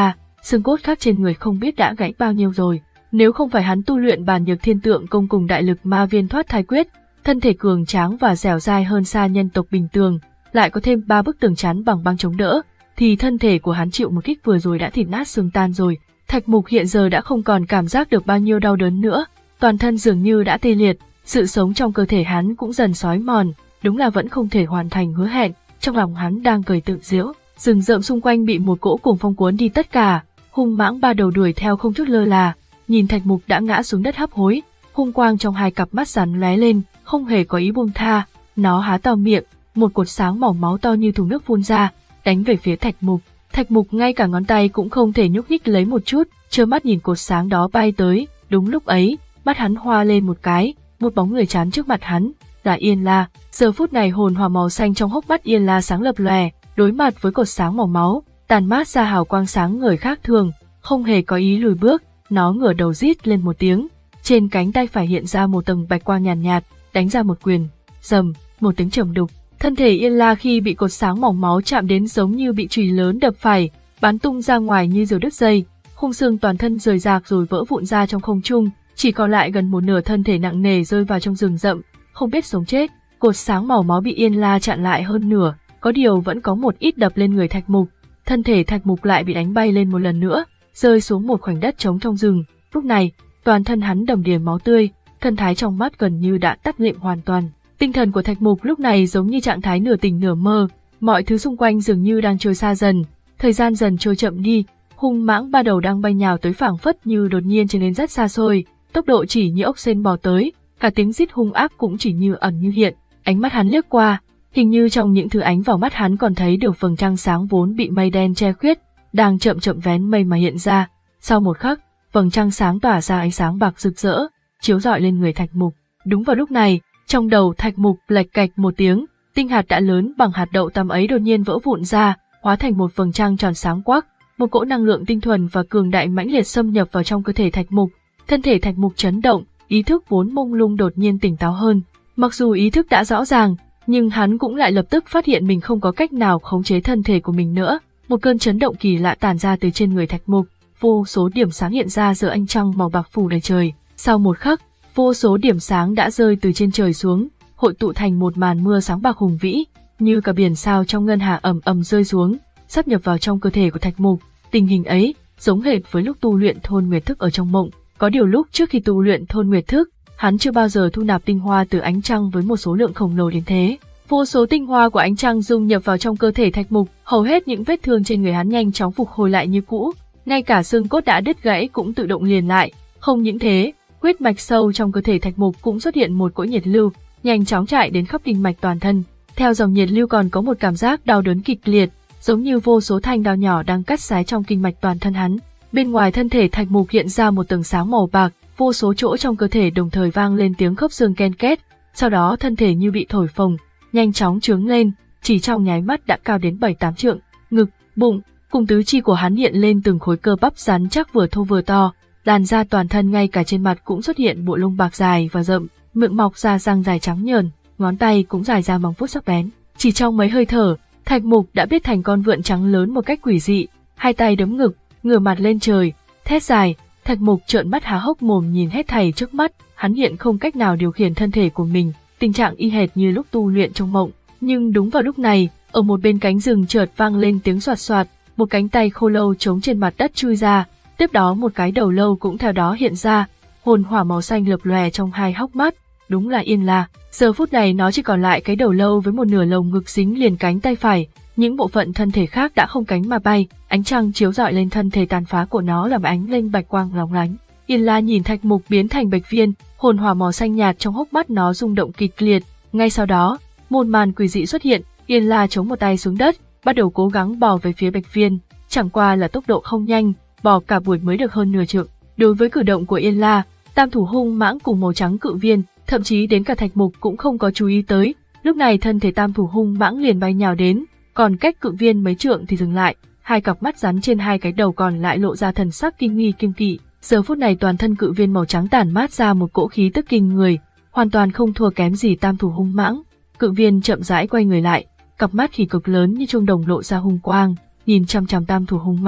xương cốt khác trên người không biết đã gãy bao nhiêu rồi. Nếu không phải hắn tu luyện Bàn Nhược Thiên Tượng Công cùng Đại Lực Ma Viên Thoát Thai Quyết, thân thể cường tráng và dẻo dai hơn xa nhân tộc bình thường, lại có thêm ba bức tường chắn bằng băng chống đỡ, thì thân thể của hắn chịu một kích vừa rồi đã thịt nát xương tan rồi. Thạch Mục hiện giờ đã không còn cảm giác được bao nhiêu đau đớn nữa, toàn thân dường như đã tê liệt, sự sống trong cơ thể hắn cũng dần xói mòn, đúng là vẫn không thể hoàn thành hứa hẹn. Trong lòng hắn đang cười tự giễu, rừng rậm xung quanh bị một cỗ cuồng phong cuốn đi tất cả, hung mãng ba đầu đuổi theo không chút lơ là, nhìn Thạch Mục đã ngã xuống đất hấp hối, hung quang trong hai cặp mắt rắn lóe lên, không hề có ý buông tha, nó há to miệng, một cột sáng màu máu to như thùng nước phun ra, đánh về phía Thạch Mục. Thạch Mục ngay cả ngón tay cũng không thể nhúc nhích lấy một chút, trơ mắt nhìn cột sáng đó bay tới. Đúng lúc ấy, mắt hắn hoa lên một cái, một bóng người chắn trước mặt hắn, là Yên La. Giờ phút này hồn hỏa màu xanh trong hốc mắt Yên La sáng lập lòe, đối mặt với cột sáng màu máu, tàn mát ra hào quang sáng ngời khác thường, không hề có ý lùi bước, nó ngửa đầu rít lên một tiếng, trên cánh tay phải hiện ra một tầng bạch quang nhàn nhạt, nhạt, đánh ra một quyền, rầm, một tiếng trầm đục. Thân thể Yên La khi bị cột sáng màu máu chạm đến giống như bị chùy lớn đập phải, bắn tung ra ngoài như diều đứt dây, khung xương toàn thân rời rạc rồi vỡ vụn ra trong không trung, chỉ còn lại gần một nửa thân thể nặng nề rơi vào trong rừng rậm, không biết sống chết. Cột sáng màu máu bị Yên La chặn lại hơn nửa, có điều vẫn có một ít đập lên người Thạch Mục. Thân thể Thạch Mục lại bị đánh bay lên một lần nữa, rơi xuống một khoảnh đất trống trong rừng. Lúc này, toàn thân hắn đầm đìa máu tươi, thần thái trong mắt gần như đã tắt lịm hoàn toàn. Tinh thần của Thạch Mục lúc này giống như trạng thái nửa tỉnh nửa mơ, mọi thứ xung quanh dường như đang trôi xa dần, thời gian dần trôi chậm đi, hung mãng ba đầu đang bay nhào tới phảng phất như đột nhiên trở nên rất xa xôi, tốc độ chỉ như ốc sên bò tới, cả tiếng rít hung ác cũng chỉ như ẩn như hiện. Ánh mắt hắn liếc qua, hình như trong những thứ ánh vào mắt hắn còn thấy được vầng trăng sáng vốn bị mây đen che khuyết, đang chậm chậm vén mây mà hiện ra. Sau một khắc, vầng trăng sáng tỏa ra ánh sáng bạc rực rỡ, chiếu rọi lên người Thạch Mục. Đúng vào lúc này, trong đầu Thạch Mục lạch cạch một tiếng, tinh hạt đã lớn bằng hạt đậu tằm ấy đột nhiên vỡ vụn ra, hóa thành một vầng trăng tròn sáng quắc, một cỗ năng lượng tinh thuần và cường đại mãnh liệt xâm nhập vào trong cơ thể Thạch Mục. Thân thể Thạch Mục chấn động, ý thức vốn mông lung đột nhiên tỉnh táo hơn. Mặc dù ý thức đã rõ ràng, nhưng hắn cũng lại lập tức phát hiện mình không có cách nào khống chế thân thể của mình nữa. Một cơn chấn động kỳ lạ tản ra từ trên người Thạch Mục, vô số điểm sáng hiện ra giữa ánh trăng màu bạc phủ đầy trời. Sau một khắc, vô số điểm sáng đã rơi từ trên trời xuống, hội tụ thành một màn mưa sáng bạc hùng vĩ, như cả biển sao trong ngân hà ầm ầm rơi xuống, sắp nhập vào trong cơ thể của Thạch Mục. Tình hình ấy giống hệt với lúc tu luyện Thôn Nguyệt Thức ở trong mộng. Có điều lúc trước khi tu luyện Thôn Nguyệt Thức, hắn chưa bao giờ thu nạp tinh hoa từ ánh trăng với một số lượng khổng lồ đến thế. Vô số tinh hoa của ánh trăng dung nhập vào trong cơ thể Thạch Mục, hầu hết những vết thương trên người hắn nhanh chóng phục hồi lại như cũ, ngay cả xương cốt đã đứt gãy cũng tự động liền lại. Không những thế, huyết mạch sâu trong cơ thể Thạch Mục cũng xuất hiện một cỗ nhiệt lưu, nhanh chóng chạy đến khắp kinh mạch toàn thân. Theo dòng nhiệt lưu còn có một cảm giác đau đớn kịch liệt, giống như vô số thanh đao nhỏ đang cắt xé trong kinh mạch toàn thân hắn. Bên ngoài thân thể Thạch Mục hiện ra một tầng sáng màu bạc, vô số chỗ trong cơ thể đồng thời vang lên tiếng khớp xương ken két, sau đó thân thể như bị thổi phồng, nhanh chóng trướng lên, chỉ trong nháy mắt đã cao đến bảy tám trượng, ngực, bụng, cùng tứ chi của hắn hiện lên từng khối cơ bắp rắn chắc vừa thô vừa to, làn da toàn thân ngay cả trên mặt cũng xuất hiện bộ lông bạc dài và rậm, miệng mọc ra răng dài trắng nhờn, ngón tay cũng dài ra móng vuốt sắc bén. Chỉ trong mấy hơi thở, Thạch Mục đã biết thành con vượn trắng lớn một cách quỷ dị, hai tay đấm ngực, ngửa mặt lên trời, thét dài. Thạch Mục trợn mắt há hốc mồm nhìn hết thảy trước mắt, hắn hiện không cách nào điều khiển thân thể của mình, tình trạng y hệt như lúc tu luyện trong mộng. Nhưng đúng vào lúc này, ở một bên cánh rừng chợt vang lên tiếng xoạt xoạt, một cánh tay khô lâu trống trên mặt đất chui ra, tiếp đó một cái đầu lâu cũng theo đó hiện ra, hồn hỏa màu xanh lập lòe trong hai hốc mắt, đúng là Yên La. Giờ phút này nó chỉ còn lại cái đầu lâu với một nửa lồng ngực dính liền cánh tay phải, những bộ phận thân thể khác đã không cánh mà bay, ánh trăng chiếu rọi lên thân thể tàn phá của nó làm ánh lên bạch quang lóng lánh. Yên La nhìn Thạch Mục biến thành bạch viên, hồn hỏa màu xanh nhạt trong hốc mắt nó rung động kịch liệt, ngay sau đó, một màn quỷ dị xuất hiện, Yên La chống một tay xuống đất, bắt đầu cố gắng bò về phía bạch viên, chẳng qua là tốc độ không nhanh, bò cả buổi mới được hơn nửa trượng. Đối với cử động của Yên La, tam thủ hung mãng cùng màu trắng cự viên, thậm chí đến cả Thạch Mục cũng không có chú ý tới. Lúc này thân thể tam thủ hung mãng liền bay nhào đến, còn cách cự viên mấy trượng thì dừng lại, hai cặp mắt rắn trên hai cái đầu còn lại lộ ra thần sắc kinh nghi kiêng kỵ. Giờ phút này toàn thân cự viên màu trắng tản mát ra một cỗ khí tức kinh người, hoàn toàn không thua kém gì tam thủ hung mãng. Cự viên chậm rãi quay người lại, cặp mắt thì cực lớn như chuông đồng lộ ra hung quang, nhìn chằm chằm tam thủ hung mãng.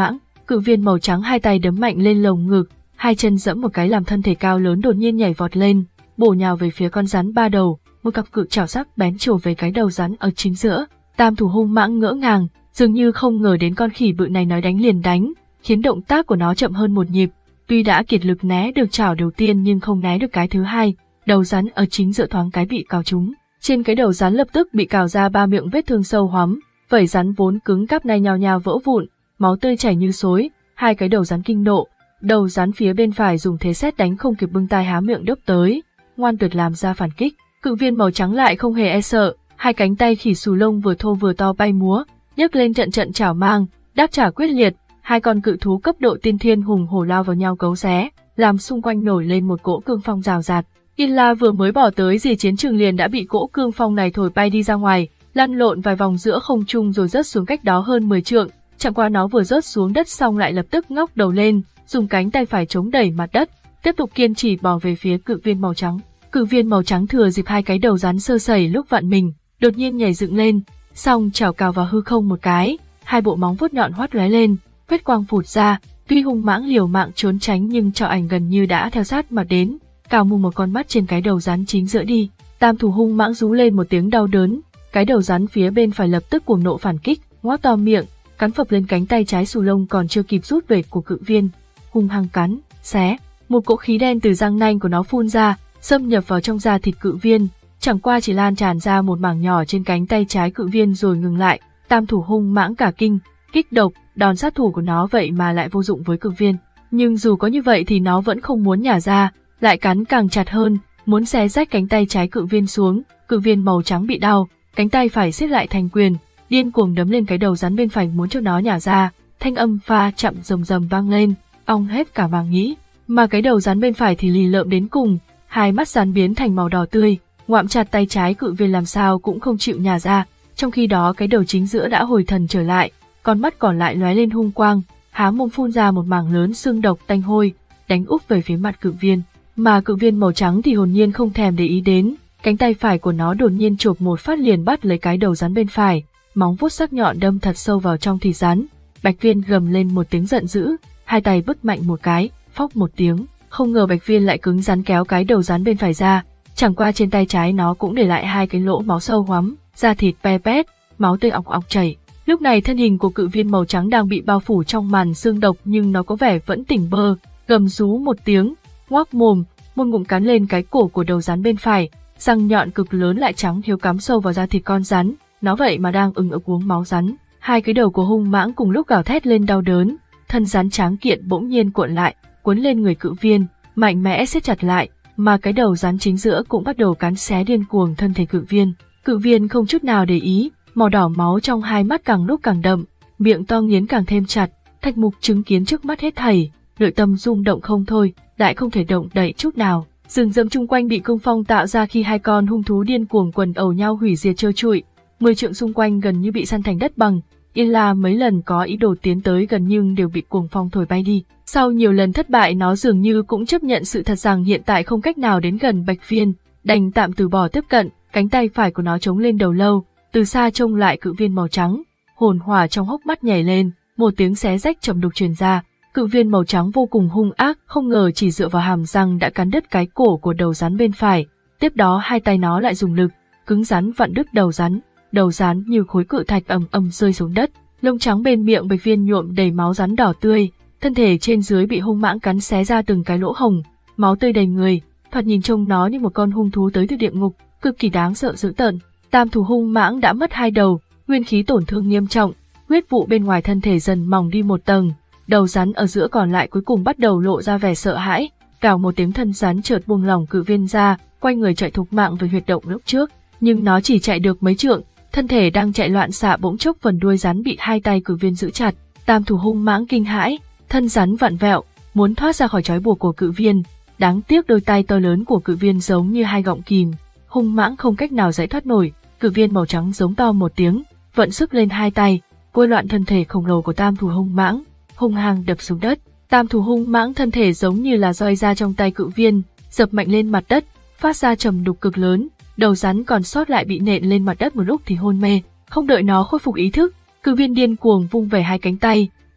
Cự viên màu trắng hai tay đấm mạnh lên lồng ngực, hai chân giẫm một cái làm thân thể cao lớn đột nhiên nhảy vọt lên, bổ nhào về phía con rắn ba đầu, một cặp cự trảo sắc bén chộp về cái đầu rắn ở chính giữa. Tam thủ hung mãng ngỡ ngàng, dường như không ngờ đến con khỉ bự này nói đánh liền đánh, khiến động tác của nó chậm hơn một nhịp. Tuy đã kiệt lực né được chảo đầu tiên nhưng không né được cái thứ hai, đầu rắn ở chính giữa thoáng cái bị cào trúng. Trên cái đầu rắn lập tức bị cào ra ba miệng vết thương sâu hoắm, vảy rắn vốn cứng cáp này nhào nhào vỡ vụn, máu tươi chảy như xối. Hai cái đầu rắn kinh nộ, đầu rắn phía bên phải dùng thế sét đánh không kịp bưng tai há miệng đớp tới, ngoan tuyệt làm ra phản kích. Cự viên màu trắng lại không hề e sợ, hai cánh tay khỉ xù lông vừa thô vừa to bay múa, nhấc lên trận trận chảo mang, đáp trả quyết liệt. Hai con cự thú cấp độ tiên thiên hùng hổ lao vào nhau cấu xé, làm xung quanh nổi lên một cỗ cương phong rào rạt. Yên La vừa mới bỏ tới rìa chiến trường liền đã bị cỗ cương phong này thổi bay đi ra ngoài, lăn lộn vài vòng giữa không trung rồi rớt xuống cách đó hơn mười trượng. Chẳng qua nó vừa rớt xuống đất xong lại lập tức ngóc đầu lên, dùng cánh tay phải chống đẩy mặt đất, tiếp tục kiên trì bò về phía cự viên màu trắng. Cự viên màu trắng thừa dịp hai cái đầu rắn sơ sẩy lúc vặn mình, đột nhiên nhảy dựng lên, xong chảo cào vào hư không một cái, hai bộ móng vuốt nhọn hoắt lóe lên, huyết quang phụt ra. Tuy hung mãng liều mạng trốn tránh nhưng trảo ảnh gần như đã theo sát mà đến, cào mù một con mắt trên cái đầu rắn chính giữa đi. Tam thủ hung mãng rú lên một tiếng đau đớn, cái đầu rắn phía bên phải lập tức cuồng nộ phản kích, ngoác to miệng, cắn phập lên cánh tay trái xù lông còn chưa kịp rút về của cự viên, hung hăng cắn, xé, một cỗ khí đen từ răng nanh của nó phun ra, xâm nhập vào trong da thịt cự viên, chẳng qua chỉ lan tràn ra một mảng nhỏ trên cánh tay trái cự viên rồi ngừng lại. Tam thủ hung mãng cả kinh, kích động, đòn sát thủ của nó vậy mà lại vô dụng với cự viên, nhưng dù có như vậy thì nó vẫn không muốn nhả ra, lại cắn càng chặt hơn, muốn xé rách cánh tay trái cự viên xuống. Cự viên màu trắng bị đau, cánh tay phải siết lại thành quyền, điên cuồng đấm lên cái đầu rắn bên phải muốn cho nó nhả ra. Thanh âm pha chậm rầm rầm vang lên, ong hết cả màng nhĩ, mà cái đầu rắn bên phải thì lì lợm đến cùng, hai mắt rắn biến thành màu đỏ tươi, ngoạm chặt tay trái cự viên làm sao cũng không chịu nhả ra. Trong khi đó cái đầu chính giữa đã hồi thần trở lại, con mắt còn lại lóe lên hung quang, há mồm phun ra một mảng lớn xương độc tanh hôi, đánh úp về phía mặt cự viên. Mà cự viên màu trắng thì hồn nhiên không thèm để ý đến, cánh tay phải của nó đột nhiên chộp một phát liền bắt lấy cái đầu rắn bên phải, móng vuốt sắc nhọn đâm thật sâu vào trong thịt rắn. Bạch Viên gầm lên một tiếng giận dữ, hai tay bứt mạnh một cái, phốc một tiếng, không ngờ Bạch Viên lại cứng rắn kéo cái đầu rắn bên phải ra, chẳng qua trên tay trái nó cũng để lại hai cái lỗ máu sâu hoắm, da thịt pe pét, máu tươi ọc ọc chảy. Lúc này thân hình của cự viên màu trắng đang bị bao phủ trong màn xương độc nhưng nó có vẻ vẫn tỉnh bơ, gầm rú một tiếng, ngoác mồm, một ngụm cắn lên cái cổ của đầu rắn bên phải, răng nhọn cực lớn lại trắng hiếu cắm sâu vào da thịt con rắn, nó vậy mà đang ừng ực uống máu rắn. Hai cái đầu của hung mãng cùng lúc gào thét lên đau đớn, thân rắn tráng kiện bỗng nhiên cuộn lại, cuốn lên người cự viên, mạnh mẽ siết chặt lại, mà cái đầu rắn chính giữa cũng bắt đầu cắn xé điên cuồng thân thể cự viên. Cự viên không chút nào để ý, màu đỏ máu trong hai mắt càng lúc càng đậm, miệng to nghiến càng thêm chặt. Thạch Mục chứng kiến trước mắt hết thảy, nội tâm rung động không thôi, lại không thể động đậy chút nào. Rừng rậm chung quanh bị cương phong tạo ra khi hai con hung thú điên cuồng quần ẩu nhau hủy diệt trơ trụi, mười trượng xung quanh gần như bị săn thành đất bằng. Yên La mấy lần có ý đồ tiến tới gần nhưng đều bị cuồng phong thổi bay đi. Sau nhiều lần thất bại, nó dường như cũng chấp nhận sự thật rằng hiện tại không cách nào đến gần Bạch Viên, đành tạm từ bỏ tiếp cận. Cánh tay phải của nó chống lên đầu lâu, từ xa trông lại cự viên màu trắng, hồn hỏa trong hốc mắt nhảy lên, một tiếng xé rách trầm đục truyền ra. Cự viên màu trắng vô cùng hung ác, không ngờ chỉ dựa vào hàm răng đã cắn đứt cái cổ của đầu rắn bên phải. Tiếp đó hai tay nó lại dùng lực cứng rắn vặn đứt đầu rắn, đầu rắn như khối cự thạch ầm ầm rơi xuống đất. Lông trắng bên miệng Bạch Viên nhuộm đầy máu rắn đỏ tươi, thân thể trên dưới bị hung mãng cắn xé ra từng cái lỗ hồng, máu tươi đầy người, thoạt nhìn trông nó như một con hung thú tới từ địa ngục, cực kỳ đáng sợ dữ tợn. Tam thủ hung mãng đã mất hai đầu, nguyên khí tổn thương nghiêm trọng, huyết vụ bên ngoài thân thể dần mỏng đi một tầng, đầu rắn ở giữa còn lại cuối cùng bắt đầu lộ ra vẻ sợ hãi, cào một tiếng thân rắn chợt buông lỏng cự viên ra, quay người chạy thục mạng về huyệt động lúc trước, nhưng nó chỉ chạy được mấy trượng, thân thể đang chạy loạn xạ bỗng chốc phần đuôi rắn bị hai tay cự viên giữ chặt. Tam thủ hung mãng kinh hãi, thân rắn vặn vẹo, muốn thoát ra khỏi trói buộc của cự viên, đáng tiếc đôi tay to lớn của cự viên giống như hai gọng kìm, hung mãng không cách nào giải thoát nổi. Cự viên màu trắng giống to một tiếng, vận sức lên hai tay, quơ loạn thân thể khổng lồ của tam thủ hung mãng, hung hăng đập xuống đất. Tam thủ hung mãng thân thể giống như là roi ra trong tay cự viên, dập mạnh lên mặt đất, phát ra trầm đục cực lớn. Đầu rắn còn sót lại bị nện lên mặt đất một lúc thì hôn mê, không đợi nó khôi phục ý thức, cự viên điên cuồng vung về hai cánh tay,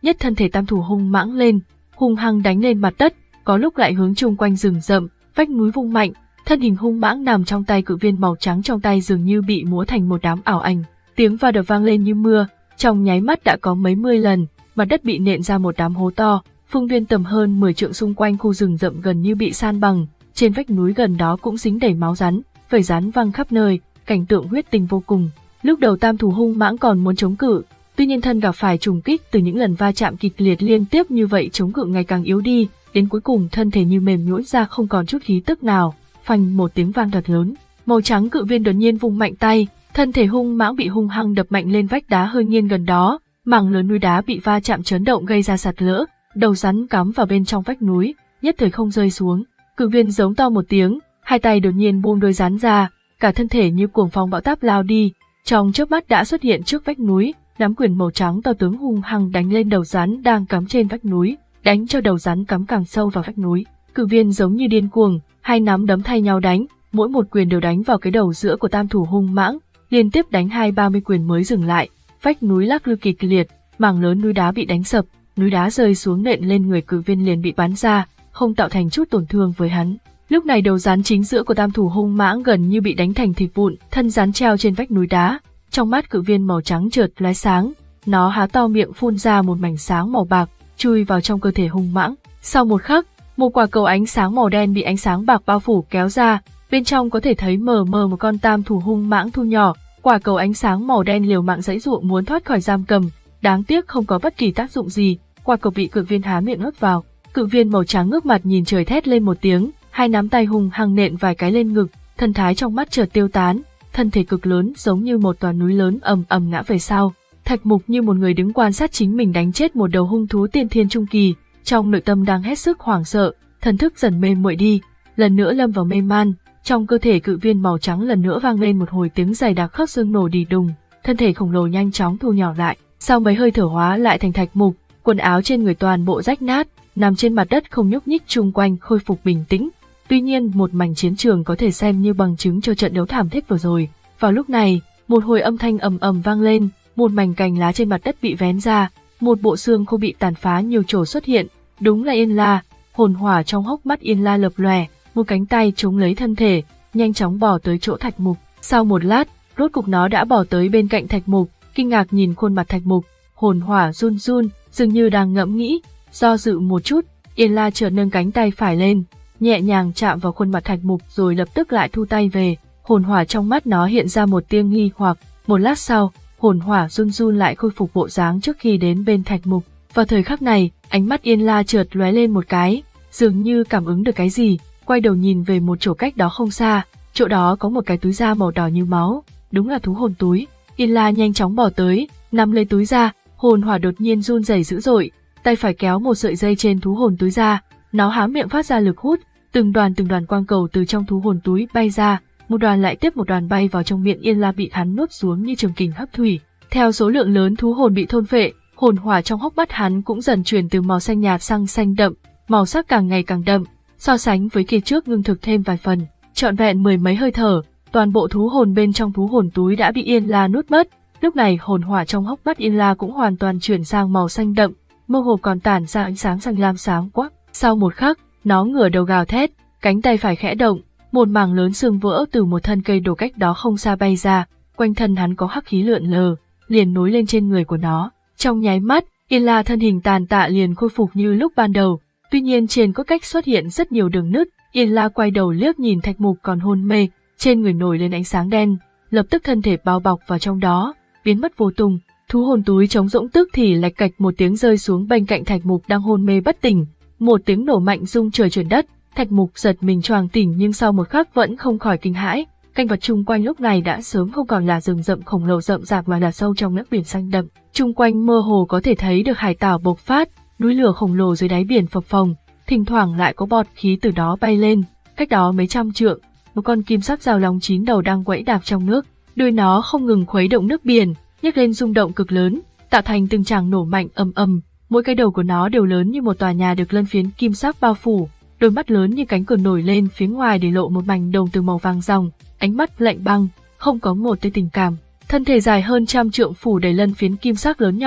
nhất thân thể tam thủ hung mãng lên, hung hăng đánh lên mặt đất, có lúc lại hướng chung quanh rừng rậm, vách núi vung mạnh, thân hình hung mãng nằm trong tay cự viên màu trắng trong tay dường như bị múa thành một đám ảo ảnh, tiếng va đập vang lên như mưa, trong nháy mắt đã có mấy mươi lần, mặt đất bị nện ra một đám hố to, phương viên tầm hơn mười trượng xung quanh khu rừng rậm gần như bị san bằng, trên vách núi gần đó cũng dính đầy máu rắn, vảy rắn văng khắp nơi, cảnh tượng huyết tinh vô cùng. Lúc đầu tam thủ hung mãng còn muốn chống cự, tuy nhiên thân gặp phải trùng kích từ những lần va chạm kịch liệt liên tiếp như vậy, chống cự ngày càng yếu đi, đến cuối cùng thân thể như mềm nhũn ra không còn chút khí tức nào. Phanh một tiếng vang thật lớn, màu trắng cự viên đột nhiên vung mạnh tay, thân thể hung mãng bị hung hăng đập mạnh lên vách đá hơi nghiêng gần đó, mảng lớn núi đá bị va chạm chấn động gây ra sạt lở, đầu rắn cắm vào bên trong vách núi, nhất thời không rơi xuống. Cự viên giống to một tiếng, hai tay đột nhiên buông đôi rắn ra, cả thân thể như cuồng phong bão táp lao đi, trong chớp mắt đã xuất hiện trước vách núi, nắm quyền màu trắng to tướng hung hăng đánh lên đầu rắn đang cắm trên vách núi, đánh cho đầu rắn cắm càng sâu vào vách núi. Cự viên giống như điên cuồng, hai nắm đấm thay nhau đánh, mỗi một quyền đều đánh vào cái đầu giữa của tam thủ hung mãng, liên tiếp đánh hai ba mươi quyền mới dừng lại. Vách núi lắc lư kịch liệt, mảng lớn núi đá bị đánh sập, núi đá rơi xuống nện lên người cự viên liền bị bắn ra, không tạo thành chút tổn thương với hắn. Lúc này đầu rắn chính giữa của tam thủ hung mãng gần như bị đánh thành thịt vụn, thân rắn treo trên vách núi đá, trong mắt cự viên màu trắng chợt lóe sáng, nó há to miệng phun ra một mảnh sáng màu bạc, chui vào trong cơ thể hung mãng. Sau một khắc, một quả cầu ánh sáng màu đen bị ánh sáng bạc bao phủ kéo ra, bên trong có thể thấy mờ mờ một con tam thủ hung mãng thu nhỏ. Quả cầu ánh sáng màu đen liều mạng giãy giụa muốn thoát khỏi giam cầm, đáng tiếc không có bất kỳ tác dụng gì, quả cầu bị cự viên há miệng nuốt vào. Cự viên màu trắng ngước mặt nhìn trời thét lên một tiếng, hai nắm tay hung hăng nện vài cái lên ngực, thần thái trong mắt chợt tiêu tán, thân thể cực lớn giống như một tòa núi lớn ầm ầm ngã về sau. Thạch Mục như một người đứng quan sát chính mình đánh chết một đầu hung thú tiên thiên trung kỳ, trong nội tâm đang hết sức hoảng sợ, thần thức dần mê muội đi, lần nữa lâm vào mê man. Trong cơ thể cự viên màu trắng lần nữa vang lên một hồi tiếng dày đặc khớp xương nổ đì đùng, thân thể khổng lồ nhanh chóng thu nhỏ lại, sau mấy hơi thở hóa lại thành Thạch Mục, quần áo trên người toàn bộ rách nát, nằm trên mặt đất không nhúc nhích, chung quanh khôi phục bình tĩnh. Tuy nhiên, một mảnh chiến trường có thể xem như bằng chứng cho trận đấu thảm thiết vừa rồi. Vào lúc này, một hồi âm thanh ầm ầm vang lên, một mảnh cành lá trên mặt đất bị vén ra, một bộ xương khô bị tàn phá nhiều chỗ xuất hiện, đúng là Yên La. Hồn hỏa trong hốc mắt Yên La lập lòe, một cánh tay chống lấy thân thể, nhanh chóng bò tới chỗ Thạch Mục. Sau một lát, rốt cục nó đã bò tới bên cạnh Thạch Mục, kinh ngạc nhìn khuôn mặt Thạch Mục, hồn hỏa run run, dường như đang ngẫm nghĩ, do dự một chút, Yên La chợt nâng cánh tay phải lên, nhẹ nhàng chạm vào khuôn mặt Thạch Mục rồi lập tức lại thu tay về. Hồn hỏa trong mắt nó hiện ra một tia nghi hoặc, một lát sau, hồn hỏa run run lại khôi phục bộ dáng trước khi đến bên Thạch Mục. Vào thời khắc này, ánh mắt Yên La chợt lóe lên một cái, dường như cảm ứng được cái gì, quay đầu nhìn về một chỗ cách đó không xa, chỗ đó có một cái túi da màu đỏ như máu, đúng là thú hồn túi. Yên La nhanh chóng bỏ tới, nắm lấy túi da, hồn hỏa đột nhiên run rẩy dữ dội, tay phải kéo một sợi dây trên thú hồn túi ra, nó há miệng phát ra lực hút, từng đoàn từng đoàn quang cầu từ trong thú hồn túi bay ra, một đoàn lại tiếp một đoàn bay vào trong miệng Yên La bị hắn nuốt xuống như trường kình hấp thủy. Theo số lượng lớn thú hồn bị thôn phệ, hồn hỏa trong hốc mắt hắn cũng dần chuyển từ màu xanh nhạt sang xanh đậm, màu sắc càng ngày càng đậm, so sánh với kia trước ngưng thực thêm vài phần. Trọn vẹn mười mấy hơi thở, toàn bộ thú hồn bên trong thú hồn túi đã bị Yên La nuốt mất. Lúc này hồn hỏa trong hốc mắt Yên La cũng hoàn toàn chuyển sang màu xanh đậm, mơ hồ còn tản ra ánh sáng xanh lam sáng quắc. Sau một khắc, nó ngửa đầu gào thét, cánh tay phải khẽ động, một mảng lớn xương vỡ từ một thân cây đổ cách đó không xa bay ra, quanh thân hắn có hắc khí lượn lờ, liền nối lên trên người của nó. Trong nháy mắt, Yên La thân hình tàn tạ liền khôi phục như lúc ban đầu, tuy nhiên trên cốt cách xuất hiện rất nhiều đường nứt. Yên La quay đầu liếc nhìn Thạch Mục còn hôn mê, trên người nổi lên ánh sáng đen, lập tức thân thể bao bọc vào trong đó, biến mất vô tung. Thú hồn túi trống rỗng tức thì lạch cạch một tiếng rơi xuống bên cạnh Thạch Mục đang hôn mê bất tỉnh, một tiếng nổ mạnh rung trời chuyển đất. Thạch Mục giật mình choàng tỉnh nhưng sau một khắc vẫn không khỏi kinh hãi, cảnh vật chung quanh lúc này đã sớm không còn là rừng rậm khổng lồ rậm rạp mà là sâu trong nước biển xanh đậm. Chung quanh mơ hồ có thể thấy được hải tảo bộc phát, núi lửa khổng lồ dưới đáy biển phập phồng, thỉnh thoảng lại có bọt khí từ đó bay lên. Cách đó mấy trăm trượng, một con kim sắc rào lòng chín đầu đang quẫy đạp trong nước, đuôi nó không ngừng khuấy động nước biển, nhấc lên rung động cực lớn, tạo thành từng tràng nổ mạnh ầm ầm. Mỗi cái đầu của nó đều lớn như một tòa nhà được lân phiến kim sắc bao phủ, đôi mắt lớn như cánh cửa nổi lên phía ngoài để lộ một mảnh đồng từ màu vàng ròng, ánh mắt lạnh băng, không có một tia tình cảm. Thân thể dài hơn trăm trượng phủ đầy lân phiến kim sắc lớn nhỏ,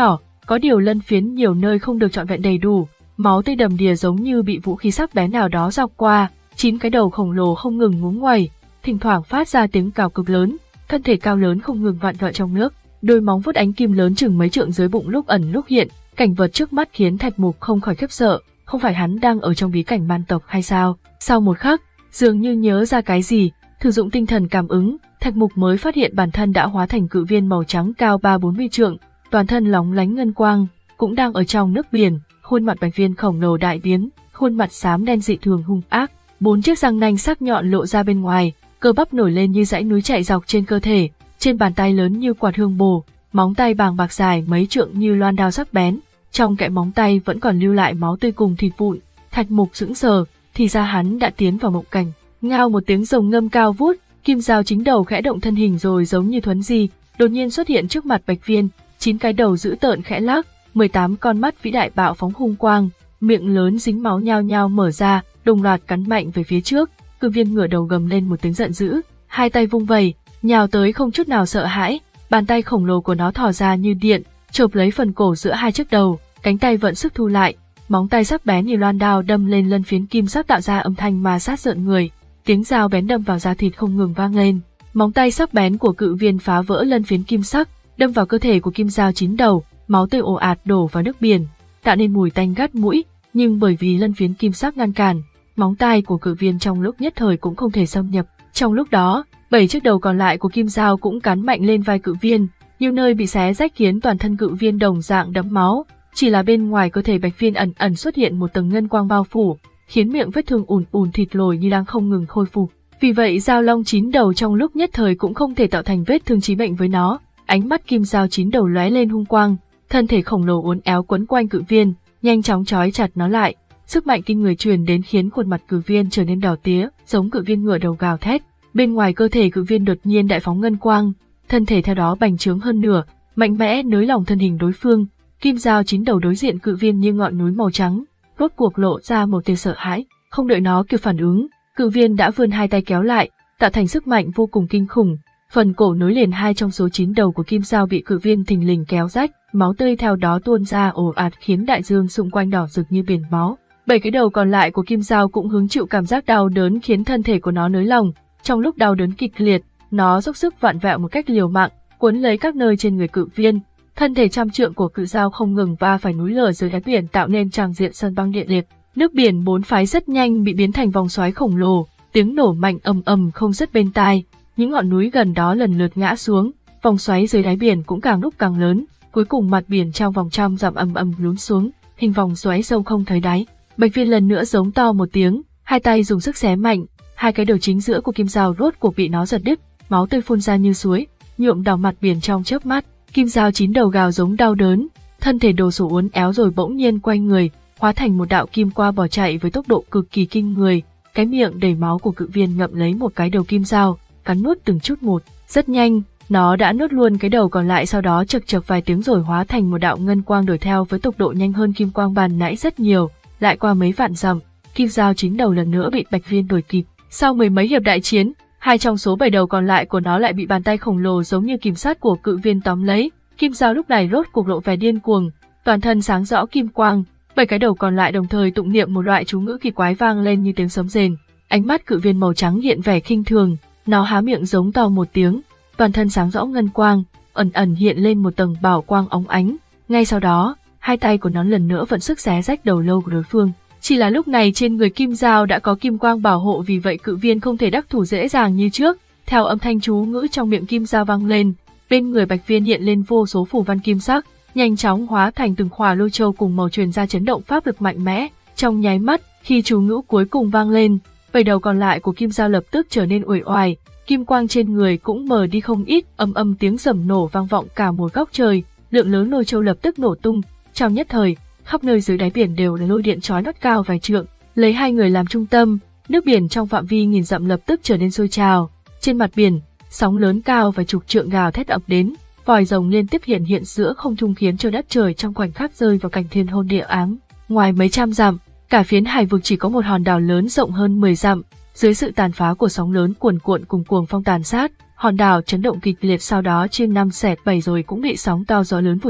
Có điều lân phiến nhiều nơi không được trọn vẹn đầy đủ, máu tươi đầm đìa giống như bị vũ khí sắc bén nào đó dọc qua, chín cái đầu khổng lồ không ngừng ngúng nguẩy, thỉnh thoảng phát ra tiếng cào cực lớn, thân thể cao lớn không ngừng vặn vẹo trong nước, đôi móng vuốt ánh kim lớn chừng mấy trượng dưới bụng lúc ẩn lúc hiện, cảnh vật trước mắt khiến Thạch Mục không khỏi khiếp sợ, không phải hắn đang ở trong bí cảnh man tộc hay sao? Sau một khắc, dường như nhớ ra cái gì, sử dụng tinh thần cảm ứng, Thạch Mục mới phát hiện bản thân đã hóa thành cự viên màu trắng cao ba bốn mươi trượng, toàn thân lóng lánh ngân quang, cũng đang ở trong nước biển, khuôn mặt bạch viên khổng lồ đại biến, khuôn mặt xám đen dị thường hung ác, bốn chiếc răng nanh sắc nhọn lộ ra bên ngoài, cơ bắp nổi lên như dãy núi chạy dọc trên cơ thể, trên bàn tay lớn như quạt hương bổ, móng tay bàng bạc dài mấy trượng như loan đao sắc bén, trong kẽ móng tay vẫn còn lưu lại máu tươi cùng thịt vụn. Thạch Mục sững sờ, thì ra hắn đã tiến vào mộng cảnh. Ngao một tiếng rồng ngâm cao vút, kim dao chính đầu khẽ động thân hình rồi giống như thuấn di, đột nhiên xuất hiện trước mặt Bạch Viên, chín cái đầu dữ tợn khẽ lắc, mười tám con mắt vĩ đại bạo phóng hung quang, miệng lớn dính máu nhao nhao mở ra, đồng loạt cắn mạnh về phía trước. Cự viên ngửa đầu gầm lên một tiếng giận dữ, hai tay vung vẩy, nhào tới không chút nào sợ hãi, bàn tay khổng lồ của nó thò ra như điện, chộp lấy phần cổ giữa hai chiếc đầu, cánh tay vận sức thu lại, móng tay sắc bén như loan đao đâm lên lân phiến kim sắc tạo ra âm thanh ma sát rợn người, tiếng dao bén đâm vào da thịt không ngừng vang lên. Móng tay sắc bén của cự viên phá vỡ lân phiến kim sắc, đâm vào cơ thể của kim dao chín đầu, máu tươi ồ ạt đổ vào nước biển, tạo nên mùi tanh gắt mũi, nhưng bởi vì lân phiến kim sắc ngăn cản, móng tay của cự viên trong lúc nhất thời cũng không thể xâm nhập. Trong lúc đó, bảy chiếc đầu còn lại của kim dao cũng cắn mạnh lên vai cự viên, nhiều nơi bị xé rách khiến toàn thân cự viên đồng dạng đẫm máu, chỉ là bên ngoài cơ thể Bạch Viên ẩn ẩn xuất hiện một tầng ngân quang bao phủ, khiến miệng vết thương ùn ùn thịt lồi như đang không ngừng khôi phục. Vì vậy dao long chín đầu trong lúc nhất thời cũng không thể tạo thành vết thương chí mệnh với nó. Ánh mắt kim dao chín đầu lóe lên hung quang, thân thể khổng lồ uốn éo quấn quanh cự viên, nhanh chóng trói chặt nó lại. Sức mạnh kinh người truyền đến khiến khuôn mặt cự viên trở nên đỏ tía, giống cự viên ngửa đầu gào thét. Bên ngoài cơ thể cự viên đột nhiên đại phóng ngân quang, thân thể theo đó bành trướng hơn nửa, mạnh mẽ nới lỏng thân hình đối phương. Kim dao chín đầu đối diện cự viên như ngọn núi màu trắng, rốt cuộc lộ ra một tia sợ hãi. Không đợi nó kịp phản ứng, cự viên đã vươn hai tay kéo lại, tạo thành sức mạnh vô cùng kinh khủng. Phần cổ nối liền hai trong số chín đầu của kim dao bị cự viên thình lình kéo rách, máu tươi theo đó tuôn ra ồ ạt khiến đại dương xung quanh đỏ rực như biển máu. Bảy cái đầu còn lại của kim dao cũng hứng chịu cảm giác đau đớn khiến thân thể của nó nới lỏng. Trong lúc đau đớn kịch liệt, nó dốc sức vặn vẹo một cách liều mạng, cuốn lấy các nơi trên người cự viên. Thân thể trăm trượng của cự dao không ngừng va phải núi lở dưới đáy biển tạo nên tràng diện sân băng địa liệt. Nước biển bốn phái rất nhanh bị biến thành vòng xoáy khổng lồ, tiếng nổ mạnh ầm ầm không dứt bên tai. Những ngọn núi gần đó lần lượt ngã xuống, vòng xoáy dưới đáy biển cũng càng lúc càng lớn, cuối cùng mặt biển trong vòng trăm dặm ầm ầm lún xuống, hình vòng xoáy sâu không thấy đáy. Bạch Viên lần nữa giống to một tiếng, hai tay dùng sức xé mạnh, hai cái đầu chính giữa của kim dao rốt cuộc bị nó giật đứt, máu tươi phun ra như suối, nhuộm đỏ mặt biển trong chớp mắt. Kim dao chín đầu gào giống đau đớn, thân thể đồ sộ uốn éo rồi bỗng nhiên quay người, hóa thành một đạo kim qua bỏ chạy với tốc độ cực kỳ kinh người. Cái miệng đầy máu của cự viên ngậm lấy một cái đầu kim dao, cắn nuốt từng chút một. Rất nhanh, nó đã nuốt luôn cái đầu còn lại, sau đó chực chực vài tiếng rồi hóa thành một đạo ngân quang đuổi theo với tốc độ nhanh hơn kim quang bàn nãy rất nhiều. Lại qua mấy vạn dặm, kim dao chín đầu lần nữa bị Bạch Viên đuổi kịp. Sau mười mấy hiệp đại chiến, hai trong số bảy đầu còn lại của nó lại bị bàn tay khổng lồ giống như kìm sắt của cự viên tóm lấy. Kim dao lúc này rốt cuộc lộ vẻ điên cuồng, toàn thân sáng rõ kim quang. Bảy cái đầu còn lại đồng thời tụng niệm một loại chú ngữ kỳ quái vang lên như tiếng sấm rền. Ánh mắt cự viên màu trắng hiện vẻ khinh thường, nó há miệng giống to một tiếng, toàn thân sáng rõ ngân quang, ẩn ẩn hiện lên một tầng bảo quang óng ánh. Ngay sau đó, hai tay của nó lần nữa vận sức xé rách đầu lâu của đối phương. Chỉ là lúc này trên người kim dao đã có kim quang bảo hộ, vì vậy cự viên không thể đắc thủ dễ dàng như trước. Theo âm thanh chú ngữ trong miệng kim dao vang lên, bên người Bạch Viên hiện lên vô số phù văn kim sắc, nhanh chóng hóa thành từng khỏa lôi châu cùng màu truyền ra chấn động pháp lực mạnh mẽ. Trong nháy mắt, khi chú ngữ cuối cùng vang lên, bảy đầu còn lại của kim dao lập tức trở nên uể oải, kim quang trên người cũng mờ đi không ít, âm âm tiếng rầm nổ vang vọng cả một góc trời, lượng lớn lôi châu lập tức nổ tung. Trong nhất thời, khắp nơi dưới đáy biển đều là lôi điện chói mắt cao vài trượng, lấy hai người làm trung tâm, nước biển trong phạm vi nghìn dặm lập tức trở nên sôi trào. Trên mặt biển, sóng lớn cao vài chục trượng gào thét ập đến, vòi rồng liên tiếp hiện hiện giữa không trung khiến cho đất trời trong khoảnh khắc rơi vào cảnh thiên hôn địa ám. Ngoài mấy trăm dặm, cả phiến hải vực chỉ có một hòn đảo lớn rộng hơn mười dặm, dưới sự tàn phá của sóng lớn cuồn cuộn cùng cuồng phong tàn sát, hòn đảo chấn động kịch liệt, sau đó chia năm xẻ bảy rồi cũng bị sóng to gió lớn vùi lấp.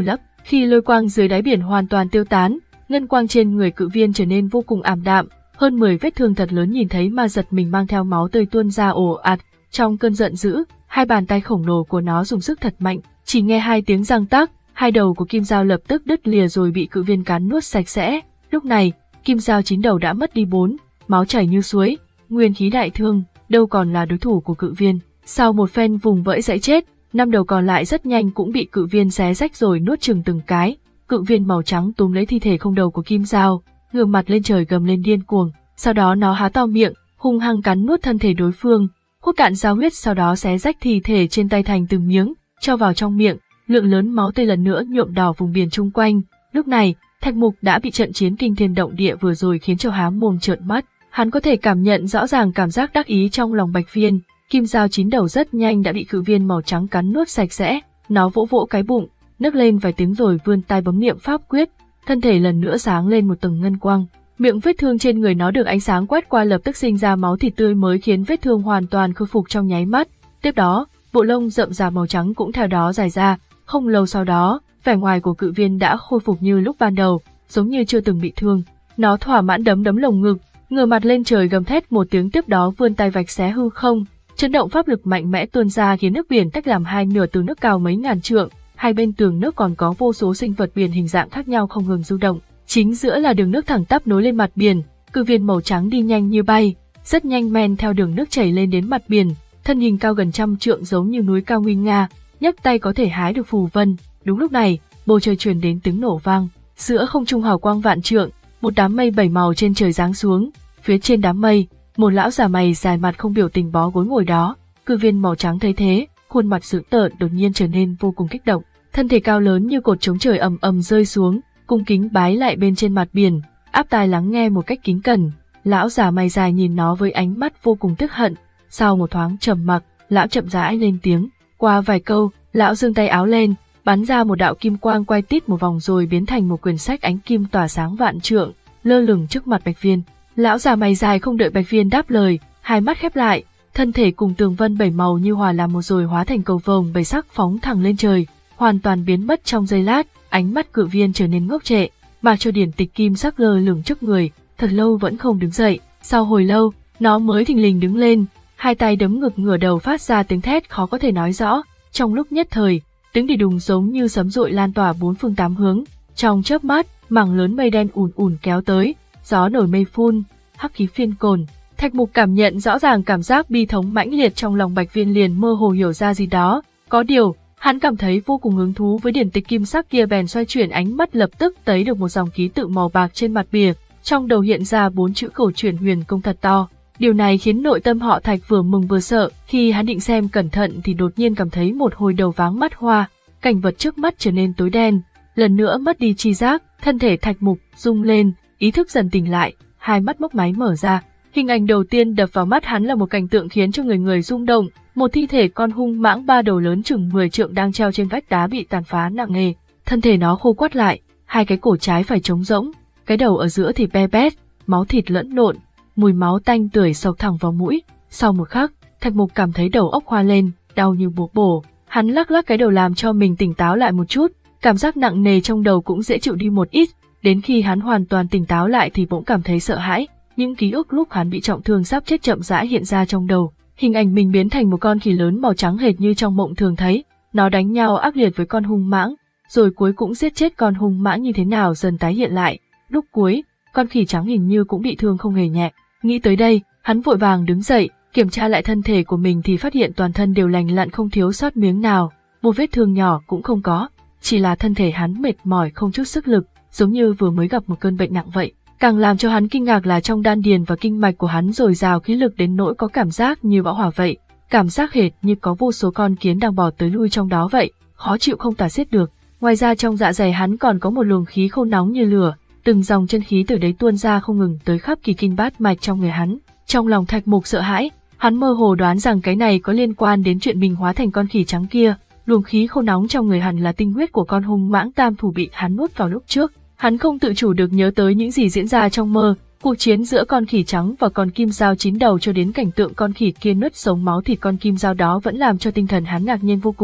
Khi lôi quang dưới đáy biển hoàn toàn tiêu tán, ngân quang trên người cự viên trở nên vô cùng ảm đạm, hơn mười vết thương thật lớn nhìn thấy mà giật mình mang theo máu tươi tuôn ra ồ ạt. Trong cơn giận dữ, hai bàn tay khổng lồ của nó dùng sức thật mạnh, chỉ nghe hai tiếng răng tác, hai đầu của kim dao lập tức đứt lìa rồi bị cự viên cắn nuốt sạch sẽ. Lúc này, kim dao chín đầu đã mất đi bốn, máu chảy như suối, nguyên khí đại thương, đâu còn là đối thủ của cự viên. Sau một phen vùng vẫy giãy chết, năm đầu còn lại rất nhanh cũng bị cự viên xé rách rồi nuốt chừng từng cái. Cự viên màu trắng túm lấy thi thể không đầu của kim dao, ngửa mặt lên trời gầm lên điên cuồng, sau đó nó há to miệng, hung hăng cắn nuốt thân thể đối phương, hút cạn dao huyết, sau đó xé rách thi thể trên tay thành từng miếng, cho vào trong miệng. Lượng lớn máu tươi lần nữa nhuộm đỏ vùng biển chung quanh. Lúc này, Thạch Mục đã bị trận chiến kinh thiên động địa vừa rồi khiến cho há mồm trợn mắt. Hắn có thể cảm nhận rõ ràng cảm giác đắc ý trong lòng Bạch Viên. Kim dao chín đầu rất nhanh đã bị cự viên màu trắng cắn nuốt sạch sẽ. Nó vỗ vỗ cái bụng, nấc lên vài tiếng rồi vươn tay bấm niệm pháp quyết, thân thể lần nữa sáng lên một tầng ngân quang. Miệng vết thương trên người nó được ánh sáng quét qua lập tức sinh ra máu thịt tươi mới khiến vết thương hoàn toàn khôi phục trong nháy mắt. Tiếp đó, bộ lông rậm rạp màu trắng cũng theo đó dài ra. Không lâu sau đó, vẻ ngoài của cự viên đã khôi phục như lúc ban đầu, giống như chưa từng bị thương. Nó thỏa mãn đấm đấm lồng ngực, ngửa mặt lên trời gầm thét một tiếng, tiếp đó vươn tay vạch xé hư không. Chấn động pháp lực mạnh mẽ tuôn ra khiến nước biển tách làm hai nửa, từ nước cao mấy ngàn trượng, hai bên tường nước còn có vô số sinh vật biển hình dạng khác nhau không ngừng du động. Chính giữa là đường nước thẳng tắp nối lên mặt biển, cự viên màu trắng đi nhanh như bay, rất nhanh men theo đường nước chảy lên đến mặt biển, thân hình cao gần trăm trượng giống như núi cao nguy nga, nhấc tay có thể hái được phù vân. Đúng lúc này, bầu trời truyền đến tiếng nổ vang, giữa không trung hào quang vạn trượng, một đám mây bảy màu trên trời giáng xuống, phía trên đám mây, một lão già mày dài mặt không biểu tình bó gối ngồi đó. Cự viên màu trắng thấy thế, khuôn mặt dữ tợn đột nhiên trở nên vô cùng kích động, thân thể cao lớn như cột chống trời ầm ầm rơi xuống, cung kính bái lại bên trên mặt biển, áp tai lắng nghe một cách kính cẩn. Lão già mày dài nhìn nó với ánh mắt vô cùng tức hận. Sau một thoáng trầm mặc, lão chậm rãi lên tiếng. Qua vài câu, lão giương tay áo lên, bắn ra một đạo kim quang quay tít một vòng rồi biến thành một quyển sách ánh kim tỏa sáng vạn trượng, lơ lửng trước mặt Bạch Viên. Lão già mày dài không đợi Bạch Viên đáp lời, hai mắt khép lại, thân thể cùng tường vân bảy màu như hòa làm một rồi hóa thành cầu vồng bảy sắc phóng thẳng lên trời, hoàn toàn biến mất trong giây lát. Ánh mắt cự viên trở nên ngốc trệ, mà cho điển tịch kim sắc lơ lửng trước người, thật lâu vẫn không đứng dậy. Sau hồi lâu, nó mới thình lình đứng lên, hai tay đấm ngực ngửa đầu phát ra tiếng thét khó có thể nói rõ. Trong lúc nhất thời, tiếng đì đùng giống như sấm dội lan tỏa bốn phương tám hướng. Trong chớp mắt, mảng lớn mây đen ùn ùn kéo tới, gió nổi mây phun, hắc khí phiên cồn. Thạch Mục cảm nhận rõ ràng cảm giác bi thống mãnh liệt trong lòng Bạch Viên, liền mơ hồ hiểu ra gì đó. Có điều, hắn cảm thấy vô cùng hứng thú với điển tịch kim sắc kia, bèn xoay chuyển ánh mắt, lập tức thấy được một dòng ký tự màu bạc trên mặt bìa, trong đầu hiện ra bốn chữ Cửu Chuyển Huyền Công thật to. Điều này khiến nội tâm họ Thạch vừa mừng vừa sợ. Khi hắn định xem cẩn thận thì đột nhiên cảm thấy một hồi đầu váng mắt hoa, cảnh vật trước mắt trở nên tối đen, lần nữa mất đi tri giác, thân thể Thạch Mục rung lên, ý thức dần tỉnh lại, hai mắt mốc máy mở ra. Hình ảnh đầu tiên đập vào mắt hắn là một cảnh tượng khiến cho người người rung động, một thi thể con hung mãng ba đầu lớn chừng mười trượng đang treo trên vách đá bị tàn phá nặng nề, thân thể nó khô quắt lại, hai cái cổ trái phải trống rỗng, cái đầu ở giữa thì be bét, máu thịt lẫn lộn, mùi máu tanh tưởi xộc thẳng vào mũi. Sau một khắc, Thạch Mục cảm thấy đầu óc hoa lên, đau như búa bổ, hắn lắc lắc cái đầu làm cho mình tỉnh táo lại một chút, cảm giác nặng nề trong đầu cũng dễ chịu đi một ít. Đến khi hắn hoàn toàn tỉnh táo lại thì bỗng cảm thấy sợ hãi, những ký ức lúc hắn bị trọng thương sắp chết chậm rãi hiện ra trong đầu. Hình ảnh mình biến thành một con khỉ lớn màu trắng hệt như trong mộng thường thấy, nó đánh nhau ác liệt với con hung mãng, rồi cuối cũng giết chết con hung mãng như thế nào dần tái hiện lại. Lúc cuối, con khỉ trắng hình như cũng bị thương không hề nhẹ. Nghĩ tới đây, hắn vội vàng đứng dậy, kiểm tra lại thân thể của mình thì phát hiện toàn thân đều lành lặn không thiếu sót miếng nào, một vết thương nhỏ cũng không có, chỉ là thân thể hắn mệt mỏi không chút sức lực, giống như vừa mới gặp một cơn bệnh nặng vậy. Càng làm cho hắn kinh ngạc là trong đan điền và kinh mạch của hắn dồi dào khí lực đến nỗi có cảm giác như bão hỏa vậy, cảm giác hệt như có vô số con kiến đang bò tới lui trong đó vậy, khó chịu không tả xiết được. Ngoài ra trong dạ dày hắn còn có một luồng khí khô nóng như lửa, từng dòng chân khí từ đấy tuôn ra không ngừng tới khắp kỳ kinh bát mạch trong người hắn. Trong lòng Thạch Mục sợ hãi, hắn mơ hồ đoán rằng cái này có liên quan đến chuyện mình hóa thành con khỉ trắng kia. Luồng khí khô nóng trong người hắn là tinh huyết của con hung mãng tam thủ bị hắn nuốt vào lúc trước. Hắn không tự chủ được nhớ tới những gì diễn ra trong mơ, cuộc chiến giữa con khỉ trắng và con kim dao chín đầu cho đến cảnh tượng con khỉ kia nuốt sống máu thịt con kim dao đó vẫn làm cho tinh thần hắn ngạc nhiên vô cùng.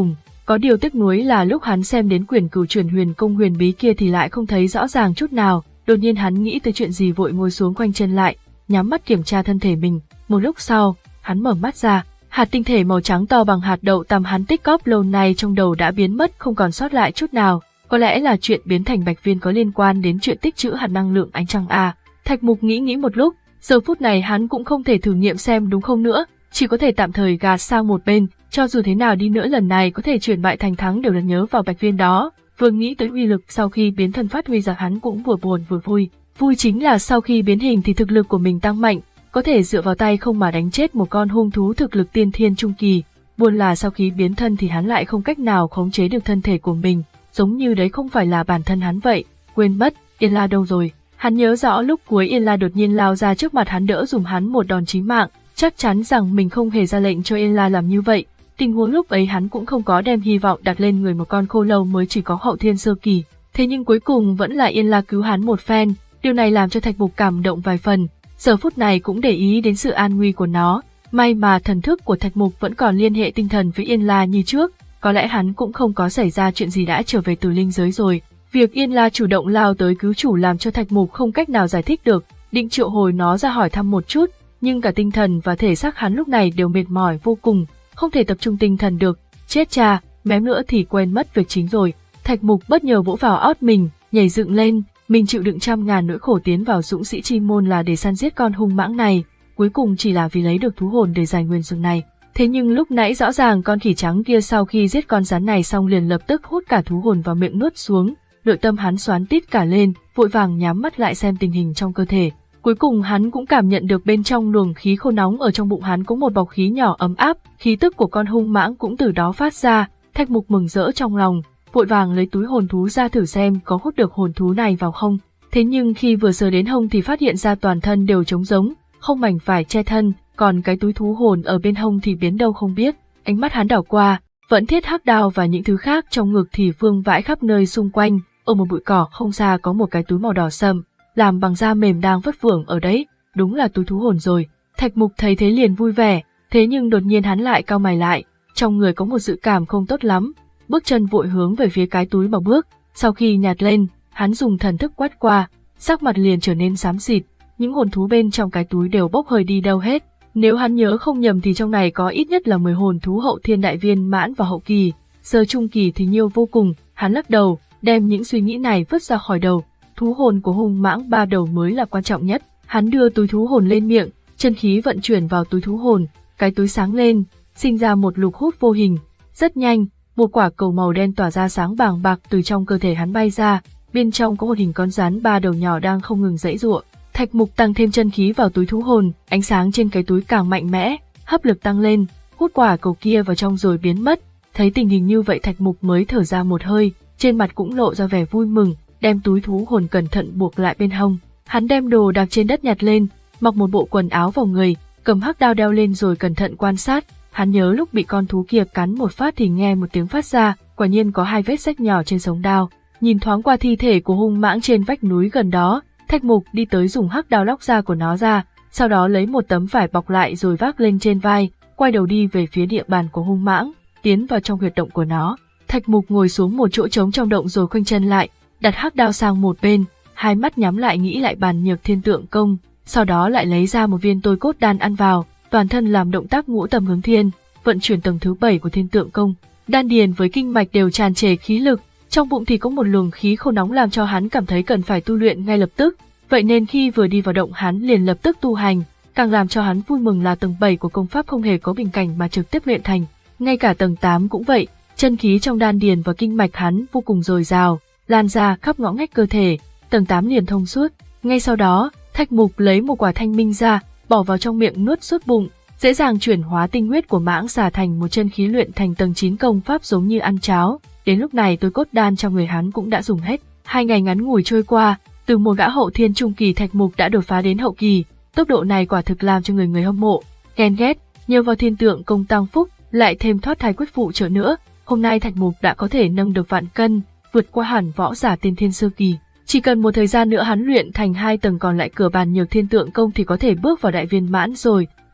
Có điều tiếc nuối là lúc hắn xem đến quyển Cửu Chuyển Huyền Công huyền bí kia thì lại không thấy rõ ràng chút nào, đột nhiên hắn nghĩ tới chuyện gì vội ngồi xuống khoanh chân lại, nhắm mắt kiểm tra thân thể mình. Một lúc sau, hắn mở mắt ra, hạt tinh thể màu trắng to bằng hạt đậu tằm hắn tích cóp lâu nay trong đầu đã biến mất không còn sót lại chút nào. Có lẽ là chuyện biến thành bạch viên có liên quan đến chuyện tích trữ hạt năng lượng ánh trăng à. Thạch Mục nghĩ nghĩ một lúc, giờ phút này hắn cũng không thể thử nghiệm xem đúng không nữa, chỉ có thể tạm thời gạt sang một bên, cho dù thế nào đi nữa lần này có thể chuyển bại thành thắng đều là nhớ vào bạch viên đó. Vừa nghĩ tới uy lực sau khi biến thân phát huy ra hắn cũng vừa buồn vừa vui. Vui chính là sau khi biến hình thì thực lực của mình tăng mạnh, có thể dựa vào tay không mà đánh chết một con hung thú thực lực tiên thiên trung kỳ. Buồn là sau khi biến thân thì hắn lại không cách nào khống chế được thân thể của mình, giống như đấy không phải là bản thân hắn vậy. Quên mất, Yên La đâu rồi? Hắn nhớ rõ lúc cuối Yên La đột nhiên lao ra trước mặt hắn đỡ dùm hắn một đòn chí mạng, chắc chắn rằng mình không hề ra lệnh cho Yên La làm như vậy. Tình huống lúc ấy hắn cũng không có đem hy vọng đặt lên người một con khô lâu mới chỉ có hậu thiên sơ kỳ, thế nhưng cuối cùng vẫn là Yên La cứu hắn một phen, điều này làm cho Thạch Mục cảm động vài phần, giờ phút này cũng để ý đến sự an nguy của nó. May mà thần thức của Thạch Mục vẫn còn liên hệ tinh thần với Yên La như trước, có lẽ hắn cũng không có xảy ra chuyện gì đã trở về từ linh giới rồi. Việc Yên La chủ động lao tới cứu chủ làm cho Thạch Mục không cách nào giải thích được, định triệu hồi nó ra hỏi thăm một chút, nhưng cả tinh thần và thể xác hắn lúc này đều mệt mỏi vô cùng, không thể tập trung tinh thần được. Chết cha, mém nữa thì quên mất việc chính rồi. Thạch Mục bất ngờ vỗ vào ót mình, nhảy dựng lên, mình chịu đựng trăm ngàn nỗi khổ tiến vào dũng sĩ chi môn là để săn giết con hung mãng này, cuối cùng chỉ là vì lấy được thú hồn để giải nguyên rừng này. Thế nhưng lúc nãy rõ ràng con khỉ trắng kia sau khi giết con rắn này xong liền lập tức hút cả thú hồn vào miệng nuốt xuống, nội tâm hắn xoắn tít cả lên, vội vàng nhắm mắt lại xem tình hình trong cơ thể. Cuối cùng hắn cũng cảm nhận được bên trong luồng khí khô nóng ở trong bụng hắn có một bọc khí nhỏ ấm áp, khí tức của con hung mãng cũng từ đó phát ra. Thạch Mục mừng rỡ trong lòng, vội vàng lấy túi hồn thú ra thử xem có hút được hồn thú này vào không. Thế nhưng khi vừa sờ đến hông thì phát hiện ra toàn thân đều trống rỗng, không mảnh vải che thân, còn cái túi thú hồn ở bên hông thì biến đâu không biết. Ánh mắt hắn đảo qua, vẫn thiết hắc đao và những thứ khác trong ngực thì vương vãi khắp nơi xung quanh. Ở một bụi cỏ không xa có một cái túi màu đỏ sậm, làm bằng da mềm đang vất vưởng ở đấy, đúng là túi thú hồn rồi. Thạch Mục thấy thế liền vui vẻ, thế nhưng đột nhiên hắn lại cau mày lại, trong người có một dự cảm không tốt lắm, bước chân vội hướng về phía cái túi mà bước. Sau khi nhặt lên, hắn dùng thần thức quét qua, sắc mặt liền trở nên xám xịt, những hồn thú bên trong cái túi đều bốc hơi đi đâu hết. Nếu hắn nhớ không nhầm thì trong này có ít nhất là mười hồn thú hậu thiên đại viên mãn và hậu kỳ, sơ trung kỳ thì nhiều vô cùng. Hắn lắc đầu, đem những suy nghĩ này vứt ra khỏi đầu. Thú hồn của hung mãng ba đầu mới là quan trọng nhất. Hắn đưa túi thú hồn lên miệng, chân khí vận chuyển vào túi thú hồn, cái túi sáng lên, sinh ra một lục hút vô hình. Rất nhanh, một quả cầu màu đen tỏa ra sáng bàng bạc từ trong cơ thể hắn bay ra, bên trong có một hình con rắn ba đầu nhỏ đang không ngừng giãy giụa. Thạch Mục tăng thêm chân khí vào túi thú hồn, ánh sáng trên cái túi càng mạnh mẽ, hấp lực tăng lên, hút quả cầu kia vào trong rồi biến mất. Thấy tình hình như vậy Thạch Mục mới thở ra một hơi, trên mặt cũng lộ ra vẻ vui mừng, đem túi thú hồn cẩn thận buộc lại bên hông. Hắn đem đồ đạc trên đất nhặt lên, mặc một bộ quần áo vào người, cầm hắc đao đeo lên rồi cẩn thận quan sát. Hắn nhớ lúc bị con thú kia cắn một phát thì nghe một tiếng phát ra, quả nhiên có hai vết rách nhỏ trên sống đao. Nhìn thoáng qua thi thể của hung mãng trên vách núi gần đó, Thạch Mục đi tới dùng hắc đao lóc da của nó ra, sau đó lấy một tấm vải bọc lại rồi vác lên trên vai, quay đầu đi về phía địa bàn của hung mãng, tiến vào trong huyệt động của nó. Thạch Mục ngồi xuống một chỗ trống trong động rồi khoanh chân lại, đặt hắc đao sang một bên, hai mắt nhắm lại nghĩ lại bàn nhược thiên tượng công, sau đó lại lấy ra một viên tôi cốt đan ăn vào, toàn thân làm động tác ngũ tầm hướng thiên, vận chuyển tầng thứ bảy của thiên tượng công. Đan điền với kinh mạch đều tràn trề khí lực, trong bụng thì có một luồng khí khô nóng làm cho hắn cảm thấy cần phải tu luyện ngay lập tức, vậy nên khi vừa đi vào động hắn liền lập tức tu hành, càng làm cho hắn vui mừng là tầng bảy của công pháp không hề có bình cảnh mà trực tiếp luyện thành, ngay cả tầng tám cũng vậy, chân khí trong đan điền và kinh mạch hắn vô cùng dồi dào, lan ra khắp ngõ ngách cơ thể, tầng tám liền thông suốt. Ngay sau đó, Thạch Mục lấy một quả thanh minh ra, bỏ vào trong miệng nuốt suốt bụng, dễ dàng chuyển hóa tinh huyết của mãng xà thành một chân khí luyện thành tầng chín công pháp giống như ăn cháo. Đến lúc này tôi cốt đan trong người hắn cũng đã dùng hết. Hai ngày ngắn ngủi trôi qua, từ một gã hậu thiên trung kỳ Thạch Mục đã đột phá đến hậu kỳ, tốc độ này quả thực làm cho người người hâm mộ, ghen ghét. Nhờ vào thiên tượng công tăng phúc, lại thêm thoát thai quyết phụ trợ nữa, hôm nay Thạch Mục đã có thể nâng được vạn cân, vượt qua hẳn võ giả tiên thiên sơ kỳ. Chỉ cần một thời gian nữa hắn luyện thành hai tầng còn lại cửa bàn nhược thiên tượng công thì có thể bước vào đại viên mãn rồi.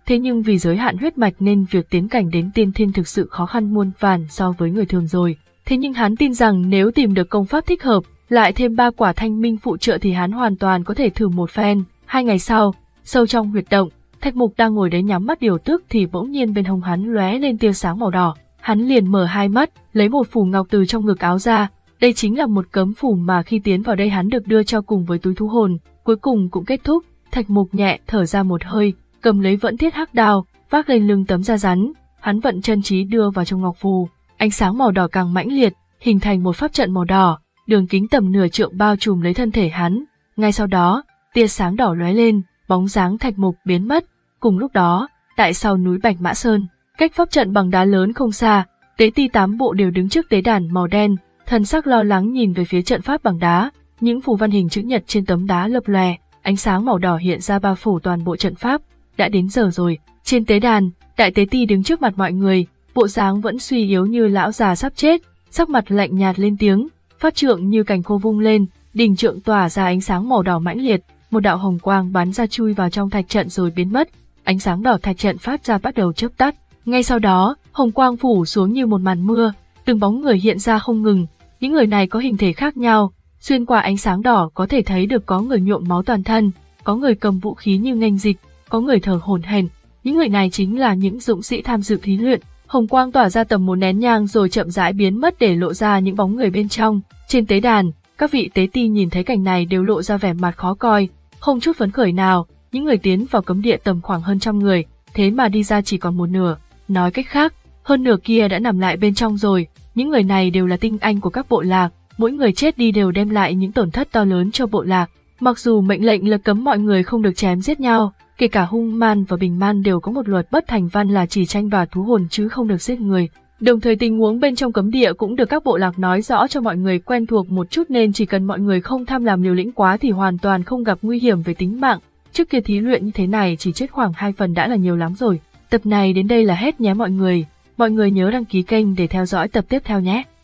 thế nhưng vì giới hạn huyết mạch nên việc tiến cảnh đến tiên thiên thực sự khó khăn muôn vàn so với người thường rồi. Thế nhưng hắn tin rằng nếu tìm được công pháp thích hợp, lại thêm ba quả thanh minh phụ trợ thì hắn hoàn toàn có thể thử một phen. Hai ngày sau, sâu trong huyệt động, Thạch Mục đang ngồi đấy nhắm mắt điều tức thì bỗng nhiên bên hông hắn lóe lên tia sáng màu đỏ. Hắn liền mở hai mắt, lấy một phù ngọc từ trong ngực áo ra. Đây chính là một cấm phù mà khi tiến vào đây hắn được đưa cho cùng với túi thú hồn. Cuối cùng cũng kết thúc. Thạch Mục nhẹ thở ra một hơi, cầm lấy vẫn thiết hắc đao, vác lên lưng tấm da rắn. Hắn vận chân trí đưa vào trong ngọc phù. Ánh sáng màu đỏ càng mãnh liệt, hình thành một pháp trận màu đỏ, đường kính tầm nửa trượng bao trùm lấy thân thể hắn. Ngay sau đó, tia sáng đỏ lóe lên, bóng dáng Thạch Mục biến mất. Cùng lúc đó, tại sau núi Bạch Mã Sơn, cách pháp trận bằng đá lớn không xa, tế ti tám bộ đều đứng trước tế đàn màu đen, thần sắc lo lắng nhìn về phía trận pháp bằng đá. Những phù văn hình chữ nhật trên tấm đá lập lòe, ánh sáng màu đỏ hiện ra bao phủ toàn bộ trận pháp. Đã đến giờ rồi. Trên tế đàn, đại tế ti đứng trước mặt mọi người, bộ dáng vẫn suy yếu như lão già sắp chết, sắc mặt lạnh nhạt lên tiếng, phát trượng như cành khô vung lên, đỉnh trượng tỏa ra ánh sáng màu đỏ mãnh liệt, một đạo hồng quang bắn ra chui vào trong thạch trận rồi biến mất. Ánh sáng đỏ thạch trận phát ra bắt đầu chớp tắt. Ngay sau đó, hồng quang phủ xuống như một màn mưa, từng bóng người hiện ra không ngừng. Những người này có hình thể khác nhau, xuyên qua ánh sáng đỏ có thể thấy được có người nhuộm máu toàn thân, có người cầm vũ khí như nghênh dịch, có người thở hổn hển. Những người này chính là những dũng sĩ tham dự thí luyện. Hồng quang tỏa ra tầm một nén nhang rồi chậm rãi biến mất để lộ ra những bóng người bên trong. Trên tế đàn, các vị tế ti nhìn thấy cảnh này đều lộ ra vẻ mặt khó coi, không chút phấn khởi nào. Những người tiến vào cấm địa tầm khoảng hơn trăm người, thế mà đi ra chỉ còn một nửa. Nói cách khác, hơn nửa kia đã nằm lại bên trong rồi. Những người này đều là tinh anh của các bộ lạc, mỗi người chết đi đều đem lại những tổn thất to lớn cho bộ lạc. Mặc dù mệnh lệnh là cấm mọi người không được chém giết nhau, kể cả hung man và bình man đều có một luật bất thành văn là chỉ tranh đoạt thú hồn chứ không được giết người. Đồng thời tình huống bên trong cấm địa cũng được các bộ lạc nói rõ cho mọi người quen thuộc một chút nên chỉ cần mọi người không tham làm liều lĩnh quá thì hoàn toàn không gặp nguy hiểm về tính mạng. Trước kia thí luyện như thế này chỉ chết khoảng hai phần đã là nhiều lắm rồi. Tập này đến đây là hết nhé mọi người. Mọi người nhớ đăng ký kênh để theo dõi tập tiếp theo nhé.